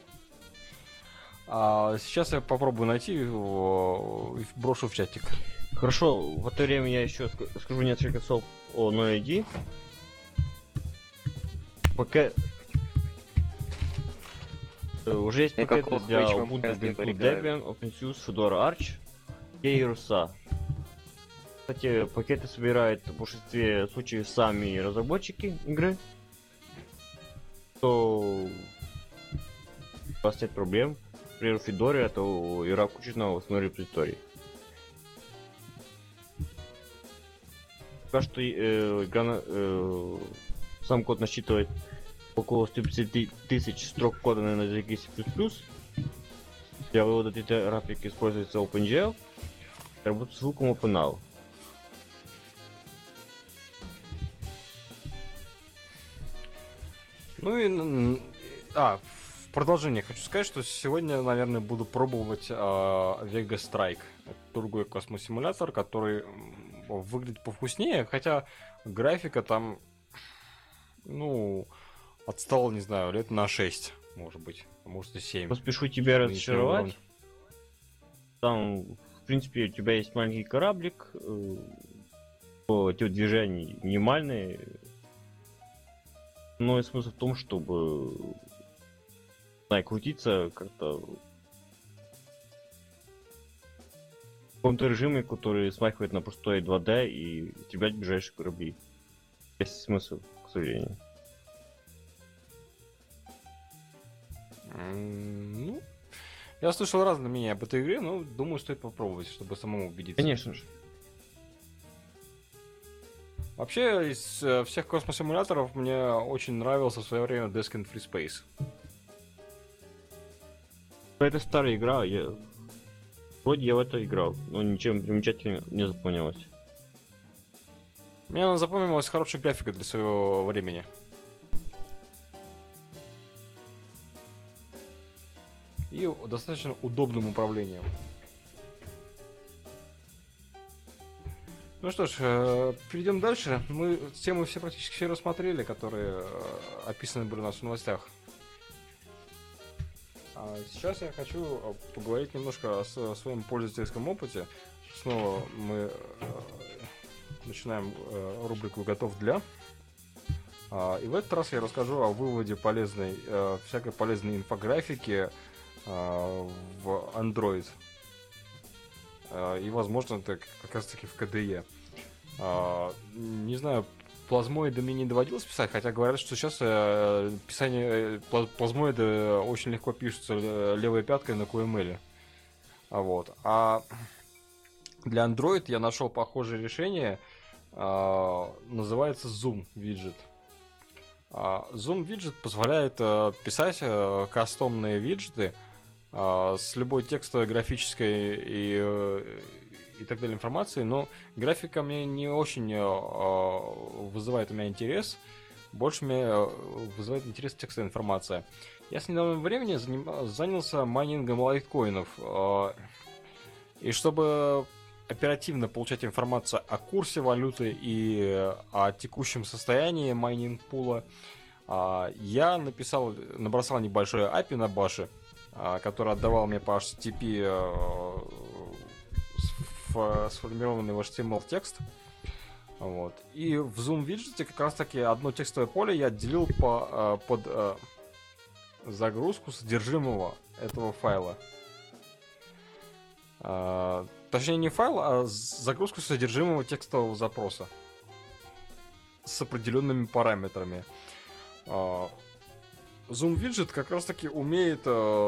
Сейчас я попробую найти его и брошу в чатик. Хорошо, в это время я еще скажу несколько слов о NoID. Пока уже есть пакеты для Ubuntu, Debian, OpenSUSE, Fedora Arch и RSA. Кстати, пакеты собирают в большинстве случаев сами разработчики игры. То у вас нет проблем. Например, в Fedora это игра включена в основной репозиторий. Пока что игра, сам код насчитывает около 150 тысяч строк кода на языке C++. Для вывода этой графики используется OpenGL. Работаю ссылку OpenAL. Ну и в продолжение хочу сказать, что сегодня, наверное, буду пробовать Vega Strike. Это другой космосимулятор, который выглядит повкуснее, хотя графика там, ну, отстала, не знаю, лет на 6, может быть, может и 7. Поспешу тебя разочаровать. Там, в принципе, у тебя есть маленький кораблик, движения минимальные. Но и смысл в том, чтобы крутиться как-то в каком-то режиме, который смахивает на простой 2D и стрелять ближайшие корабли. Есть смысл, к сожалению. Ну, я слышал разные мнения об этой игре, но думаю, стоит попробовать, чтобы самому убедиться. Конечно же. Вообще, из всех космосимуляторов мне очень нравился в свое время Desk and Free Space. Это старая игра, вроде я в это играл, но ничем примечательным не запомнилось. Мне она запомнилась хорошей графикой для своего времени. И достаточно удобным управлением. Ну что ж, перейдем дальше. Мы темы все практически все рассмотрели, которые описаны были у нас в новостях. А сейчас я хочу поговорить немножко о своем пользовательском опыте. Снова мы начинаем рубрику «Готов для». И в этот раз я расскажу о выводе всякой полезной инфографики в Android. И, возможно, это как раз-таки в KDE. Не знаю, плазмоиды мне не доводилось писать, хотя говорят, что сейчас писание плазмоиды очень легко пишутся левой пяткой на QML. Вот. А для Android я нашел похожее решение, называется Zoom виджет. Zoom виджет позволяет писать кастомные виджеты с любой текстовой, графической и так далее информацией, но графика мне не очень вызывает у меня интерес, больше меня вызывает интерес текстовая информация. Я с недавнего времени занялся майнингом лайткоинов, и чтобы оперативно получать информацию о курсе валюты и о текущем состоянии майнинг-пула, я набросал небольшое API на баше, который отдавал мне по HTTP сформированный в HTML текст. Вот. И в Zoom виджете как раз таки одно текстовое поле я отделил под загрузку содержимого этого файла. Точнее, не файл, а загрузку содержимого текстового запроса с определенными параметрами. Zoom виджет как раз таки умеет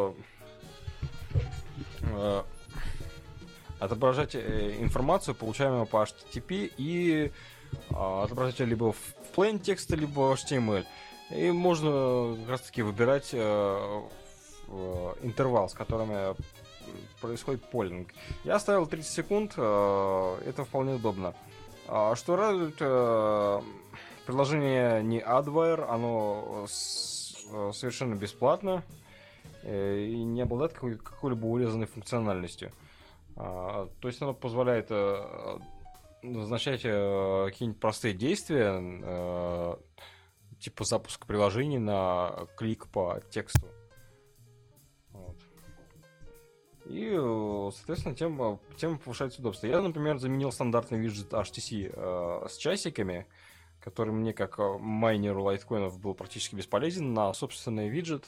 отображать информацию, получаемую по HTTP, и отображать ее либо в plain текста, либо в HTML. И можно как раз таки выбирать интервал, с которым происходит полинг. Я оставил 30 секунд, это вполне удобно. Что радует, приложение не adware, оно совершенно бесплатно и не обладает какой-либо урезанной функциональностью. То есть оно позволяет назначать какие-нибудь простые действия, типа запуск приложений на клик по тексту. Вот. И, соответственно, тем повышается удобство. Я, например, заменил стандартный виджет HTC с часиками, который мне, как майнеру лайткоинов, был практически бесполезен, на собственный виджет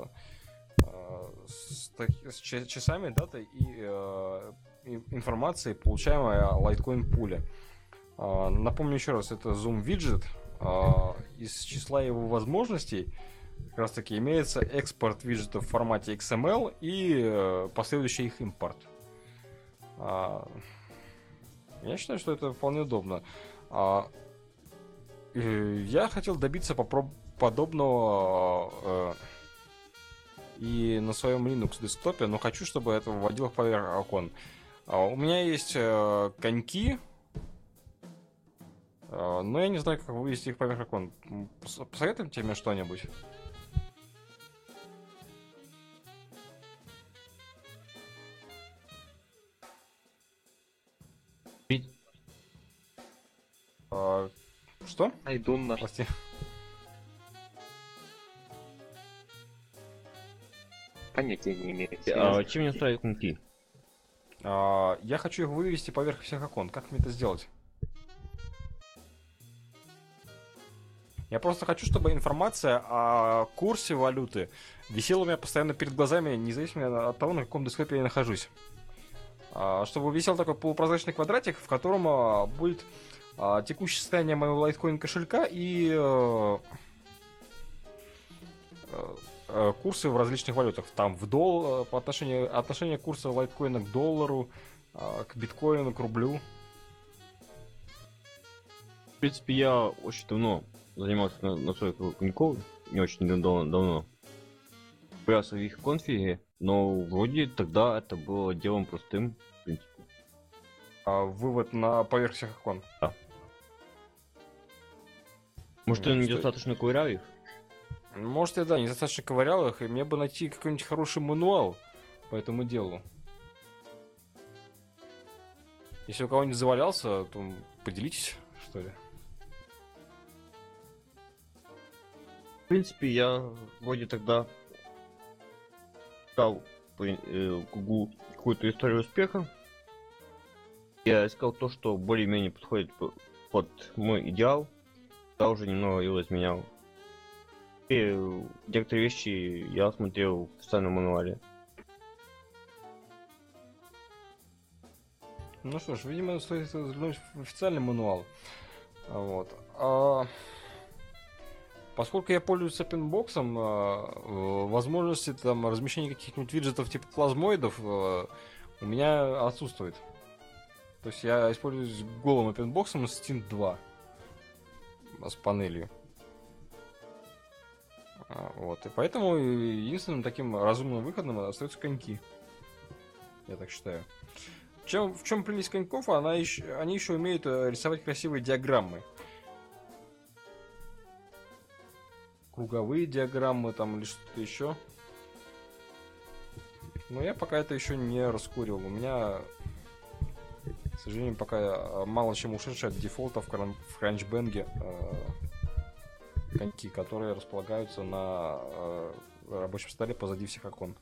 с часами, датой и информацией, получаемой о лайткоин-пуле. Напомню еще раз, это Zoom виджет. Из числа его возможностей как раз таки имеется экспорт виджетов в формате XML и последующий их импорт. Я считаю, что это вполне удобно. Я хотел добиться подобного и на своем Linux десктопе, но хочу, чтобы это выводило поверх окон. У меня есть коньки, но я не знаю, как вывести их поверх окон. Посоветуйте мне что-нибудь. Что? Айдун наш. Прости. Понятия не имею. Чем мне ставить коньки? Я хочу их вывести поверх всех окон. Как мне это сделать? Я просто хочу, чтобы информация о курсе валюты висела у меня постоянно перед глазами, независимо от того, на каком десктопе я нахожусь. Чтобы висел такой полупрозрачный квадратик, в котором будет текущее состояние моего лайткоин кошелька и курсы в различных валютах. Там по отношению курса лайткоина к доллару, к биткоину, к рублю. В принципе, я очень давно занимался настройкой коньков, не очень давно. Появился в их конфиге, но вроде тогда это было делом простым, в принципе. Вывод на поверх всех окон. Да. Может, ты недостаточно ковырял их? Может, я, да, недостаточно ковырял их, и мне бы найти какой-нибудь хороший мануал по этому делу. Если у кого-нибудь завалялся, то поделитесь, что ли. В принципе, я вроде тогда искал Google какую-то историю успеха. Я искал то, что более-менее подходит под мой идеал. Я уже немного его изменял. И некоторые вещи я смотрел в специальном мануале. Ну что ж, видимо, стоит заглянуть в официальный мануал. Вот. Поскольку я пользуюсь Openbox, возможности там размещения каких-нибудь виджетов типа плазмоидов у меня отсутствует. То есть я использую голым Openbox с Tint 2 с панелью. Вот. И поэтому единственным таким разумным выходом остаются коньки. Я так считаю. В чем прелесть коньков? Они еще умеют рисовать красивые диаграммы. Круговые диаграммы там или что-то еще. Но я пока это еще не раскурил. У меня, к сожалению, пока мало чем ушедшие от дефолта в Crunchbang коньки, которые располагаются на рабочем столе позади всех окон.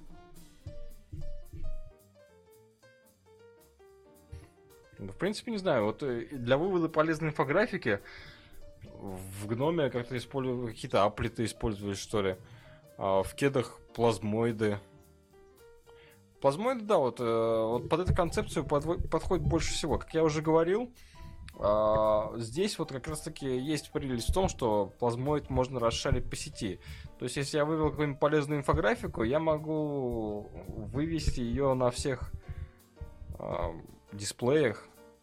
В принципе, не знаю, вот для вывода полезной инфографики в гноме как-то использую какие-то аплиты использовали, что ли. В кедах плазмоиды. Плазмоиды, да, вот под эту концепцию подходит больше всего. Как я уже говорил, здесь вот как раз таки есть прелесть в том, что плазмоид можно расшарить по сети. То есть, если я вывел какую-нибудь полезную инфографику, я могу вывести ее на всех дисплеях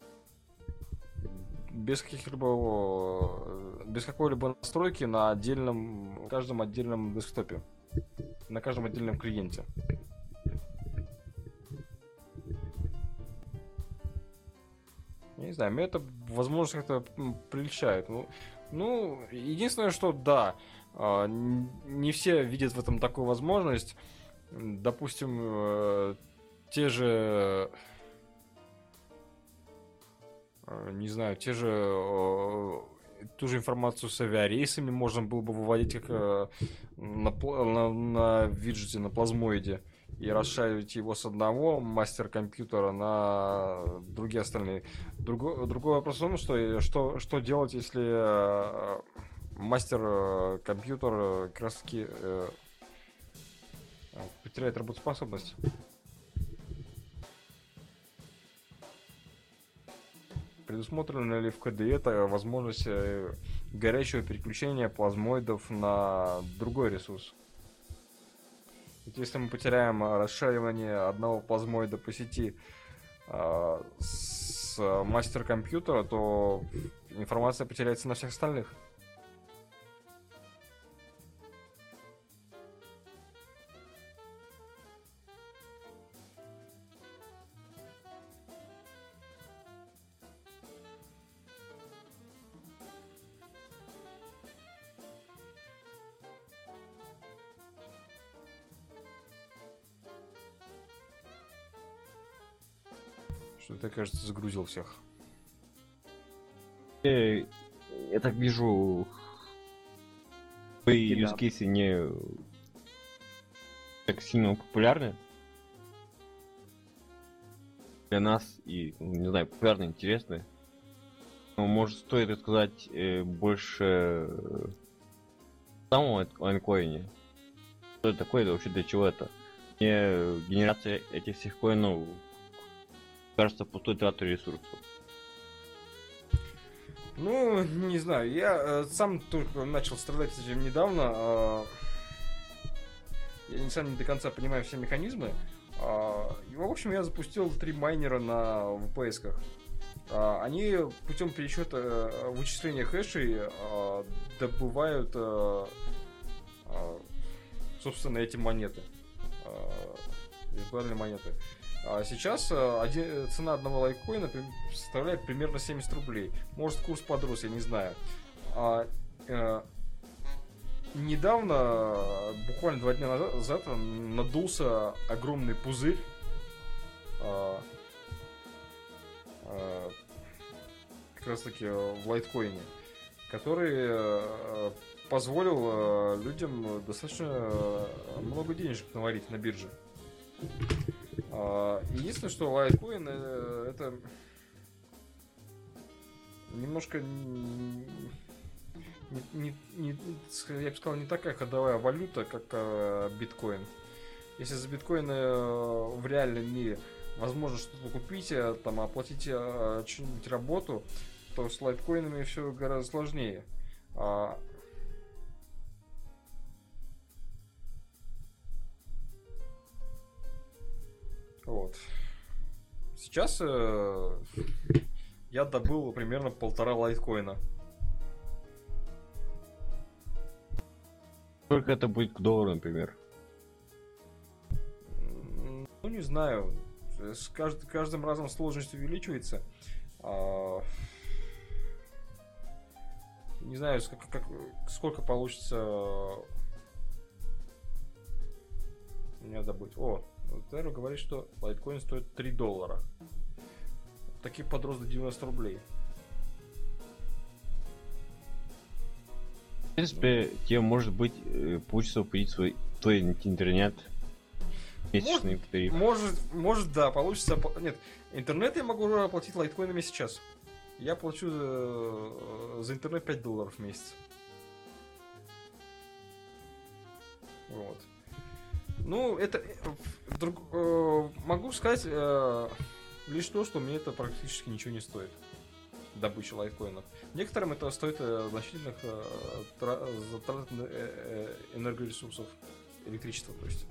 без какой-либо настройки на каждом отдельном десктопе, на каждом отдельном клиенте. Я не знаю, мне это, возможно, как-то прельщает. Ну, единственное, что да, не все видят в этом такую возможность. Допустим, те же, не знаю, ту же информацию с авиарейсами можно было бы выводить как на виджете, на плазмоиде, и расшаривать его с одного мастер-компьютера на другие остальные. Другой вопрос в том, что делать, если мастер-компьютер как раз таки потеряет работоспособность. Предусмотрена ли в KDE возможность горячего переключения плазмоидов на другой ресурс? Ведь если мы потеряем расшаривание одного плазмоида по сети с мастер-компьютера, то информация потеряется на всех остальных. Что-то, кажется, загрузил всех. Я так вижу, твои юзкейсы не так сильно популярны для нас и, не знаю, популярны, интересны. Но, может, стоит рассказать больше самого онлайн-коине. Что это такое, это вообще для чего это? Мне генерация этих всех коинов кажется пустой тратой ресурсов. Ну, не знаю, я сам только начал страдать этим недавно. Я сам не до конца понимаю все механизмы. И, в общем, я запустил 3 майнера на VPS-ках. Они путем пересчета вычисления хэшей добывают, собственно, эти монеты. Виртуальные монеты. Сейчас цена одного лайткоина составляет примерно 70 рублей. Может, курс подрос, я не знаю. Недавно, буквально 2 дня назад, надулся огромный пузырь как раз таки в лайткоине, который позволил людям достаточно много денежек наварить на бирже. Единственное, что лайткоин это немножко я бы сказал, не такая ходовая валюта, как биткоин. Если за биткоин в реальном мире возможно что-то купить, там, оплатить что-нибудь работу, то с лайткоинами все гораздо сложнее. Вот. Сейчас я добыл примерно 1,5 лайткоина. Сколько это будет к доллару, например? Ну, не знаю. С каждым разом сложность увеличивается. Не знаю, сколько получится у меня добыть. О, Теро говорит, что лайткоин стоит $3. Такие подрос до 90 рублей. В принципе, тебе может быть получится купить твой интернет. Месячный тариф. Может, да, получится. Нет, интернет я могу оплатить лайткоинами сейчас. Я плачу за интернет $5 в месяц. Вот. Ну, это могу сказать лишь то, что мне это практически ничего не стоит. Добыча лайткоинов. Некоторым это стоит значительных затрат энергоресурсов, электричества, то есть.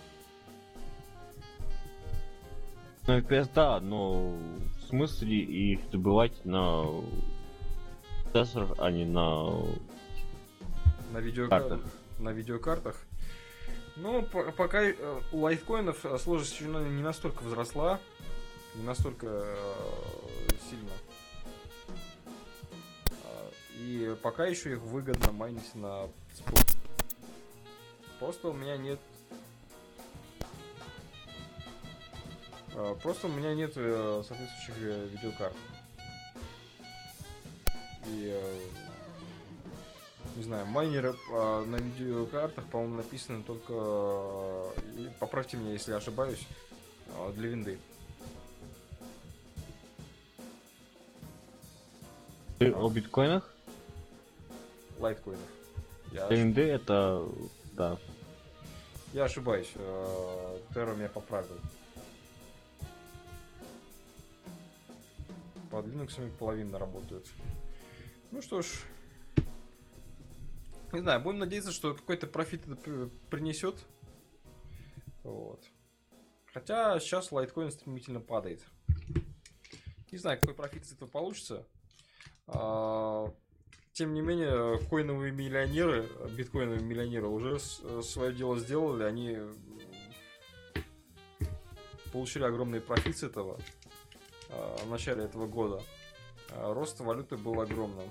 Ну, FPS, да, но в смысле их добывать на процессорах, а не на видеокартах. На видеокартах. Ну, пока у лайткоинов сложность не настолько возросла, не настолько сильно. И пока еще их выгодно майнить на спот. Просто у меня нет соответствующих видеокарт. И не знаю, майнеры на видеокартах, по-моему, написаны только, поправьте меня, если я ошибаюсь, для винды. Ты о биткоинах? Лайткоинов. Для винды это, да. Я ошибаюсь. Теро меня поправил. Под Linux половина работают. Ну что ж. Не знаю, будем надеяться, что какой-то профит это принесет. Вот. Хотя сейчас лайткоин стремительно падает. Не знаю, какой профит из этого получится. Тем не менее, коиновые миллионеры, биткоиновые миллионеры уже свое дело сделали. Они получили огромный профит с этого в начале этого года. Рост валюты был огромным.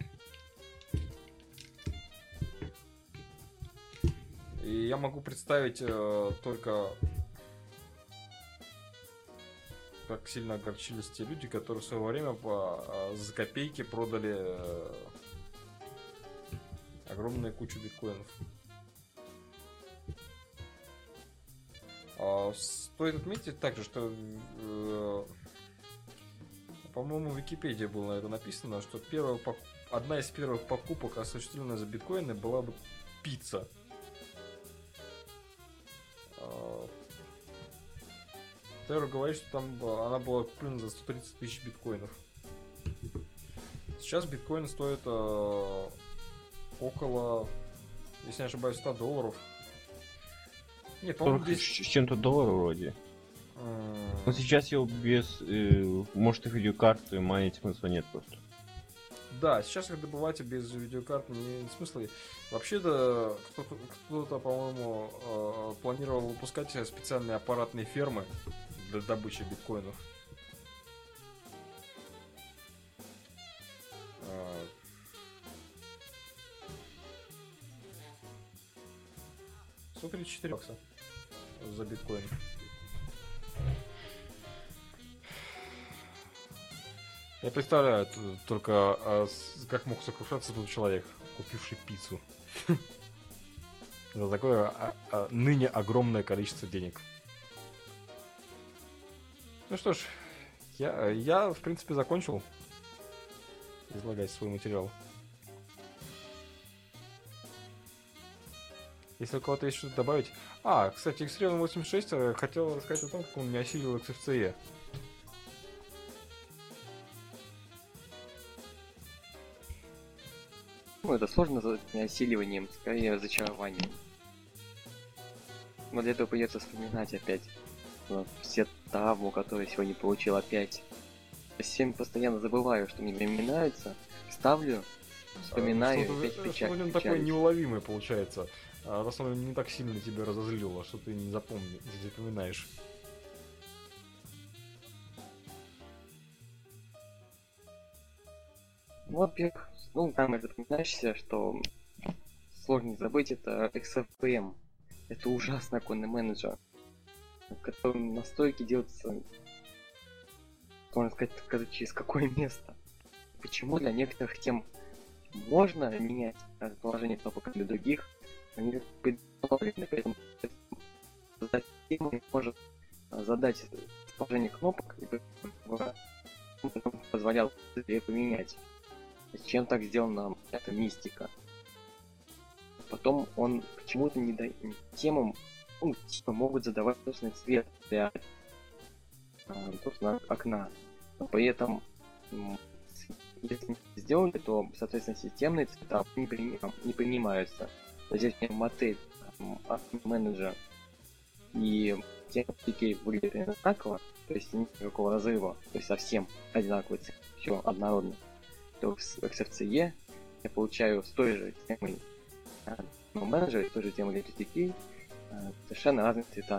И я могу представить только, как сильно огорчились те люди, которые в свое время за копейки продали огромную кучу биткоинов. Стоит отметить также, что по-моему, в Википедии было это написано, что одна из первых покупок, осуществленная за биткоины, была бы пицца. Теро говорит, что там она была куплена за 130 тысяч биткоинов. Сейчас биткоин стоит около, если не ошибаюсь, $100. Нет, по-моему, С чем-то доллар вроде. Но сейчас его без... может, их видеокарты майнить смысла нет просто. Да, сейчас их добывать без видеокарт не смысла. Вообще-то кто-то, по-моему, планировал выпускать специальные аппаратные фермы для добычи биткоинов. $134 за биткоин. Я представляю только, как мог сокрушаться тот человек, купивший пиццу. За такое ныне огромное количество денег. Ну что ж, я в принципе закончил излагать свой материал. Если у кого-то есть что-то добавить... Кстати, Xtreme 86 хотел рассказать о том, как он не осилил XFCE. Ну, это сложно назвать не осиливанием, скорее разочарованием. Но для этого придется вспоминать опять все травму, которую я сегодня получил опять. Я всем постоянно забываю, что мне время нравится, ставлю, вспоминаю, опять Что-то в нем такое неуловимое получается. Раз оно не так сильно тебя разозлило, что ты не запоминаешь. Ну, во-первых, самое запоминающееся, что сложно не забыть, это XFPM. Это ужасный оконный менеджер, в котором настройки делаются, можно сказать, через какое место. Почему для некоторых тем можно менять расположение кнопок, а для других они предположены, поэтому создать тему может задать расположение кнопок и потом позволял ее поменять. Чем так сделана эта мистика? Потом он почему-то не дает темам, типа могут задавать собственный цвет для собственно, окна. Но при этом, если не сделали, то, соответственно, системные цвета не принимаются. То есть, если модель менеджер и темы выглядят одинаково, то есть нет никакого разрыва, то есть совсем одинаковый цвет, все однородно, то в XFCE я получаю с той же темой менеджера, с той же темой GTK совершенно разные цвета.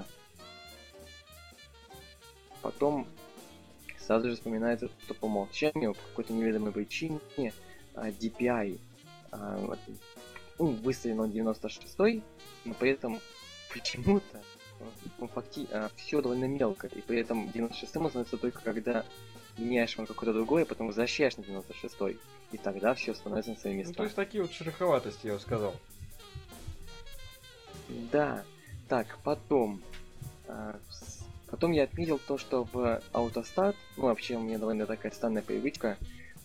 Потом сразу же вспоминается, что по умолчанию, по какой-то неведомой причине DPI выставлен он 96-й, но при этом почему-то все довольно мелко, и при этом 96-м становится только когда меняешь на какой-то другой, а потом возвращаешь на 96-й, и тогда все становится на свои места. То есть такие вот шероховатости, я бы сказал. Да. Так, потом я отметил то, что в AutoStart, вообще у меня довольно такая странная привычка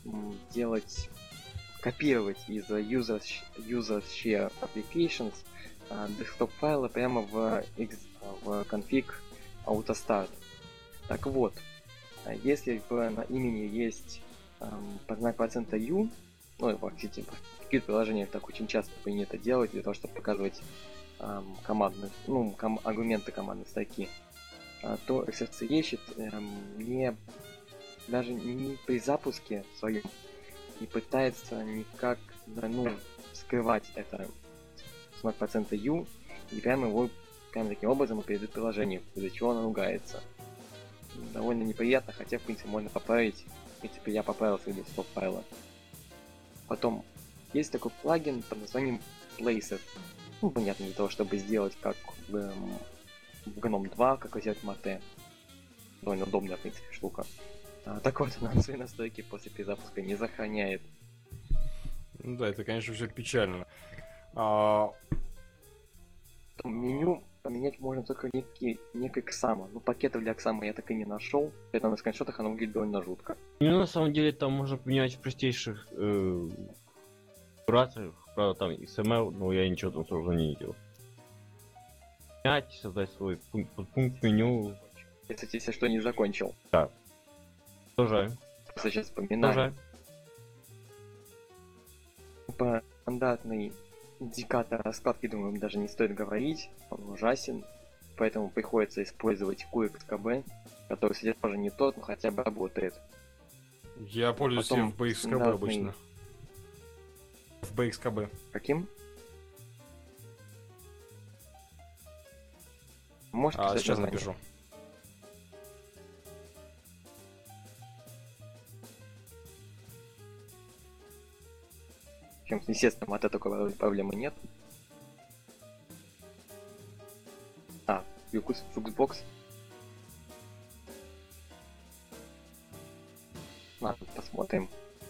копировать из User Share Applications desktop файлы прямо в конфиг AutoStart. Так вот, если на имени есть знак процента U, в каких приложениях так очень часто принято делать для того, чтобы показывать аргументы командной строки, то XFCE даже не при запуске своем не пытается никак скрывать это знак процента U и прямо таким образом передает приложение, из-за чего оно ругается. Довольно неприятно, хотя в принципе можно поправить. В принципе, я поправил свои desktop файлы. Потом есть такой плагин под названием Places. Понятно, для того, чтобы сделать как в GNOME 2, как взять Mate. Довольно удобная, в принципе, штука. Так вот, она свои настройки после перезапуска не сохраняет. Да, это, конечно, все печально. Меню поменять можно только некий Xama. Пакетов для Xama я так и не нашел. Это на скриншотах оно выглядит довольно жутко. На самом деле там можно поменять в простейших операциях. Правда, там XML, но я ничего там сложно не видел. Менять, создать свой пункт меню. Я, кстати, если что, не закончил. Да. Тоже. Сейчас вспоминаю. Тоже. Про стандартный индикатор раскладки, думаю, даже не стоит говорить. Он ужасен. Поэтому приходится использовать QXKB, который, кстати, тоже не тот, но хотя бы работает. Я пользуюсь Потом в BXKB обычно. В BXKB. Каким? Можешь писать Сейчас название? напишу. Причем, естественно, от такой проблемы нет. Fuxbox. Посмотрим.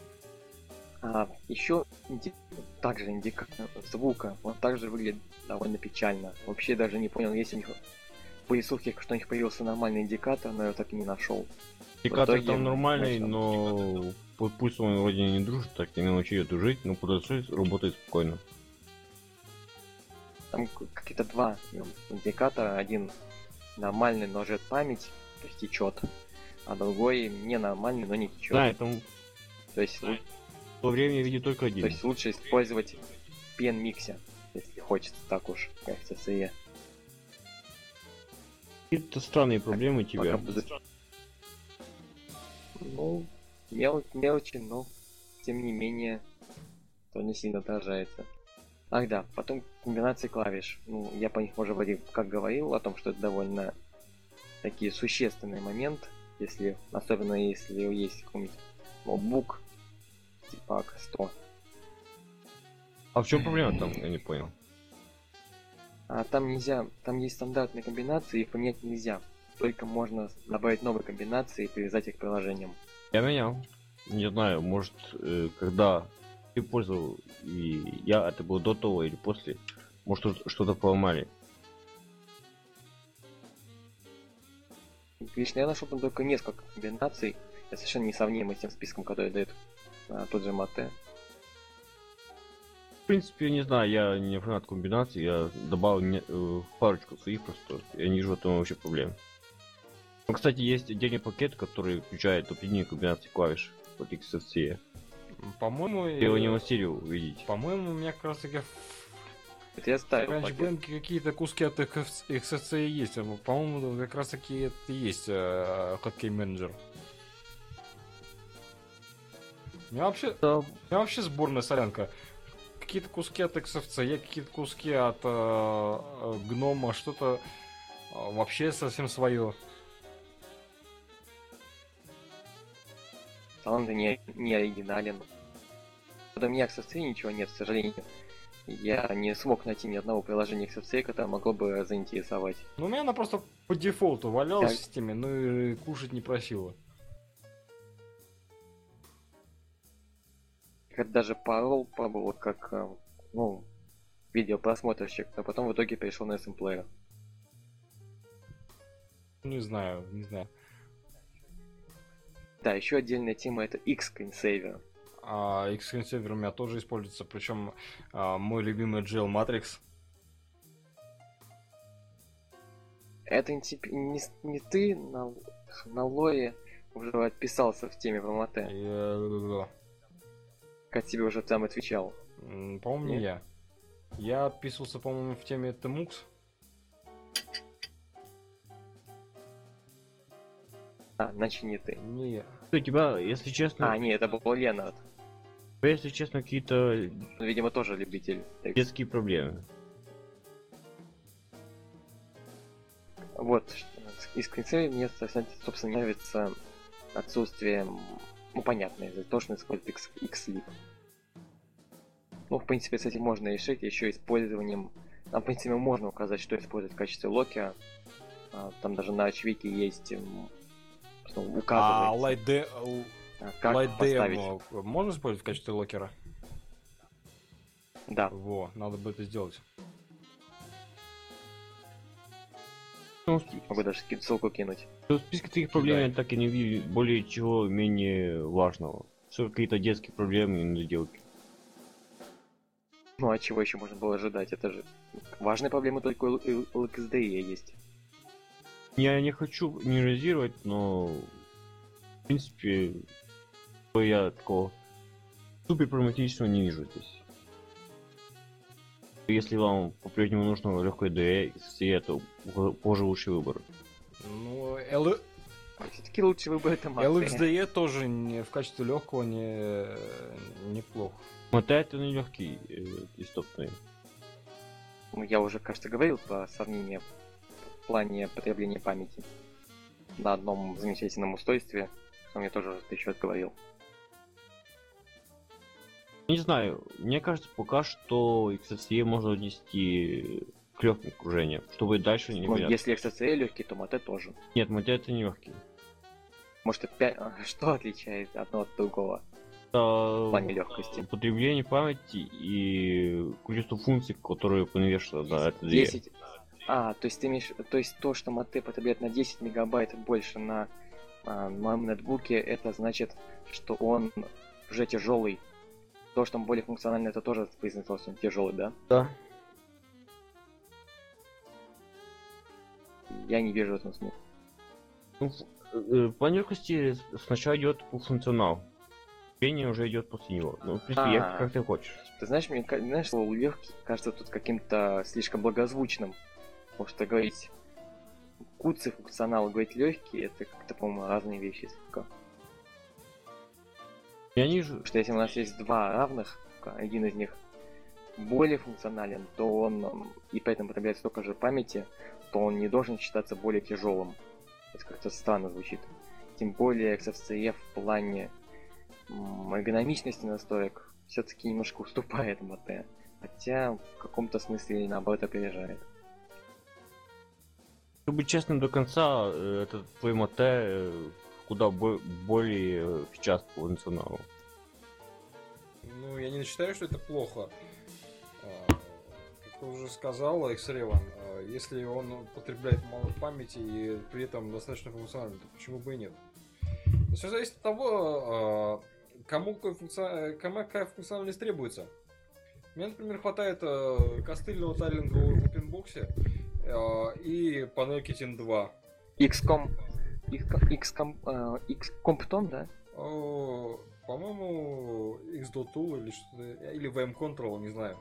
Еще также индикатор звука. Он также выглядит довольно печально. Вообще даже не понял, если у них по рисунке что у них появился нормальный индикатор, но я так и не нашел. Индикатор там нормальный, но пусть он вроде не дружит, так не научили дружить, но продавцы работает спокойно. Там какие-то два индикатора. Один нормальный, но жрет память, то есть течет, а другой ненормальный, но не течет. Да, там То есть, во время я видел только то один. есть лучше использовать PN-миксе, если хочется так уж, как CCE. Какие-то странные проблемы у тебя. Ну, мелочи, но тем не менее, то не сильно отражается. Ах да, потом комбинации клавиш. Ну, я по них уже вроде как говорил о том, что это довольно такие существенный момент, если, особенно если есть какой-нибудь ноутбук типа АК-100. А в чем проблема там? Я не понял. А там нельзя, там есть стандартные комбинации, их поменять нельзя. Только можно добавить новые комбинации и привязать их к приложениям. Я менял. Не знаю, может, когда ты пользовал, и я, это было до того или после, может, что-то поломали. Лично я нашел там только несколько комбинаций, совершенно несравнимы с тем списком, который дает тот же Мате. В принципе, не знаю, я не фанат комбинаций, я добавил парочку своих просто, я не вижу в этом вообще проблем. Ну, кстати, есть отдельный пакет, который включает определение комбинации клавиш под XFCE. По-моему, Я его не мастерил увидеть. по-моему, у меня как раз таки Это я в ставил пакет. CrunchBank какие-то куски от XFCE есть. По-моему, как раз таки это и есть Hotkey менеджер. У меня вообще сборная солянка. Какие-то куски от XFCE, какие-то куски от гнома, что-то вообще совсем свое. Талант не оригинален. Потом у меня XFCE ничего нет, к сожалению. Я не смог найти ни одного приложения XFCE, которое могло бы заинтересовать. Ну, у меня она просто по дефолту валялась в системе, ну и кушать не просила. Я даже парол пробовал как, видеопросмотрщик, а потом в итоге перешел на SM Player. Не знаю. Да, еще отдельная тема это X-Screensaver. X-Screensaver у меня тоже используется, причем мой любимый GL Matrix. Это не ты на лоре уже отписался в теме про Мате, как тебе уже там отвечал. По-моему, не я. Я отписывался, по-моему, в теме TMUX. Значит не ты. Не я. У тебя, если честно, Не, это был Ленард. если честно, какие-то Ну, видимо, тоже любитель. детские проблемы. Вот, из Screensaver мне, собственно, нравится отсутствие, понятно, из-за того, что он использует Xlib. Ну, в принципе, с этим можно решить еще использованием... Там, в принципе, можно указать, что использовать в качестве локера. Там даже на Archwiki есть указывается, как поставить. LightDM можно использовать в качестве локера? Да. Во, надо бы это сделать. Могу даже ссылку кинуть. В списке таких проблем я так и не вижу более чего менее важного. Все какие-то детские проблемы и недоделки. Ну, а чего еще можно было ожидать? Это же важные проблемы только у LXDE есть. Я не хочу минимизировать, но в принципе я такого супер проблематичного не вижу здесь. Если вам по-прежнему нужно легкое DE, это позже лучший выбор. Ну, Все-таки лучший выбор это Mate. LXDE тоже в качестве легкого неплохо. Mate это не легкий десктопный. Ну, я уже, кажется, говорил про сравнение в плане потребления памяти на одном замечательном устройстве, что мне тоже еще говорил. Не знаю, мне кажется, пока что XFCE можно отнести к легким окружениям, чтобы дальше не Ну, менять. если XFCE легкий, то Mate тоже. Нет, Mate это не легкий. Может, опять что отличает одно от другого в плане легкости? Потребление памяти и количество функций, которые навешаны на это 10. То есть ты имеешь, то есть то, что Mate потребляет на 10 мегабайт больше на моем ноутбуке, это значит, что он уже тяжелый. То, что он более функциональный, это тоже признак того, что он тяжелый, да? Да. я не вижу в этом смысла. По легкости сначала идет функционал. Пение уже идет после него. Ну, в принципе, как ты хочешь. Ты знаешь, мне знаешь, слово легкий кажется тут каким-то слишком благозвучным. Потому что говорить куцы функционал, говорить легкий, это как-то, по-моему, разные вещи слегка. Я не... Потому что если у нас есть два равных, один из них более функционален, то он и поэтому потребляет столько же памяти, то он не должен считаться более тяжелым. Это как-то странно звучит. Тем более XFCE в плане эргономичности настроек все-таки немножко уступает МТ. Хотя в каком-то смысле наоборот опережает. Чтобы быть честным до конца, этот твой МТ куда более сейчас по функционалу. Ну, я не считаю, что это плохо. Как ты уже сказал, X-Ray, если он потребляет мало памяти и при этом достаточно функциональный, то почему бы и нет? Но все зависит от того, кому какая функциональность требуется. Мне, например, хватает костыльного тайлинга в OpenBox и панельки TIN 2. X-Compton, да? По-моему, X.Tool или что-то, или VM Control, не знаю.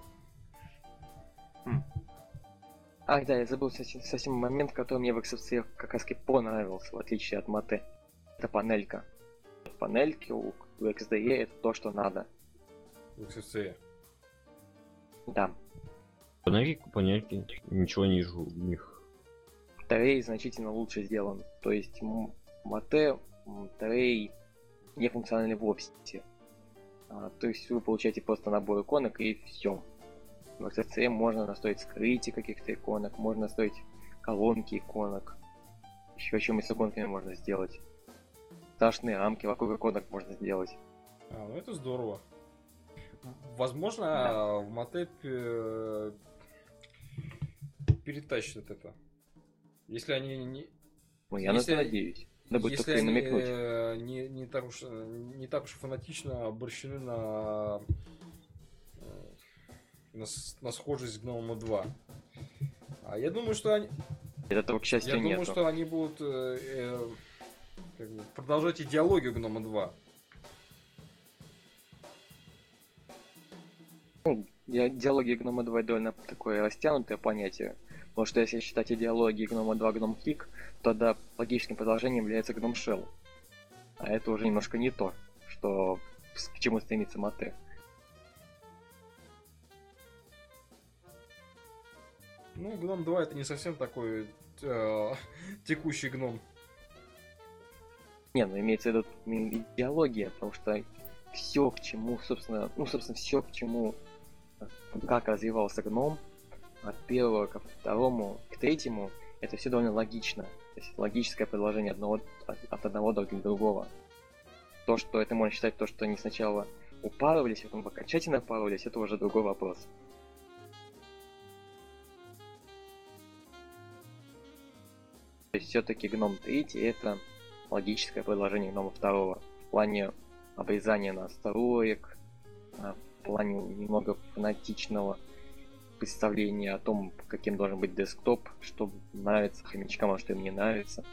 Ах да, я забыл совсем момент, который мне в XFCE как раз понравился, в отличие от маты. Это панелька. Панельки у XDE это то, что надо. В XFCE. Да. Панельки, ничего не вижу в них. Трей значительно лучше сделан. То есть мате, трей не функциональны вовсе. То есть вы получаете просто набор иконок и все. В XFCE можно настроить скрытие каких-то иконок, можно настроить колонки иконок. Еще чем-то с иконками можно сделать. Страшные рамки вокруг иконок можно сделать. Ну это здорово. Возможно, да. в мате перетащат это. Если они не... Ну, я на это надеюсь. Да будет только и намекнуть. Не так уж фанатично обращены на схожесть с Гномом 2. А я думаю, что они... Это только, к счастью, Я думаю, что они будут продолжать идеологию Гнома 2. Ну, идеология Гнома 2 довольно такое растянутое понятие. Потому что если считать идеологией Гнома 2 Гном Кик, тогда логическим продолжением является Гном Shell. А это уже немножко не то, что к чему стремится мате. Ну, Гном 2 это не совсем такой текущий гном. Не, ну имеется в виду идеология, потому что все к чему, собственно, все к чему, как развивался гном, от первого ко второму, к третьему, это все довольно логично. То есть логическое предложение от одного до другого. То, что это можно считать, то, что они сначала упарывались, потом окончательно упарывались, это уже другой вопрос. То есть все-таки гном 3 это логическое предложение гнома 2 в плане обрезания настроек, в плане немного фанатичного представления о том, каким должен быть десктоп, что нравится хомячкам, а что им не нравится.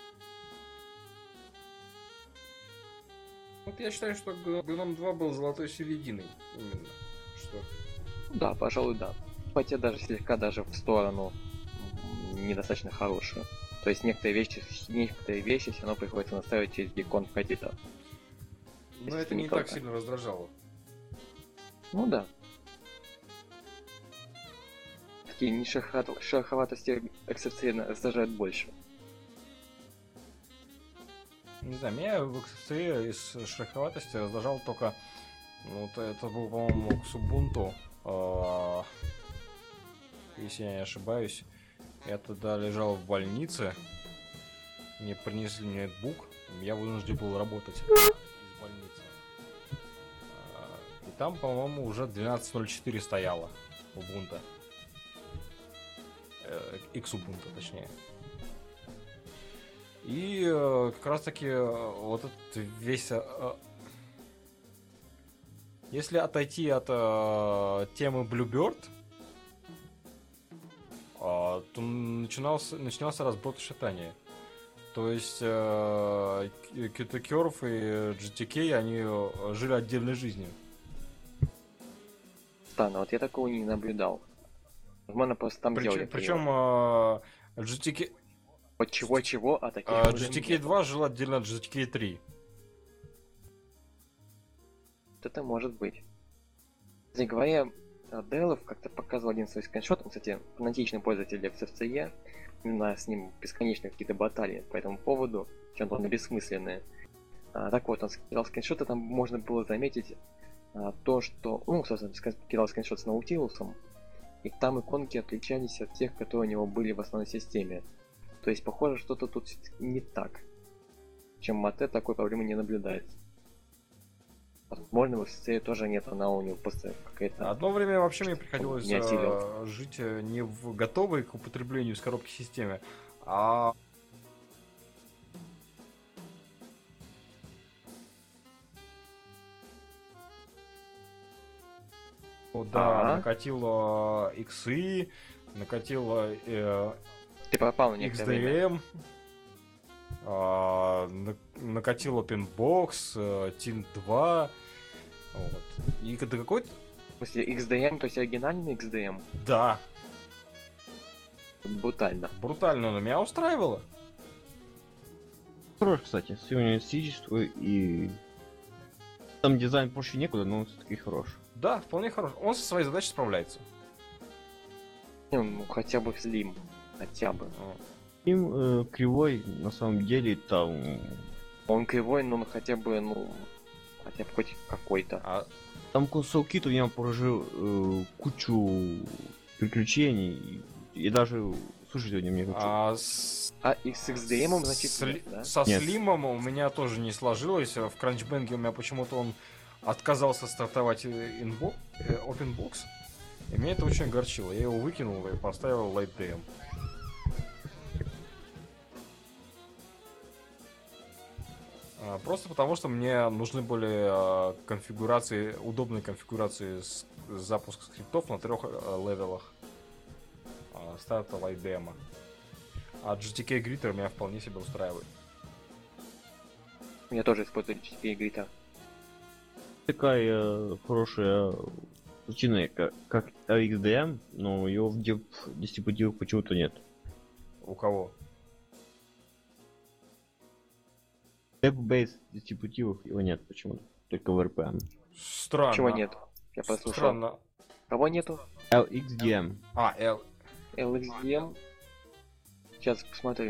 Вот я считаю, что Гном 2 был золотой серединой именно. Что? Да, пожалуй, да. Хотя даже слегка даже в сторону недостаточно хорошую. То есть некоторые вещи все равно приходится настраивать через геккон Editor. Но это не так сильно раздражало. Ну да. Такие шероховатости XFCE раздражают больше. Не знаю, меня в XFCE из шероховатости раздражал только... Вот это был, по-моему, к Ubuntu. Если я не ошибаюсь. Я тогда лежал в больнице. Мне принесли ноутбук. Я вынужден был работать из больницы. И там, по-моему, уже 12.04 стояло Ubuntu. X-Ubuntu, точнее. И как раз таки вот этот весь... Если отойти от темы Bluebird, то начинался разброд и шатание. То есть QT Curve и GTK, они жили отдельной жизнью. Странно, вот я такого не наблюдал. Возможно, просто там делали Причем криво. GTK, Вот чего-чего, а таких уже GTK нет. 2 жил отдельно от GTK 3. Вот это может быть. Кстати говоря, Делов как-то показывал один свой скриншот, он, кстати, фанатичный пользователь XFCE, у нас с ним бесконечные какие-то баталии по этому поводу, чем-то он бессмысленные. Так вот, он скидал скриншоты, там можно было заметить то, что... Ну, собственно, скидал скриншот с Наутилусом, и там иконки отличались от тех, которые у него были в основной системе. То есть, похоже, что-то тут не так. Чем Мате такой проблемы не наблюдается. Возможно, в SSE тоже нет, она у него просто какая-то... Одно время вообще мне приходилось не осилил. жить не в готовой к употреблению из коробки системе, а да, накатил иксы, накатил Ты пропал на некоторое время. XDM, накатил OpenBox, Tint 2. Вот. И до какой-то... В смысле, XDM, то есть оригинальный XDM? Да, Брутально. брутально, но меня устраивало. Хорош, кстати, стилистичество и... Там дизайн проще некуда, но он все-таки хорош. Да, вполне хорош. Он со своей задачей справляется. Ну, хотя бы Slim. Хотя бы. Им кривой, на самом деле, там... Он кривой, но он хотя бы, хотя бы хоть какой-то. Там Console Kit у меня прожил кучу приключений, и даже слушать его не хочу. И с XDM, значит, нет, да? Со Нет. Слимом у меня тоже не сложилось. В Crunchbang у меня почему-то он отказался стартовать OpenBox. И меня это очень огорчило. Я его выкинул и поставил LightDM. Просто потому, что мне нужны были конфигурации, удобные конфигурации с запуска скриптов на 3 левелах старта LightDM. А GTK Gritter меня вполне себе устраивает. Я тоже использую GTK Gritter. Такая хорошая причина, как XDM, но его в дистрибутивах почему-то нет. У кого? Web-based дистрибутивов его нет почему-то, только в RPM. Странно. Чего нет? Я послушал. Странно. Кого нету? LXDM. LXDM. Сейчас посмотрю.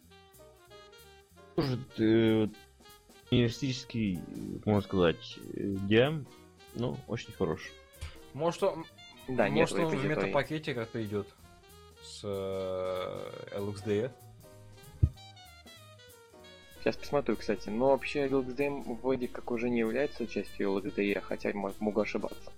Тоже университетский, можно сказать, DM, но очень хорош. Может он, Да, нет, может он в метапакете как-то идет с LXDE. Сейчас посмотрю, кстати. Но вообще LXDM вроде как уже не является частью LXDE, хотя могу ошибаться.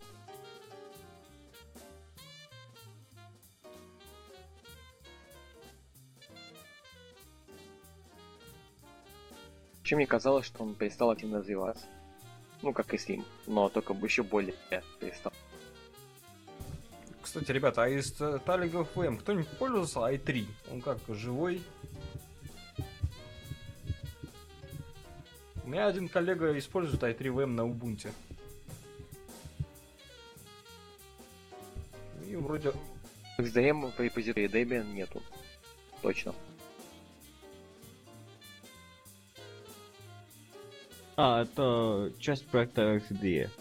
Вообще мне казалось, что он перестал активно развиваться. Ну, как и Slim, но только еще более перестал. Кстати, ребята, а из Taligov VM кто-нибудь пользовался i3? Он как, живой? У меня один коллега использует i3 VM на Ubuntu. И вроде... XDM в репозитории Debian нету. Точно. Это часть проекта XDE.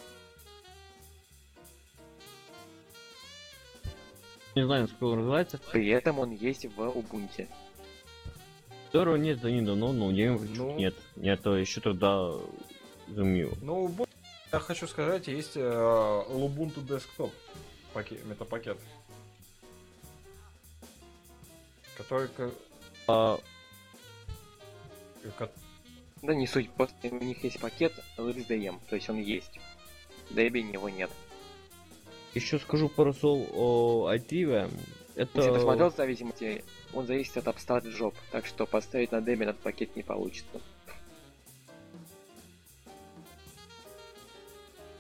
Не знаю, насколько он называется. При этом он есть в Ubuntu. Здорово, нет, за ним давно, но у него Ну. нет. Мне это еще тогда изумило. Ну, Ubuntu, я хочу сказать, есть Ubuntu Desktop метапакет. Который... Да не суть, просто у них есть пакет LXDM, то есть он есть. В Debian его нет. Еще скажу пару слов о i3. Это... Если посмотрел зависимости, он зависит от Upstart Job, так что поставить на Debian этот пакет не получится.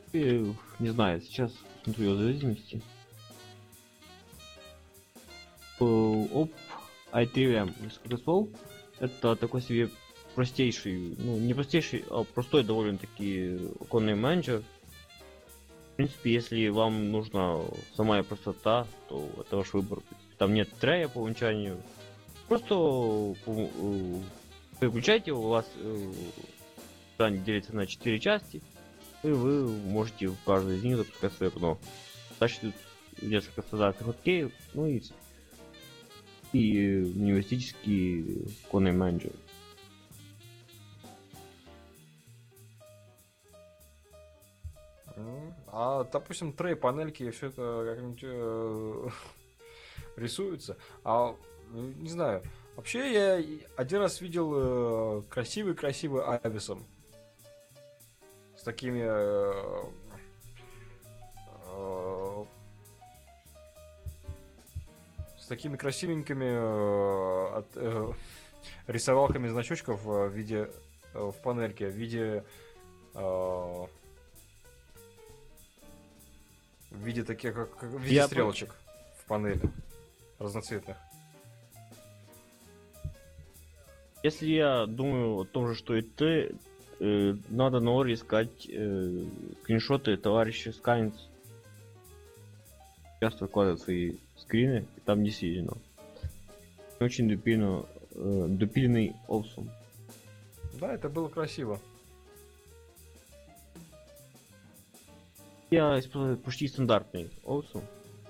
Не знаю, сейчас смотрю о зависимости. Оп, i3M, несколько слов. Это такой себе простейший, ну не простейший, а простой довольно-таки оконный менеджер. В принципе, если вам нужна самая простота, то это ваш выбор. Там нет трея по умолчанию. Просто выключайте, у вас экран делится на 4 части, и вы можете в каждой из них запускать свое окно. Дальше тут несколько стандартных окей, ну и университетский оконный менеджер. А, допустим, трей, панельки, все это как-нибудь рисуется. А, не знаю. Вообще, я один раз видел красивый Ависом. С такими... с такими красивенькими рисовалками значочков в виде... в панельке, в виде... в виде таких, как в виде стрелочек в панели разноцветных. Если я думаю о том же, что и ты, надо на Оре искать скриншоты товарища Скайнс. Часто выкладывают свои скрины, и там действительно очень допиленный Awesome. Да, это было красиво. Я использую почти стандартный Awesome.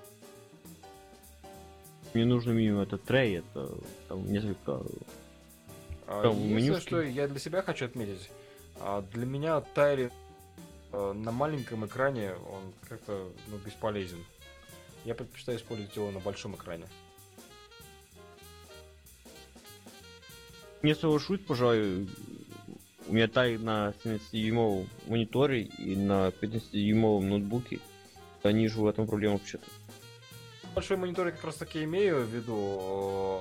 Мне нужно минимум это трей, это там несколько... Единственное, что я для себя хочу отметить, для меня тайлинг на маленьком экране, он как-то бесполезен. Я предпочитаю использовать его на большом экране. Не соглашусь, пожалуй. У меня тайлинг на 17-дюймовом мониторе и на 15-дюймовом ноутбуке. Я не вижу в этом проблем вообще-то. Большой монитор я как раз таки имею в виду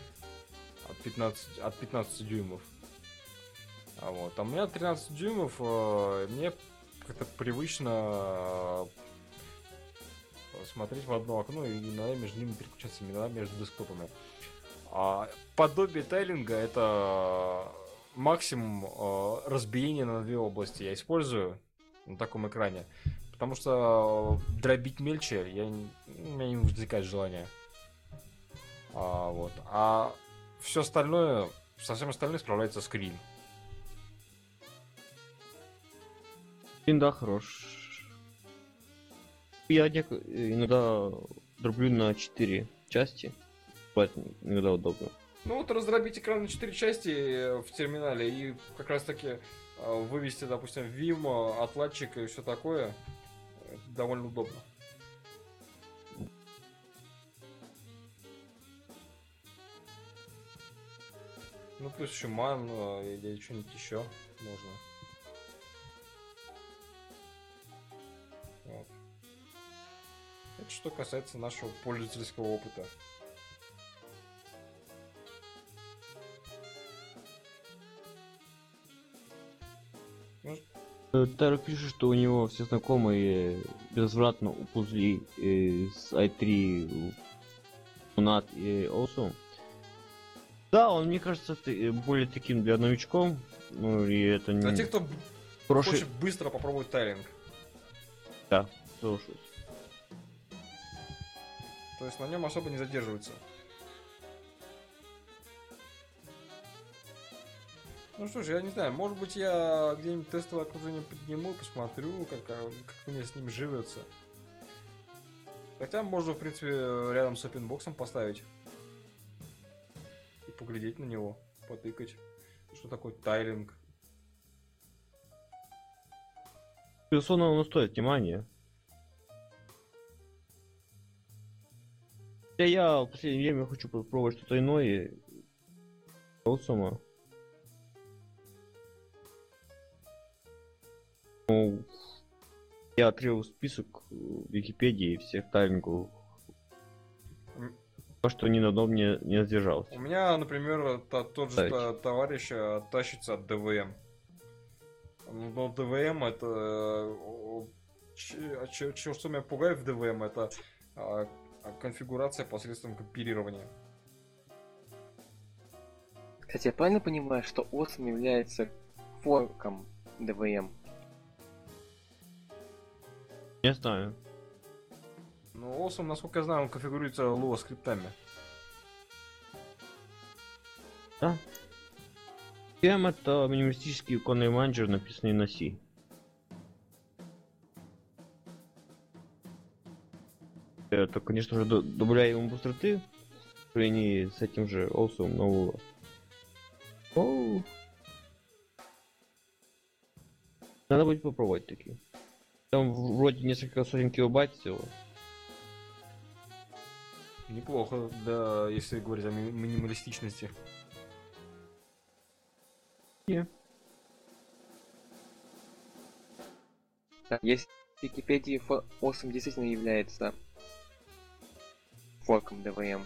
от 15 дюймов. А у меня 13 дюймов, мне как-то привычно смотреть в одно окно и иногда между ними переключаться, иногда между десктопами. Подобие тайлинга — это максимум разбиения на две области я использую на таком экране. Потому что дробить мельче у меня не возникает желания. А все остальное, со всем остальным справляется скрин. Скрин, да, хорош. Я иногда дроблю на 4 части. Иногда удобно. Ну вот раздробить экран на 4 части в терминале и как раз таки вывести, допустим, Vim, отладчик и все такое, это довольно удобно. Ну плюс еще ман или что-нибудь еще можно. Вот. Это что касается нашего пользовательского опыта. Таро пишет, что у него все знакомые безвозвратно уползли с i3 Nat и Awesome. Да, он, мне кажется, более таким для новичков. Ну и это не... Для тех, кто хочет быстро попробовать тайлинг. Да, слушаюсь. То есть на нем особо не задерживается. Ну что ж, я не знаю, может быть я где-нибудь тестовое окружение подниму, посмотрю, как мне с ним живется. Хотя можно, в принципе, рядом с OpenBox поставить. И поглядеть на него, потыкать. Что такое тайлинг. Безусловно, он стоит внимания. Я в последнее время хочу попробовать что-то иное. Awesome. Ну, я открыл список в Википедии всех тайлингов. Что ни на одном не задержался. У меня, например, тот же товарищ тащится от DVM. Но DVM это... Что меня пугает в DVM, это конфигурация посредством компилирования. Кстати, я правильно понимаю, что Awesome является форком DVM? Не знаю. Но Awesome, насколько я знаю, он конфигурируется Lua скриптами. Да. PM это минималистический иконный менеджер, написанный на C. Это, конечно же, добавляя ему быстроты в сравнении с этим же Awesome на Lua. Оу. Надо будет попробовать такие. Там вроде несколько сотен килобайт всего. Неплохо, да, если говорить о минималистичности. Так, если в Википедии Awesome действительно является форком DVM.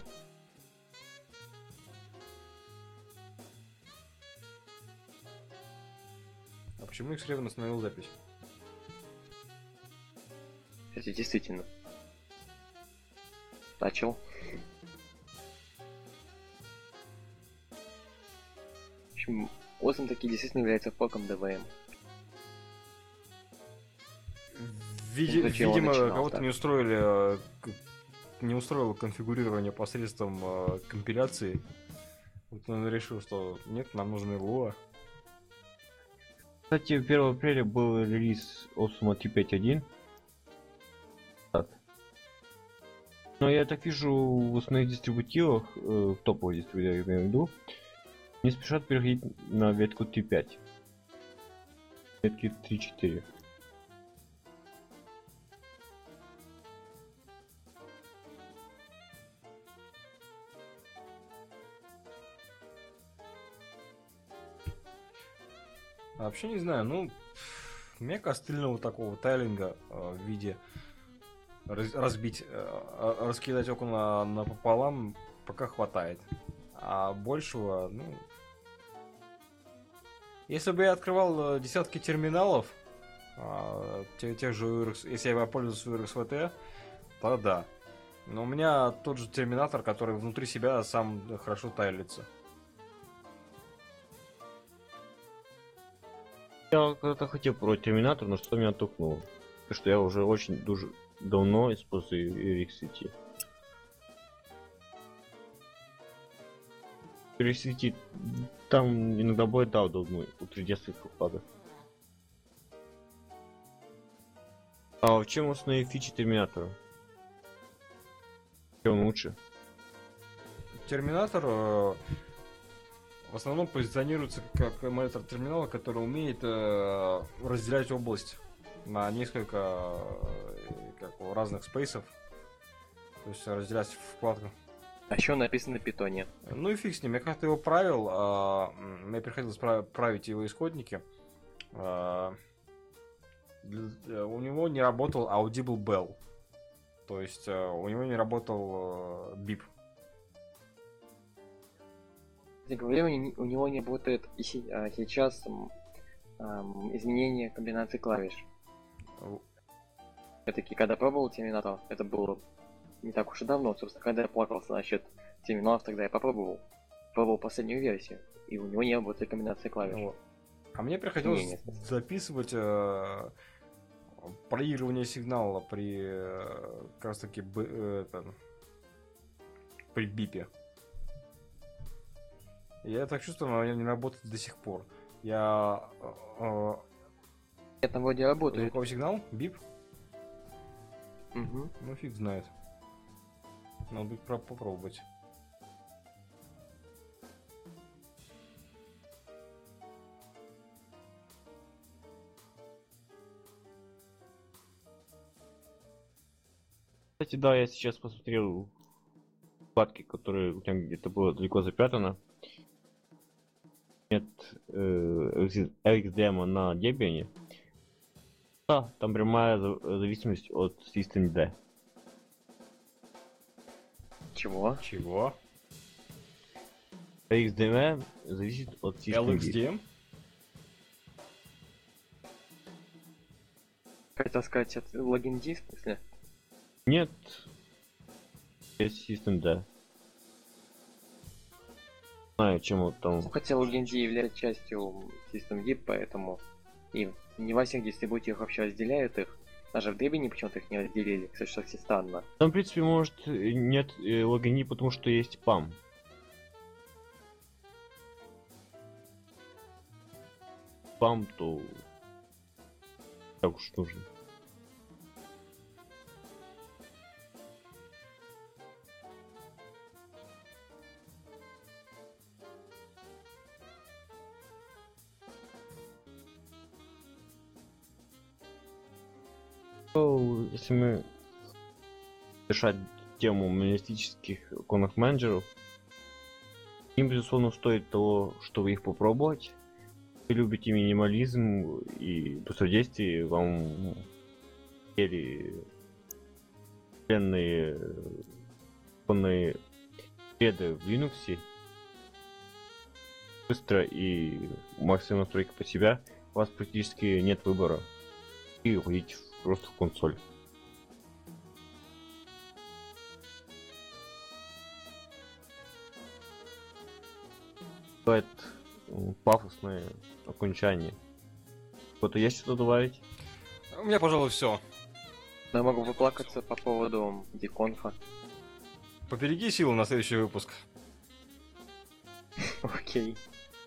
А почему X-Raven остановил запись? Кстати, действительно. Начал. В общем, Awesome таки действительно является форком DVM. Зачем он Видимо, начинал кого-то так? не устроило конфигурирование посредством компиляции. Вот он решил, что нет, нам нужны Lua. Кстати, 1 апреля был релиз Awesome T5.1. Так. Но я так вижу, в основных дистрибутивах, в топовых дистрибутивах, я имею в виду, не спешат переходить на ветку T5. Ветки 3.4. А вообще не знаю, ну, мне костыльного такого тайлинга в виде разбить, раскидать окна напополам пока хватает. А большего, ну... Если бы я открывал десятки терминалов, тех же URX, если я воспользовался URXVT, то да. Но у меня тот же терминатор, который внутри себя сам хорошо тайлится. Я когда-то хотел пробовать терминатор, но что меня оттолкнуло. Потому что я уже очень давно использую URXVT. URXVT там иногда бывает удобно у 3D вкладок. А в чем основные фичи терминатора? В чем лучше? Терминатор в основном позиционируется как эмулятор терминала, который умеет разделять область на несколько разных спейсов. То есть разделять вкладку. А еще написано на питоне. Ну и фиг с ним. Я как-то его правил. Мне приходилось править его исходники. У него не работал Audible Bell. То есть у него не работал BIP. Кстати говоря, у него не работает и сейчас изменение комбинации клавиш. Все-таки, когда пробовал терминатор, это было не так уж и давно, собственно, когда я плакался насчет терминалов, тогда я попробовал. Пробовал последнюю версию, и у него не работает комбинация клавиш. Вот. А мне приходилось записывать проигрывание сигнала при как раз таки при бипе. Я так чувствую, но она не работает до сих пор. Я Это вроде работает. звуковой сигнал? Бип? Угу. Ну фиг знает. Надо будет попробовать. Кстати, да, я сейчас посмотрел вкладки, которые у тебя где-то было далеко запрятано. Нет XDM на Debian. Да, там прямая зависимость от systemd. Чего? Чего? XDM зависит от systemd. LXDM? Хотел сказать, это логин D, в смысле? Нет. Есть System D. Знаю, чему там. Ну, хотя LoginD является частью Systemd, поэтому и не во всех дистрибутиях вообще разделяют их. Даже в Debian почему-то их не разделили, кстати, что странно. Там, в принципе, может, нет логини, потому что есть PAM. PAM, то так уж нужно. Ну, если мы решать тему минималистических иконных менеджеров, им, безусловно, стоит того, чтобы их попробовать. Вы любите минимализм и быстродействие, вам или пленные иконные преды в Linux быстро и максимум настройки под себя, у вас практически нет выбора. И уходите просто в консоль. Бывает пафосное окончание. Кто-то есть что добавить? У меня, пожалуй, все. Но я могу выплакаться по поводу деконфа. Побереги силы на следующий выпуск. Окей.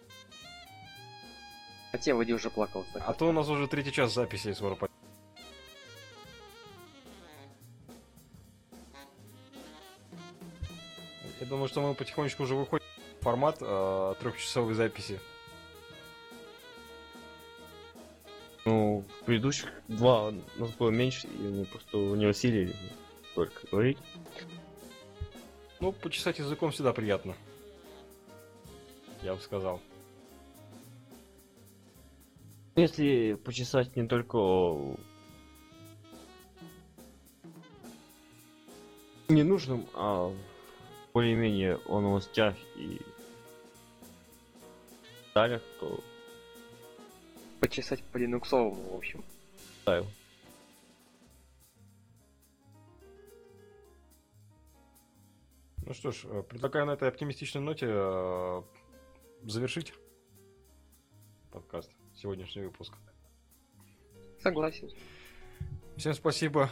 Хотя Вади уже плакался. А то у нас уже 3-й час записи скоро. Я думаю, что мы потихонечку уже выходим в формат 3-часовой записи. Ну, в предыдущих два у нас было меньше, и мы просто не усилили только говорить. Ну, почесать языком всегда приятно. Я бы сказал. Если почесать не только ненужным, а более-менее о новостях и деталях, то Почесать по линуксовому, в общем. ставил. Ну что ж, предлагаю на этой оптимистичной ноте завершить подкаст, сегодняшний выпуск. Согласен. Всем спасибо.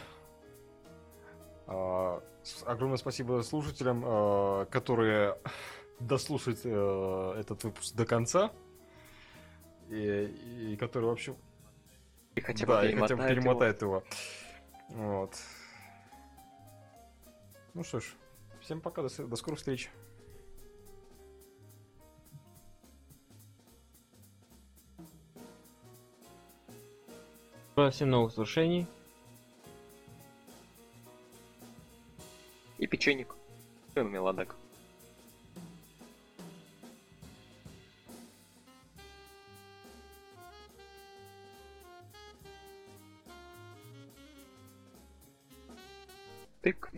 Огромное спасибо слушателям, которые дослушают этот выпуск до конца. И которые вообще... И хотя бы Да, и хотя бы перемотают перемотает его. Вот. Ну что ж, всем пока, до скорых встреч. Всем новых свершений. И печенек. И мелодек. Тык.